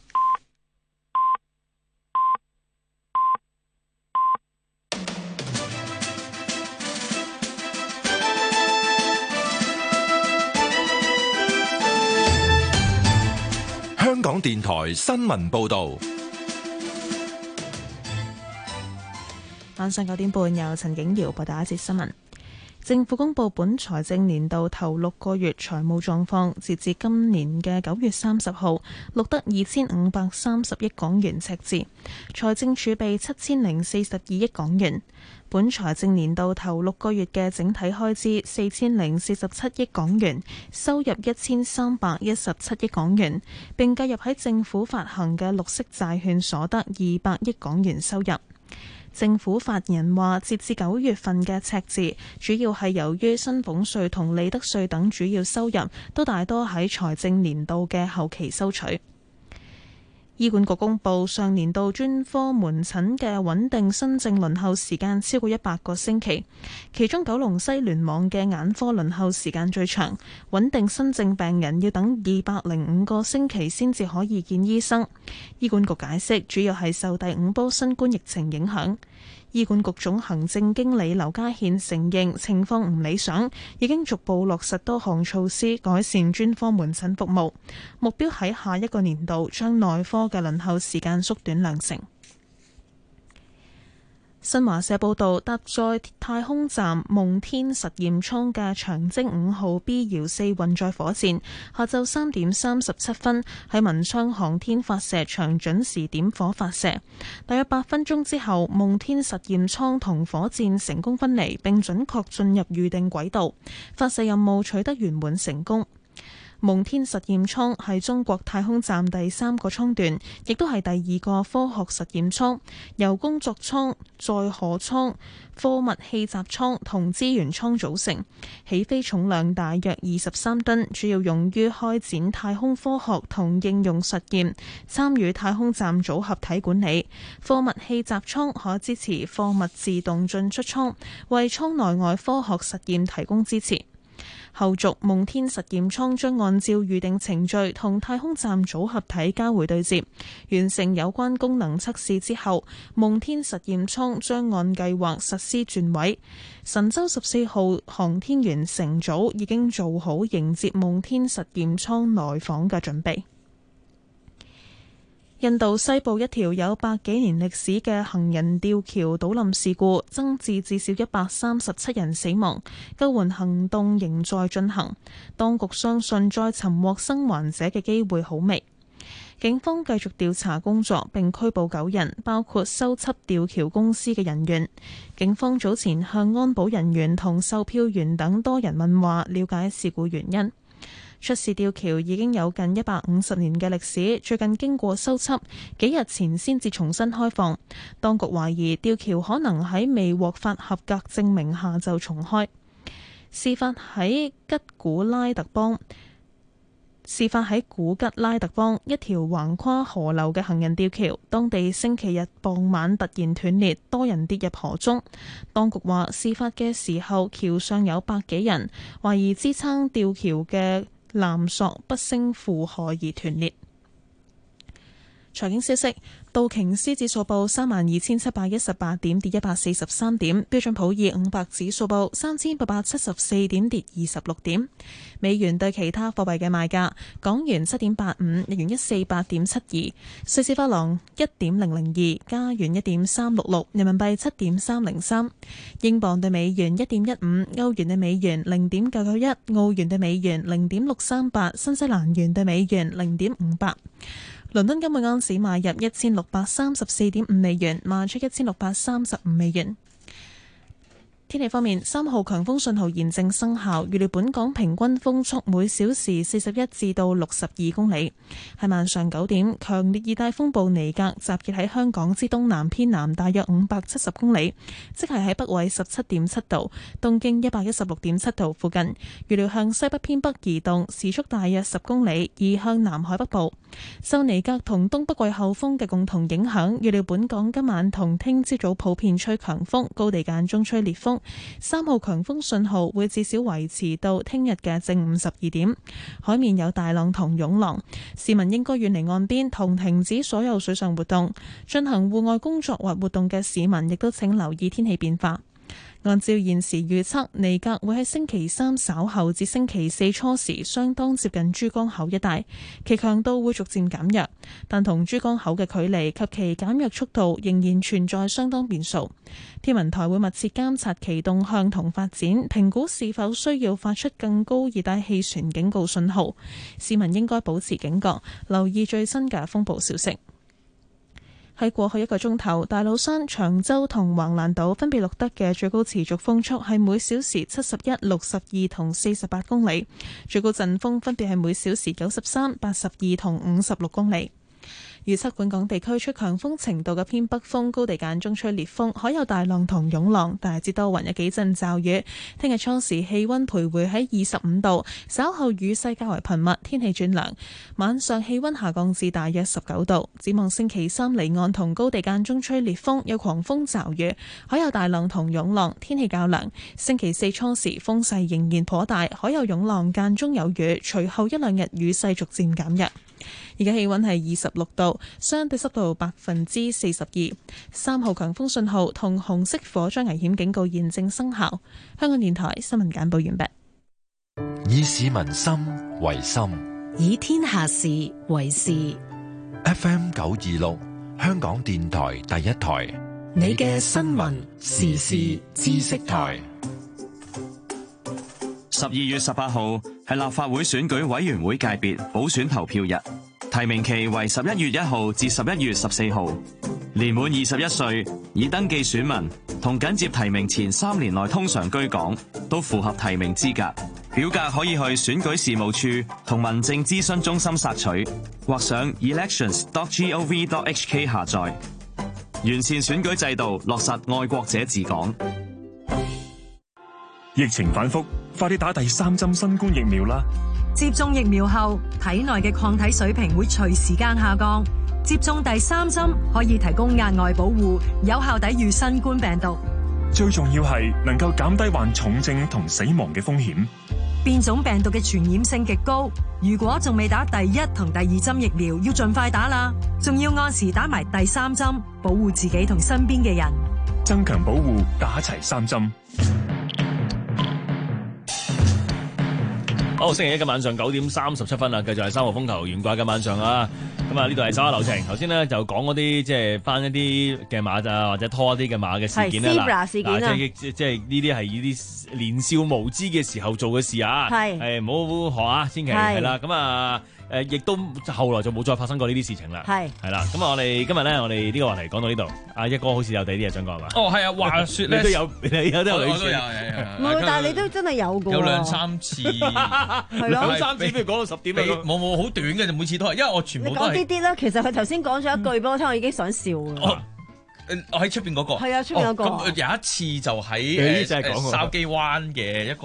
香港電台新聞報導。 晚上九點半，由陳景瑤報道一節新聞。政府公布本財政年度頭六個月財務狀況，截至今年嘅九月三十號，錄得二千五百三十億港元赤字，財政儲備七千零四十二億港元。本財政年度頭六個月嘅整體開支四千零四十七億港元，收入一千三百一十七億港元，並計入喺政府發行嘅綠色債券所得二百億港元收入。政府發言人話，截至九月份嘅赤字，主要係由於薪俸稅同利得稅等主要收入都大多喺財政年度嘅後期收取。醫管局公布上年度專科門診嘅穩定新症輪候時間超過一百個星期，其中九龍西聯網嘅眼科輪候時間最長，穩定新症病人要等二百零五個星期先至可以見醫生。醫管局解釋，主要係受第五波新冠疫情影響。醫管局總行政經理劉家憲承認情況唔理想，已經逐步落實多項措施改善專科門診服務，目標喺下一個年度將內科嘅輪候時間縮短兩成。新華社報道，搭載太空站夢天實驗艙嘅長征五號 B 遙四運載火箭，下晝三點三十七分喺文昌航天發射場準時點火發射。大約八分鐘之後，夢天實驗艙同火箭成功分離，並準確進入預定軌道，發射任務取得圓滿成功。夢天實驗艙係中國太空站第三個艙段，亦都係第二個科學實驗艙，由工作艙、載荷艙、貨物氣閘艙同資源艙組成。起飛重量大約二十三噸，主要用於開展太空科學同應用實驗，參與太空站組合體管理。貨物氣閘艙可支持貨物自動進出艙，為艙內外科學實驗提供支持。後續夢天實驗艙將按照預定程序同太空站組合體交會對接，完成有關功能測試之後，夢天實驗艙將按計劃實施轉位。神舟十四號航天員乘組已經做好迎接夢天實驗艙來訪嘅準備。印度西部一條有百幾年歷史嘅行人吊橋倒冧事故，增至至少一百三十七人死亡，救援行動仍在進行。當局相信再尋獲生還者嘅機會好微。警方繼續調查工作，並拘捕九人，包括修葺吊橋公司嘅人員。警方早前向安保人員同售票員等多人問話，了解事故原因。出事吊橋已經有近一百五十年嘅歷史，最近經過修葺，幾日前先至重新開放。當局懷疑吊橋可能喺未獲發合格證明下就重開。事發喺吉古拉特邦，事發喺古吉拉特邦一條橫跨河流嘅行人吊橋，當地星期日傍晚突然斷裂，多人跌入河中。當局話，事發嘅時候橋上有百幾人，懷疑支撐吊橋嘅纜索不勝負荷而斷裂。財經消息，道瓊斯指數報三萬二千七百一十八點，跌一百四十三點；標準普爾五百指數報三千八百七十四點，跌二十六點。美元對其他貨幣嘅賣價：港元七點八五，日元一四八點七二，瑞士法郎一點零零二，加元一點三六六，人民幣七點三零三，英鎊對美元一點一五，歐元對美元零點九九一，澳元對美元零點六三八，新西蘭元對美元零點五八。倫敦金每盎司買入一千六百三十四點五美元，賣出一千六百三十五美元。天氣方面，三號強風信號現正生效，預料本港平均風速每小時四十一至到六十二公里。喺晚上九點，強烈熱帶風暴尼格集結喺香港之東南偏南大約五百七十公里，即係喺北緯十七點七度、東經一百一十六點七度附近。預料向西北偏北移動，時速大約十公里，移向南海北部。受尼格同東北季候風嘅共同影響，預料本港今晚同聽朝早普遍吹強風，高地間中吹烈風。三號強風信號會至少維持到聽日嘅正午十二點。海面有大浪同湧浪，市民應該遠離岸邊同停止所有水上活動。進行戶外工作或活動嘅市民亦都請留意天氣變化。按照現時預測，尼格會喺星期三稍後至星期四初時相當接近珠江口一帶，其強度會逐漸減弱，但同珠江口嘅距離及其減弱速度仍然存在相當變數。天文台會密切監察其動向同發展，評估是否需要發出更高熱帶氣旋警告信號。市民應該保持警覺，留意最新嘅風暴消息。喺過去一個鐘頭，大老山、長洲同橫瀾島分別錄得嘅最高持續風速係每小時七十一、六十二同四十八公里，最高陣風分別係每小時九十三、八十二同五十六公里。預測本港地區吹強風程度嘅偏北風，高地間中吹烈風，海有大浪同湧浪，大致多雲，有幾陣驟雨。聽日初時氣溫徘徊喺二十五度，稍後雨勢較為頻密，天氣轉涼。晚上氣溫下降至大約十九度。展望星期三離岸同高地間中吹烈風，有狂風驟雨，海有大浪同湧浪，天氣較涼。星期四初時風勢仍然頗大，海有湧浪，間中有雨，隨後一兩日雨勢逐漸減弱。而家氣溫係二十六度，相對濕度百分之四十二，三號強風信號同紅色火災危險警告現正生效。香港電台新聞簡報完畢。 以市民心為心， 以天下事為事。 F M 九二六，香港電台第一台， 你嘅新聞時事知識台。 十二月十八號係立法會選舉委員會界別補選投票日，提名期為十一月一號至十一月十四號。年滿二十一歲已登記選民同緊接提名前三年內通常居港，都符合提名資格。表格可以去選舉事務處同民政諮詢中心索取，或上 elections dot gov dot hk 下載。完善選舉制度，落實愛國者治港。 疫情反覆，快啲打第三針新冠疫苗啦！ 接種疫苗後，體內嘅抗體水平會隨時間下降。接種第三針可以提供額外保護，有效抵禦新冠病毒。 最重要係能夠減低患重症同死亡嘅風險。 變種病毒嘅傳染性極高，如果仲未打第一同第二針疫苗，要盡快打啦！仲要按時打埋第三針，保護自己同身邊嘅人。 增強保護，打齊三針。 好，星期一嘅晚上九點三十七分啦，繼續係三號風球懸掛嘅晚上啊！咁啊，呢度係手下留情。頭先呢，就講嗰啲即係翻一啲嘅馬啊，或者拖一啲嘅馬嘅事件啦。嗱， 事件啊， 即係即係呢啲係呢啲年少無知嘅時候做嘅事啊！係係唔好學啊，千祈係啦。咁啊誒，亦都後來就冇再發生過呢啲事情啦。係係啦。咁啊，我哋今日咧，我哋呢個話題講到呢度。阿一哥好似有第啲嘢想講係嘛？ 哦，係啊，話説咧， 你都有，你有都有女我都有，有唔係，但係你都真係有嘅。 有兩三次， 係兩三次，不如講到十點啊！ 冇冇好短嘅，就每次都係，因為我全部都係。 你講啲啲啦，其實佢頭先講咗一句俾我聽，我已經想笑嘅。 我喺出邊嗰個係啊，出邊嗰個。 咁有一次就喺誒筲箕灣嘅一個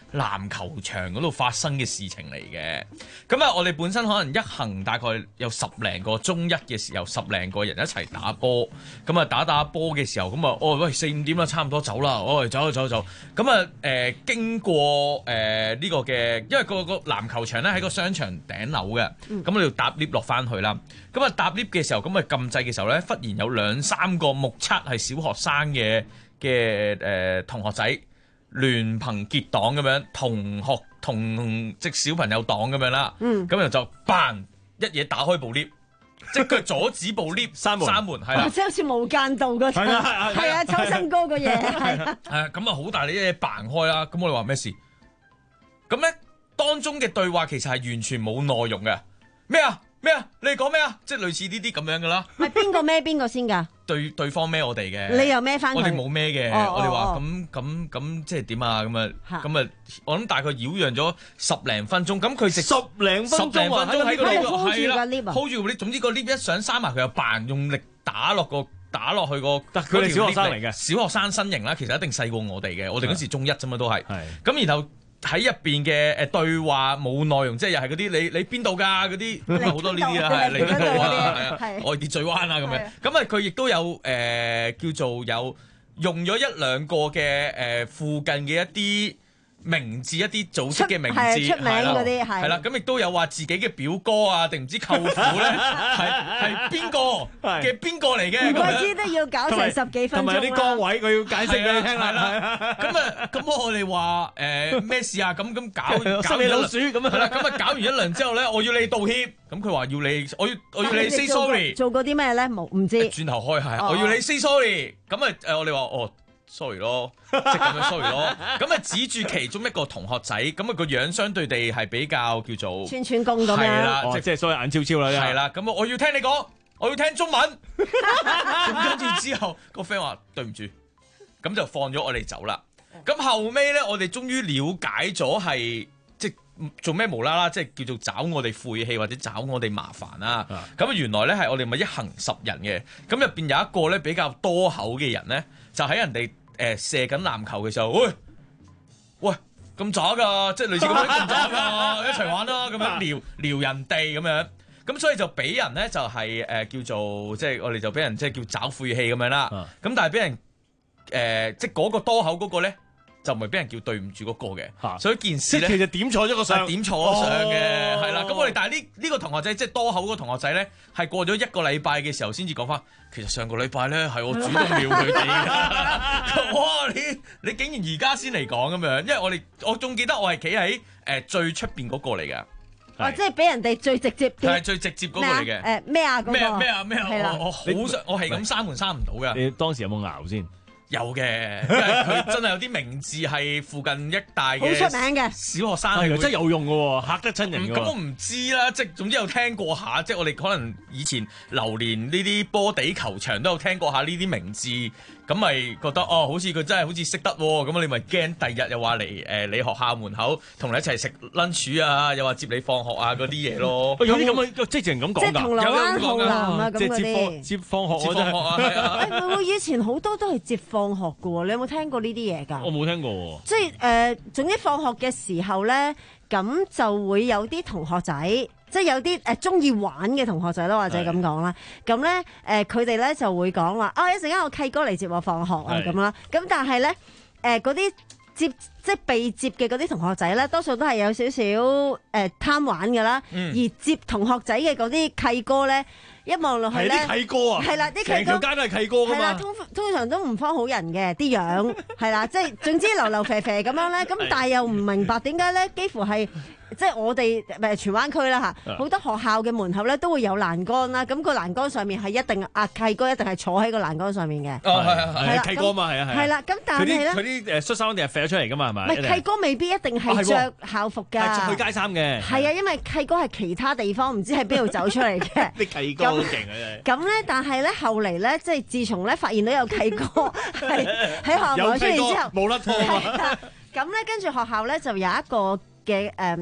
籃球場嗰度發生嘅事情嚟嘅。咁啊，我哋本身可能一行大概有十零個，中一嘅時候十零個人一齊打波，咁啊打打波嘅時候，咁啊哦喂四五點啦，差唔多走啦，哦走走走，咁啊誒經過誒呢、呃這個嘅，因為個個籃球場咧喺個商場頂樓嘅，咁我哋要搭 lift 落翻去啦。咁啊搭 lift 嘅時候，咁啊撳掣嘅時候咧，忽然有兩三個目測係小學生嘅嘅誒同學仔聯朋結黨咁樣，同學同即小朋友黨咁樣啦。咁然後就嘭一嘢打開部 lift，即係佢阻止部 lift 閂門，閂門係啦， 即係好似無間道嗰種，係啊，秋生哥個嘢係啊， 係啊，咁啊好大力一嘢嘭開啦。咁我哋話咩事？咁咧當中嘅對話其實係完全冇內容嘅。咩啊咩啊？你哋講咩啊？即係類似呢啲咁樣噶啦。 係邊個孭邊個先㗎？ 對對方孭我哋嘅， 你又孭翻佢？ 我哋冇孭嘅， 哦我哋話哦咁咁咁即係點啊？咁啊嚇咁啊，我諗大概擾攘咗十零分鐘。咁佢直十零分鐘十零分鐘喺個 lift 度 hold 住係啦個 lift 啊 ，hold 住個 lift。總之個 lift 一上閂埋，佢又扮用力打落個打落去個。 但佢哋小學生嚟嘅， 小學生身形啦，其實一定細過我哋嘅。我哋嗰時中一啫嘛，都係。咁然後喺入邊嘅誒對話冇內容，即係又係嗰啲你你邊度㗎嗰啲，咁啊好多呢啲啦，係你邊度啊，係啊，愛秩序灣啊咁樣。咁啊佢亦都有誒、呃、叫做有用咗一兩個嘅誒、呃、附近嘅一啲名字，一啲組織嘅名字， 係出名嗰啲係係啦。咁亦都有話自己嘅表哥啊，定唔知舅父咧，係係邊個嘅邊個嚟嘅？ 唔怪之都要搞成十幾分鐘啦。 同埋啲崗位佢要解釋俾你聽啦。 咁啊，咁我哋話誒咩事啊？咁咁搞搞失你老鼠咁啊！ 係啦，咁啊搞完一輪之後咧，我要你道歉。咁佢話要你，我要我要你 say sorry。 做過啲咩咧？冇唔知。 轉頭開係，我要你 say sorry。咁啊誒，我哋話哦。sorry 咯，即係咁樣 sorry 咯，咁啊指住其中一個同學仔，咁啊個樣相對地係比較叫做串串工咁樣， 係啦， 即係所謂眼超超啦， 係啦，咁我要聽你講，我要聽中文，咁跟住之後個 friend 話對唔住，咁就放咗我哋走啦。咁後尾咧，我哋終於了解咗係即係做咩無啦啦，即係叫做找我哋晦氣或者找我哋麻煩啦。咁啊原來咧係我哋咪一行十人嘅，咁入邊有一個咧比較多口嘅人咧。就喺人哋誒、呃、射緊籃球嘅時候，喂喂咁渣㗎，即係類似咁樣咁渣㗎，一齊玩啦，咁樣撩撩人哋咁樣，咁所以就俾人咧就係、是、誒、呃、叫做即係我哋就俾人即係叫找晦氣咁樣啦。咁但係俾人誒、呃、即係嗰個多口嗰個咧。就唔係俾人叫對唔住嗰個嘅，啊、所以件事咧， 其實點錯咗個相， 點錯咗相嘅，係啦、哦。咁我哋但係呢呢個同學仔，即係多口嗰個同學仔咧，係過咗一個禮拜嘅時候先至講翻，其實上個禮拜咧係我主動撩佢哋嘅。哇！你你竟然而家先嚟講咁樣，因為我哋我仲記得我係企喺誒最出邊嗰個嚟嘅。 哦，即係俾人哋最直接啲， 係最直接嗰個嚟嘅。 誒咩啊？嗰個咩咩啊咩啊！我我好你想，我係咁閂門閂唔到嘅。 你當時有冇熬先？ 有嘅，因為佢真係有啲名字係附近一帶嘅， 好出名嘅小學生係真係有用嘅喎，嚇得親人嘅喎。 咁我唔知啦，即係總之有聽過下，即係我哋可能以前流連呢啲波地球場都有聽過下呢啲名字，咁咪覺得哦，好似佢真係好似識得喎，咁你咪驚第日又話嚟誒你學校門口同你一齊食 lunch 啊，又話接你放學啊嗰啲嘢咯。 有啲咁嘅即係直情咁講㗎， 即係銅鑼灣浩南啊咁嗰啲。 即係接放接放學， 接放學啊，係啊。 誒會以前好多都係接放學嘅喎，你有冇聽過呢啲嘢㗎？ 我冇聽過喎。 即係誒、呃，總之放學嘅時候咧，咁就會有啲同學仔，即係有啲誒中意玩嘅同學仔啦，或者咁講啦。咁咧誒，佢哋咧就會講話啊，一陣間我契哥嚟接我放學啊咁啦。咁但係咧誒嗰啲接即係被接嘅嗰啲同學仔咧，多數都係有少少誒貪玩㗎啦。 嗯、 而接同學仔嘅嗰啲契哥咧。一望落去咧， 係啲契哥啊， 係啦，啲契哥成條街都係契哥㗎嘛。 係啦，通通常都唔方好人嘅啲樣，係啦，即係總之流流肥肥咁樣咧。咁但係又唔明白點解咧，幾乎係即係我哋誒荃灣區啦嚇，好多學校嘅門口咧都會有欄杆啦。咁個欄杆上面係一定阿契哥一定係坐喺個欄杆上面嘅。 哦，係係係契哥嘛，係啊係。 係啦，咁但係咧， 佢啲誒恤衫一定係揈咗出嚟㗎嘛，係咪？ 唔係契哥未必一定係着校服㗎， 係着去街衫嘅。 係啊，因為契哥係其他地方唔知喺邊度走出嚟嘅。 啲契哥好勁啊！真係。 咁咧，但係咧後嚟咧，即係自從咧發現到有契哥係喺學校內出現之後， 冇甩拖啊！ 咁咧，跟住學校咧就有一個嘅誒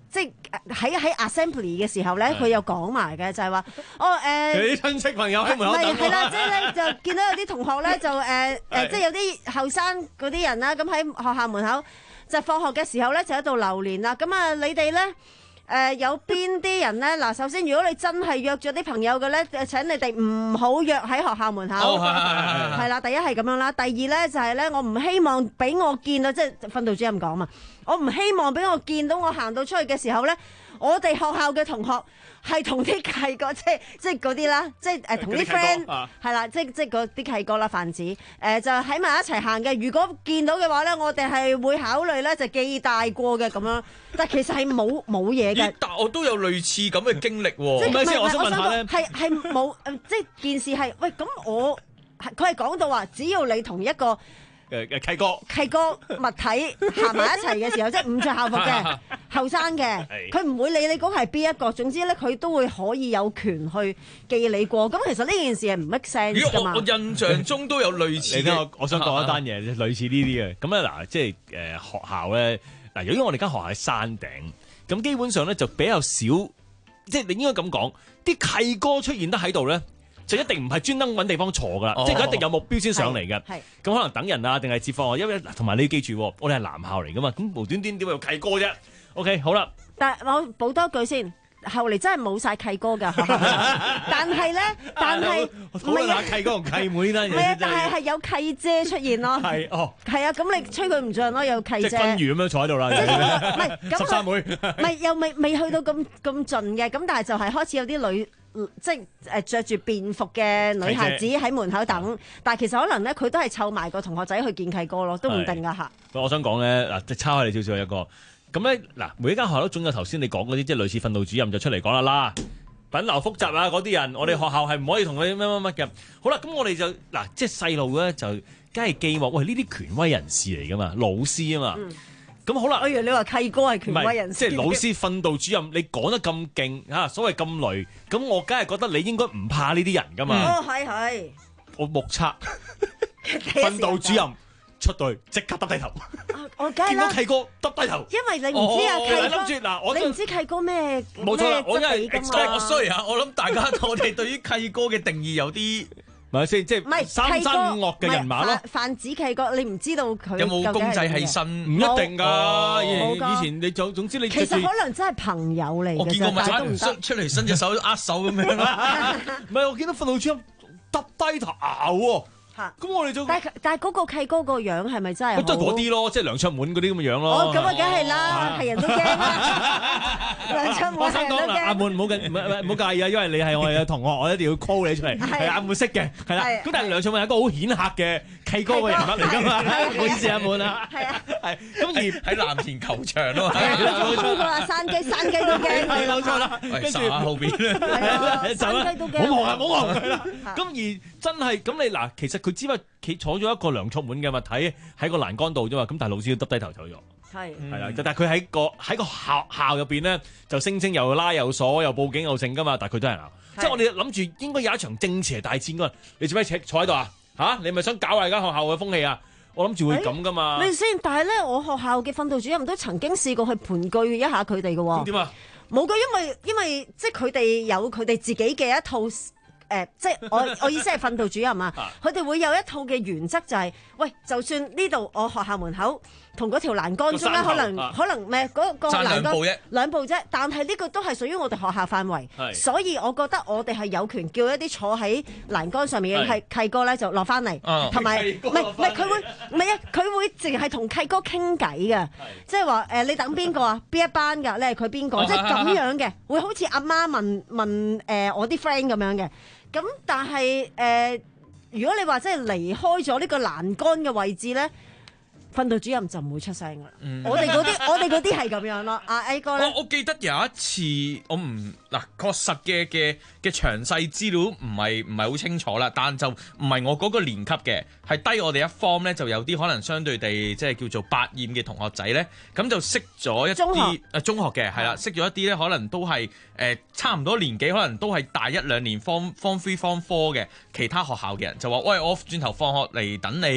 即係喺喺 assembly 嘅時候咧，佢有講埋嘅，就係話哦誒， 你啲親戚朋友喺門口等。 係啦，即係咧就見到有啲同學咧就誒誒，即係有啲後生嗰啲人啦，咁喺學校門口就放學嘅時候咧就喺度留連啦。咁啊，你哋咧？誒、呃、有邊啲人咧？嗱，首先如果你真係約咗啲朋友嘅咧，請你哋唔好約喺學校門口。係、哦、啦，第一係咁樣啦。第二咧就係、是、咧，我唔希望俾我見到，即係訓導主任講嘛，我唔希望俾我見到我行到出去嘅時候咧，我哋學校嘅同學係同啲契哥，即係即係嗰啲啦，即係誒同啲 friend 係啦，即係即係嗰啲契哥啦，泛指誒就喺埋一齊行嘅。如果見到嘅話咧，我哋係會考慮咧就記大過嘅咁樣。但係其實係冇冇嘢嘅。 但我都有類似咁嘅經歷喎。 即係唔係？ 我想問下咧， 係係冇誒，即係件事係喂咁我佢係講到話，只要你同一個。 誒誒契哥， 契哥物體行埋一齊嘅時候，即係唔着校服嘅後生嘅，佢唔會理你嗰係邊一個。總之咧，佢都會可以有權去記你過。咁其實呢件事係唔 make sense 㗎嘛。 我印象中都有類似。 你聽我，我想講一單嘢，類似呢啲嘅。咁咧嗱，即係誒、呃、學校咧嗱，由於我哋間學校喺山頂，咁基本上咧就比較少，即係你應該咁講，啲契哥出現得喺度咧。就一定唔係專登揾地方坐噶啦，哦、即係佢一定有目標先上嚟嘅。咁可能等人啊，定係接放學，因為同埋你要記住，我哋係男校嚟噶嘛，咁無端端點會有契哥啫 ？OK， 好啦。 但係我補多句先，後嚟真係冇晒契哥㗎，但係咧，但係討論下契哥同契妹呢單嘢。 係啊，但係係有契姐出現咯。係哦，係啊，咁你吹佢唔脹咯，有契姐。即係君如咁樣坐喺度啦。 唔係十三妹。 唔係又未未去到咁咁盡嘅，咁但係就係開始有啲女。即係誒著住便服嘅女孩子喺門口等，但係其實可能咧佢都係湊埋個同學仔去見契哥咯，都唔定噶嚇。 我想講咧嗱，即係抄下你少少一個咁咧嗱，每一間學校都總有頭先你講嗰啲，即係類似訓導主任就出嚟講啦啦，品流複雜啊嗰啲人，我哋學校係唔可以同佢乜乜乜嘅。好啦，咁我哋就嗱，即係細路咧就梗係寄望喂呢啲權威人士嚟噶嘛，老師啊嘛。嗯咁好啦， 哎呀，你話契哥係權威人士， 即係老師訓導主任，你講得咁勁嚇，所謂咁雷，咁我梗係覺得你應該唔怕呢啲人噶嘛。 哦，係係。 我目測訓導主任出隊即刻耷低頭。 我梗係啦。 見到契哥耷低頭。 因為你唔知啊，契哥。 諗住嗱，我你唔知契哥咩？ 冇錯啦，我因為我衰啊！我諗大家我哋對於契哥嘅定義有啲。咪先，即係三山五岳嘅人馬咯。 泛指契哥，你唔知道佢有冇公仔喺身？ 唔一定㗎。以前你總總之你其實可能真係朋友嚟嘅。 我見過咪出出嚟伸隻手握手咁樣啦。 唔係，我見到訓導主任耷低頭咬喎。咁我哋就但係但係嗰個契哥個樣係咪真係？ 都係嗰啲咯，即係梁卓滿嗰啲咁嘅樣咯。 哦，咁啊，梗係啦，係人都驚啦。梁卓滿係人都驚。 阿滿唔好緊，唔唔唔好介意啊，因為你係我哋嘅同學，我一定要 call 你出嚟。係阿滿識嘅，係啦。咁但係梁卓滿係一個好顯赫嘅契哥嘅人物嚟㗎嘛。唔好意思，阿滿啊。係啊。係。咁而喺藍田球場咯。 係啊。冇錯啦，山雞山雞都驚。 係冇錯啦。 跟住後邊。 係啊。山雞都驚。 好忙啊！好忙。係啦。咁而真係咁你嗱，其實佢只不過企坐咗一個梁卓滿嘅物體喺個欄杆度啫嘛，咁但係老師都耷低頭走咗。係係啦，但係佢喺個喺個校校入邊咧，就聲稱又拉又鎖又報警又剩噶嘛，但係佢都係鬧。即係我哋諗住應該有一場正邪大戰噶，你做咩坐坐喺度啊？嚇，你咪想搞壞間學校嘅風氣啊？我諗住會咁噶嘛。 你先，但係咧，我學校嘅訓導主任都曾經試過去盤踞一下佢哋嘅喎。 點啊？ 冇噶，因為因為即係佢哋有佢哋自己嘅一套。誒、呃，即係我我意思係訓導主任啊，佢哋會有一套嘅原則、就係，就係喂，就算呢度我學校門口同嗰條欄杆中間可能、啊、可能咩嗰、嗰個欄杆兩步啫，兩步啫，但係呢個都係屬於我哋學校範圍，所以我覺得我哋係有權叫一啲坐喺欄杆上面嘅係契哥咧就落翻嚟，同埋唔係唔係佢會唔係啊？佢會淨係同契哥傾偈嘅，即係話誒你等邊個啊？邊一班㗎？你係佢邊個？即係咁樣嘅，會好似阿媽問問誒、呃、我啲 friend 咁樣嘅。咁但係誒、呃，如果你話真係離開咗呢個欄杆嘅位置咧，訓導主任就唔會出聲噶啦。嗯、我哋嗰啲，我哋嗰啲係咁樣咯。阿 A 哥咧， 我我記得有一次，我唔嗱確實嘅嘅嘅詳細資料唔係唔係好清楚啦，但就唔係我嗰個年級嘅，係低我哋一 form 咧，就有啲可能相對地即係叫做百厭嘅同學仔咧，咁就識咗一啲誒中學嘅係啦，識咗一啲咧，可能都係誒、呃、差唔多年紀，可能都係大一兩年 form form three form four 嘅其他學校嘅人，就話喂，我轉頭放學嚟等你。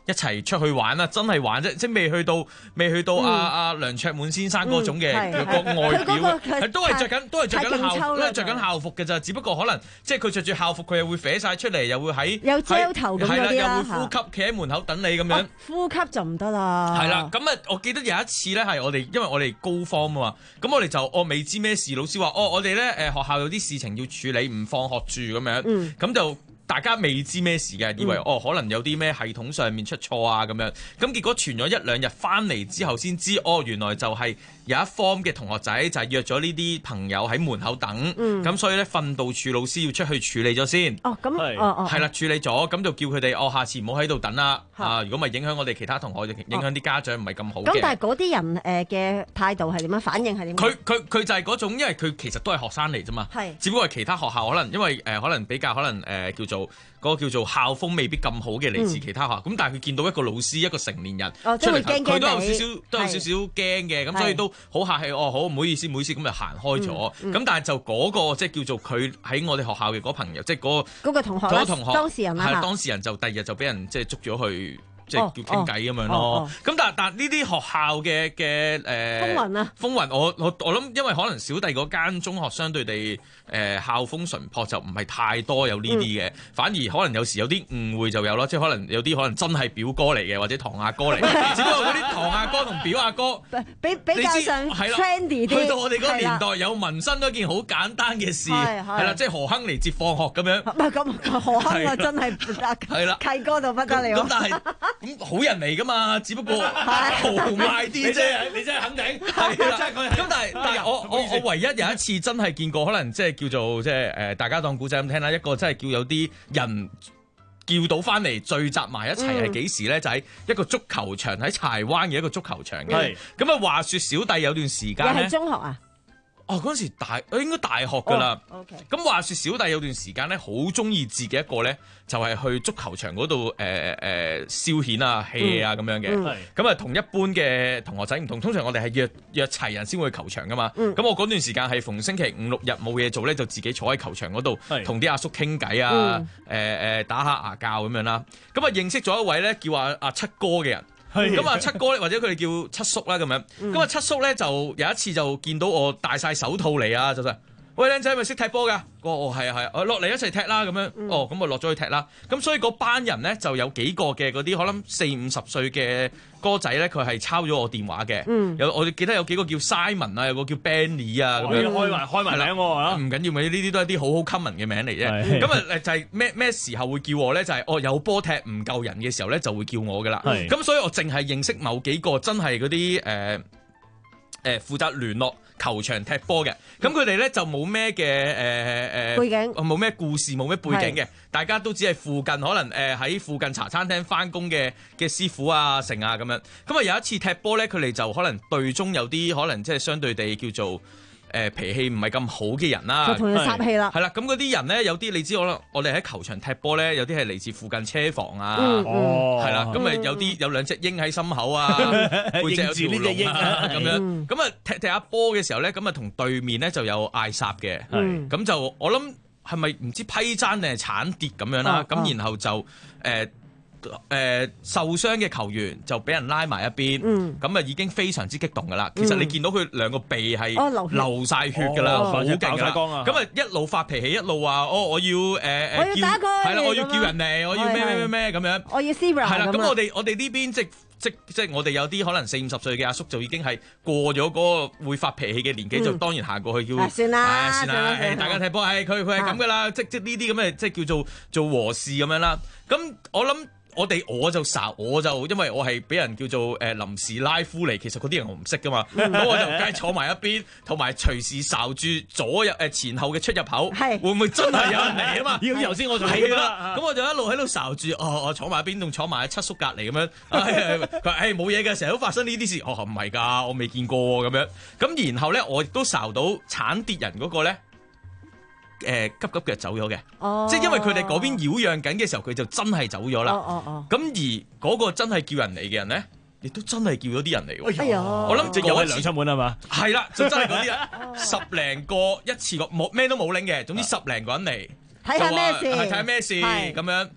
一齊出去玩啦，真係玩啫，即係未去到未去到阿阿梁卓滿先生嗰種嘅個外表啊，係都係着緊都係着緊校都係着緊校服嘅咋，只不過可能即係佢着住校服，佢又會搲晒出嚟，又會喺有膠頭咁嗰啲啦， 又會呼吸，企喺門口等你咁樣。 呼吸就唔得啦。 係啦，咁啊，我記得有一次咧，係我哋因為我哋高方啊嘛，咁我哋就我未知咩事，老師話哦，我哋咧誒學校有啲事情要處理，唔放學住咁樣，咁、嗯、就。大家未知咩事嘅，以為、嗯、哦可能有啲咩系統上面出錯啊咁樣，咁結果傳咗一兩日翻嚟之後先知，哦原來就係有一 form 嘅同學仔就係約咗呢啲朋友喺門口等，咁、嗯、所以咧訓導處老師要出去處理咗先。 哦咁，係哦哦， 係啦，處理咗，咁就叫佢哋哦下次唔好喺度等啦，啊如果咪影響我哋其他同學，影響啲家長唔係咁好嘅。 咁但係嗰啲人誒嘅態度係點樣？反應係點？ 佢佢佢就係嗰種，因為佢其實都係學生嚟啫嘛，係，只不過係其他學校可能因為誒、呃、可能比較可能誒、呃、叫做。嗰個叫做校風未必咁好嘅嚟自其他學校，咁、嗯、但係佢見到一個老師一個成年人、哦、出嚟，佢都有少少都有少少驚嘅，咁所以都好客氣。哦，好唔好意思，唔好意思，咁就行開咗。咁、嗯嗯、但係就嗰、嗰個即係叫做佢喺我哋學校嘅嗰朋友，即係嗰個嗰個同學， 嗰個同學當事人啦， 係當事人就第二日就俾人即係捉咗去。即係叫傾偈咁樣咯，咁但係但係呢啲學校嘅嘅誒風雲啊，風雲我我我諗，因為可能小弟嗰間中學相對地誒、呃、校風淳樸，就唔係太多有呢啲嘅，嗯、反而可能有時有啲誤會就有咯，即係可能有啲可能真係表哥嚟嘅，或者堂阿哥嚟嘅，只不過嗰啲堂阿哥同表阿哥比比較上 trendy 啲， 去到我哋嗰個年代有紋身都一件好簡單嘅事，係啦，即係何亨嚟接放學咁樣， 唔係咁何亨啊，真係係啦，契哥到不得了， 咁但係。咁好人嚟噶嘛，只不過豪邁啲啫。 你真係肯定係啦。咁但係但係我我我唯一有一次真係見過，可能即係叫做即係誒，大家當古仔咁聽啦。一個真係叫有啲人叫到翻嚟聚集埋一齊係幾時咧？就喺一個足球場，喺柴灣嘅一個足球場嘅。咁啊，話說小弟有段時間咧， 係中學啊。 哦，嗰陣時大，應該大學㗎啦。咁、oh, okay. 話說小弟有段時間咧，好中意自己一個咧，就係、是、去足球場嗰度誒誒消遣啊、hea 啊咁樣嘅。咁啊、嗯，同一般嘅同學仔唔同，通常我哋係約約齊人先會去球場㗎嘛。咁、嗯、我嗰段時間係逢星期五六日冇嘢做咧，就自己坐喺球場嗰度，同啲阿叔傾偈啊，誒誒、嗯呃、打下牙鉸咁樣啦。咁啊認識咗一位咧叫阿阿七哥嘅人。咁啊七哥咧，或者佢哋叫七叔啦咁樣。咁啊、嗯、七叔咧就有一次就見到我戴晒手套嚟啊，就話：喂，靚仔，咪識踢波㗎？我哦係啊係啊，落嚟一齊踢啦咁樣。嗯、哦咁啊落咗去踢啦。咁所以嗰班人咧就有幾個嘅嗰啲可能四五十歲嘅哥仔咧，佢係抄咗我電話嘅。嗯、有我哋記得有幾個叫 Simon 啊，有個叫 Benny 啊咁樣。開埋開埋名喎，唔緊要咪呢啲都係啲好好 common 嘅名嚟啫。咁啊就係咩咩時候會叫我咧？就係、是、哦有波踢唔夠人嘅時候咧，就會叫我㗎啦。咁所以我淨係認識某幾個真係嗰啲誒誒負責聯絡球場踢波嘅，咁佢哋咧就冇咩嘅誒誒背景， 冇咩故事，冇咩背景嘅，大家都只係附近可能誒喺、呃、附近茶餐廳翻工嘅嘅師傅啊、成啊咁樣。咁啊有一次踢波咧，佢哋就可能隊中有啲可能即係相對地叫做。誒、呃、脾氣唔係咁好嘅人啦， 就同佢撒氣啦。係啦，咁嗰啲人咧，有啲你知我啦，我哋喺球場踢波咧，有啲係嚟自附近車房啊，係啦、嗯，咁咪、嗯、有啲有兩隻鷹喺心口啊，背脊有條龍啊，咁樣，咁啊踢踢下波嘅時候咧，咁啊同對面咧就有嗌霎嘅，咁、嗯、就我諗係咪唔知批爭定係鏟跌咁樣啦，咁、哦、然後就誒。呃誒、呃、受傷嘅球員就俾人拉埋一邊，咁啊、嗯、已經非常之激動噶啦。嗯、其實你見到佢兩個鼻係流晒血噶啦，好勁噶啦。咁啊一路發脾氣，一路話哦我要誒誒、呃、 我要打佢， 係啦，我要叫人嚟，我要咩咩咩咩咁樣。 我要 Zebra 係啦，咁我哋我哋呢邊即即即我哋有啲可能四五十歲嘅阿叔就已經係過咗嗰個會發脾氣嘅年紀，嗯、就當然行過去叫、 啊、算啦、啊， 算啦，誒大家踢波，誒佢佢係咁噶啦，即即呢啲咁嘅即叫做做和事咁樣啦。咁我諗。我哋我就睄，我就因為我係俾人叫做誒、呃、臨時拉夫嚟，其實嗰啲人我唔識噶嘛，咁、嗯、我就梗係坐埋一邊，同埋隨時睄住左右誒前後嘅出入口，是會唔會真係有人嚟啊嘛？要頭先我就係啦，咁我就一路喺度睄住，哦，我坐埋一邊，仲坐埋喺七叔隔離咁樣，佢話誒冇嘢嘅，成日都發生呢啲事，哦唔係㗎，我未見過咁樣，咁然後咧我亦都睄到鏟跌人嗰個咧。誒、呃、急急腳走咗嘅，哦、即係因為佢哋嗰邊擾攘緊嘅時候，佢就真係走咗啦。咁、哦哦、而嗰個真係叫人嚟嘅人咧，亦都真係叫咗啲人嚟喎。哎呀，我諗就有係梁七滿係嘛？係啦，就真係嗰啲人，十零個一次過冇咩都冇拎嘅，總之十零個人嚟睇下咩事，睇下咩事咁樣。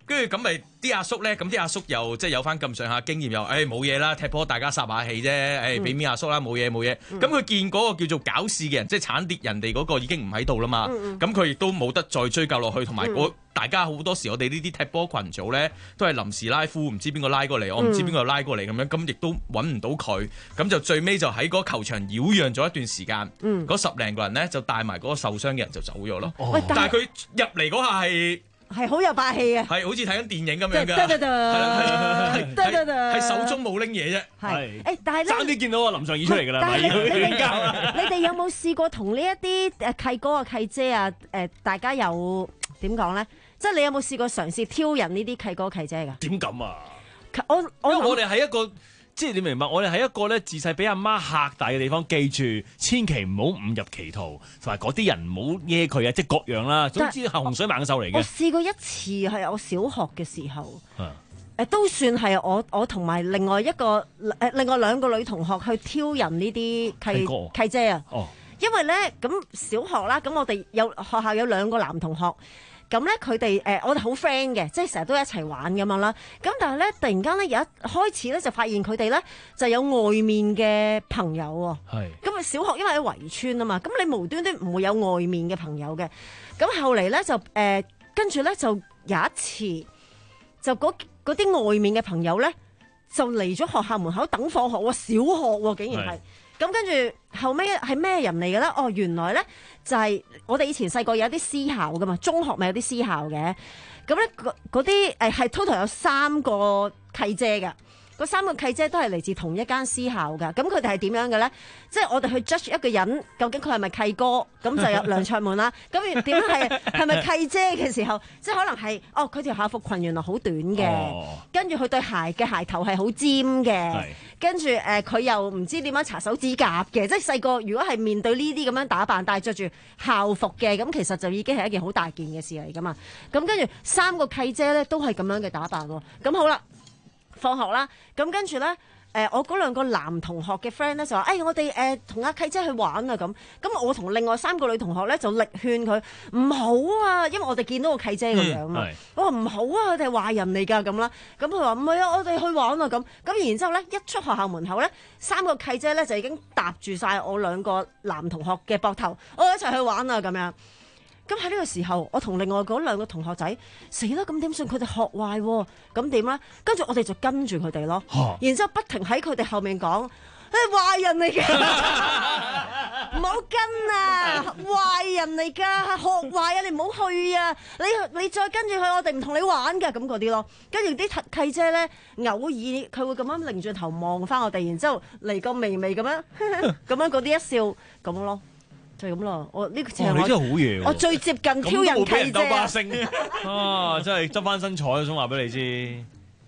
跟住咁咪啲阿叔咧，咁啲阿叔又即係有翻咁上下經驗，又誒冇嘢啦，踢波大家撒下氣啫，誒俾面阿叔啦，冇嘢冇嘢。咁佢見嗰個叫做搞事嘅人，即係鏟跌人哋嗰個已經唔喺度啦嘛，咁佢亦都冇得再追究落去，同埋我大家好多時我哋呢啲踢波群組咧，都係臨時拉夫，唔知邊個拉過嚟，我唔知邊個拉過嚟咁樣，咁亦都揾唔到佢，咁就最尾就喺嗰個球場擾攘咗一段時間，嗰十零個人咧就帶埋嗰個受傷嘅人就走咗咯。但係佢入嚟嗰下係。 係好有霸氣嘅， 係好似睇緊電影咁樣㗎， 得得得， 係得得得， 係手中冇拎嘢啫， 係誒，但係咧， 爭啲見到阿林尚義出嚟㗎啦， 但係你哋你哋有冇試過同呢一啲誒契哥啊契姐啊誒，大家有點講咧？即係你有冇試過嘗試挑釁呢啲契哥契姐㗎？ 點咁啊？ 我我因為我哋係一個。即係你明白，我哋係一個咧自細俾阿媽嚇大嘅地方，記住千祈唔好誤入歧途，同埋嗰啲人唔好惹佢啊！即係各樣啦，總之係洪水猛獸嚟嘅。 我試過一次係我小學嘅時候，誒、啊、都算係我我同埋另外一個誒另外兩個女同學去挑釁呢啲契契姐啊。哦，因為咧咁小學啦，咁我哋有學校有兩個男同學。咁咧佢哋誒我哋好 friend 嘅，即係成日都一齊玩咁樣啦。咁但係咧突然間咧有一開始咧就發現佢哋咧就有外面嘅朋友喎。係。咁啊小學因為喺圍村啊嘛，咁你無端端唔會有外面嘅朋友嘅。咁後嚟咧就誒跟住咧就有一次就嗰嗰啲外面嘅朋友咧就嚟咗學校門口等放學喎，小學喎竟然係。咁跟住後尾係咩人嚟嘅咧？哦，原來咧就係、是、我哋以前細個有啲私校噶嘛，中學咪有啲私校嘅。咁咧嗰啲誒係 total 有三個契姐㗎。嗰三個契姐都係嚟自同一間私校㗎，咁佢哋係點樣嘅咧？即係我哋去 judge 一個人，究竟佢係咪契哥？咁就有梁卓滿啦。咁點樣係係咪契姐嘅時候，即係可能係哦，佢條校服裙原來好短嘅，哦、跟住佢對鞋嘅鞋頭係好尖嘅，跟住誒佢又唔知點樣搽手指甲嘅，即係細個如果係面對呢啲咁樣打扮，但係着住校服嘅，咁其實就已經係一件好大件嘅事嚟㗎嘛。咁跟住三個契姐咧都係咁樣嘅打扮喎。咁好啦。放學啦，咁跟住咧，誒、呃、我嗰兩個男同學嘅 friend 咧就話，誒、哎、我哋誒同阿契姐去玩啊咁，咁我同另外三個女同學咧就力勸佢唔好啊，因為我哋見到個契姐個樣嘛，嗯、我話唔好啊，佢哋係壞人嚟㗎咁啦，咁佢話唔係啊，我哋去玩啊咁，咁然之後咧一出學校門口咧，三個契姐咧就已經搭住晒我兩個男同學嘅膊頭，我哋一齊去玩啊咁樣。咁喺呢個時候，我同另外嗰兩個同學仔死啦！咁點算？佢哋學壞喎，咁點咧？跟住我哋就跟住佢哋咯，啊、然之後不停喺佢哋後面講：你係壞人嚟嘅，唔好跟啊！壞人嚟㗎，學壞啊！你唔好去啊！你你再跟住佢，我哋唔同你玩㗎，咁嗰啲咯。跟住啲契姐咧，偶爾佢會咁樣擰轉頭望翻我哋，然之後嚟個微微咁樣咁樣嗰啲一笑咁咯。就係咁咯，我呢個就係我， 你真係好嘢喎！ 我最接近挑人契姐啊！啊，真係執翻身彩，我想話俾你知。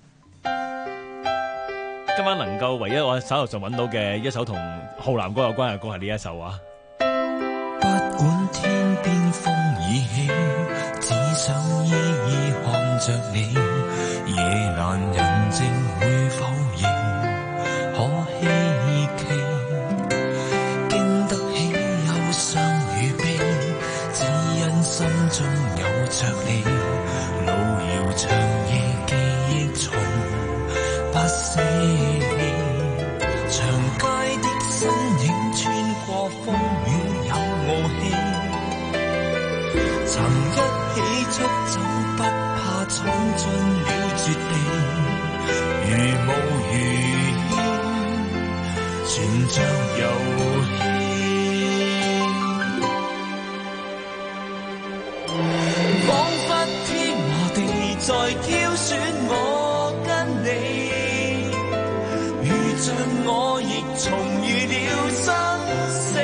今晚能夠唯一我手頭上揾到嘅一首同浩南哥有關嘅歌係呢一首啊！ 不管天邊風已起，只想依依看着你，夜闌人靜會否認？可希冀。傷與悲，只因心中有着你，路遙長夜記憶從不捨棄，長街的身影穿過風雨有傲氣，曾一起出走不怕闖進了絕地，如霧如煙全像遊戲。彷彿天和地在挑選我跟你，如像我亦重遇了生死，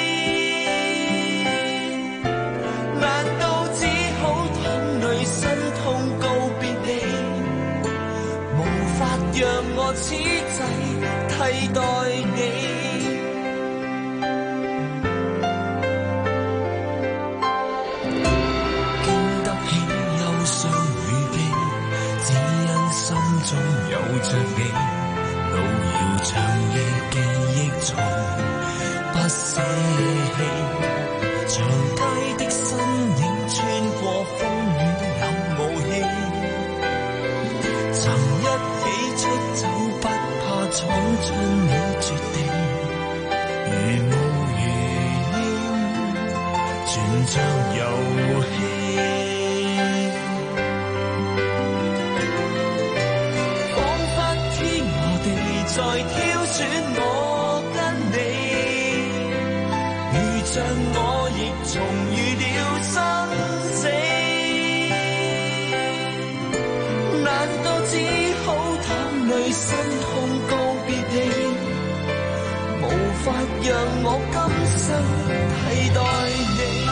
難道只好淌淚心痛告別你，無法讓我此際替代你。中有着你，路遙長夜記憶從不捨棄，長街的身影穿過風雨有霧氣， 曾一起出走，不怕闖出了絕地，如霧如煙，轉着遊戲。彷彿天和地在挑選我跟你，遇着我亦重遇了生死。難道只好淌淚心痛告別你，無法讓我今生替代你。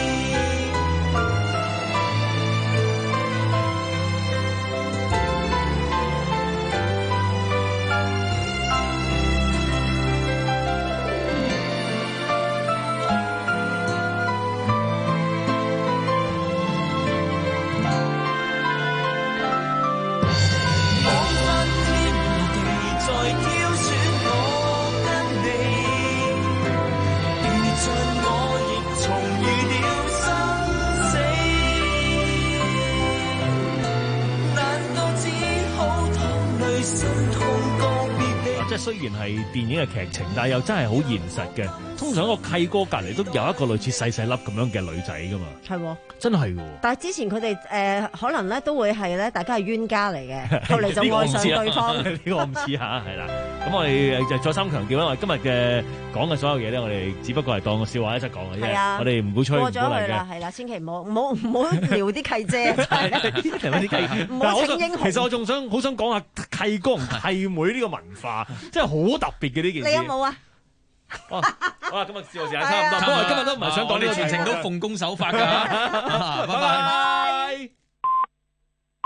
即係雖然係電影嘅劇情，但係又真係好現實嘅。通常一個契哥隔離都有一個類似細細粒咁樣嘅女仔噶嘛。 係喎， 真係喎。 但係之前佢哋誒可能咧都會係咧，大家係冤家嚟嘅，後嚟就愛上對方。 呢個我唔知嚇，係啦。咁我哋就再三強調啦，我哋今日嘅講嘅所有嘢咧，我哋只不過係當個笑話一齊講嘅啫。係啊，我哋唔會吹唔好嚟嘅。過咗去啦，係啦，千祈唔好唔好唔好聊啲契姐，唔好請英雄。其實我仲想好想講下契哥同契妹呢個文化，真係好特別嘅呢件事。 你有冇啊？ 好啦，今日節目時間差唔多，不過今日都唔係想講呢個， 全程都奉公守法㗎。拜拜。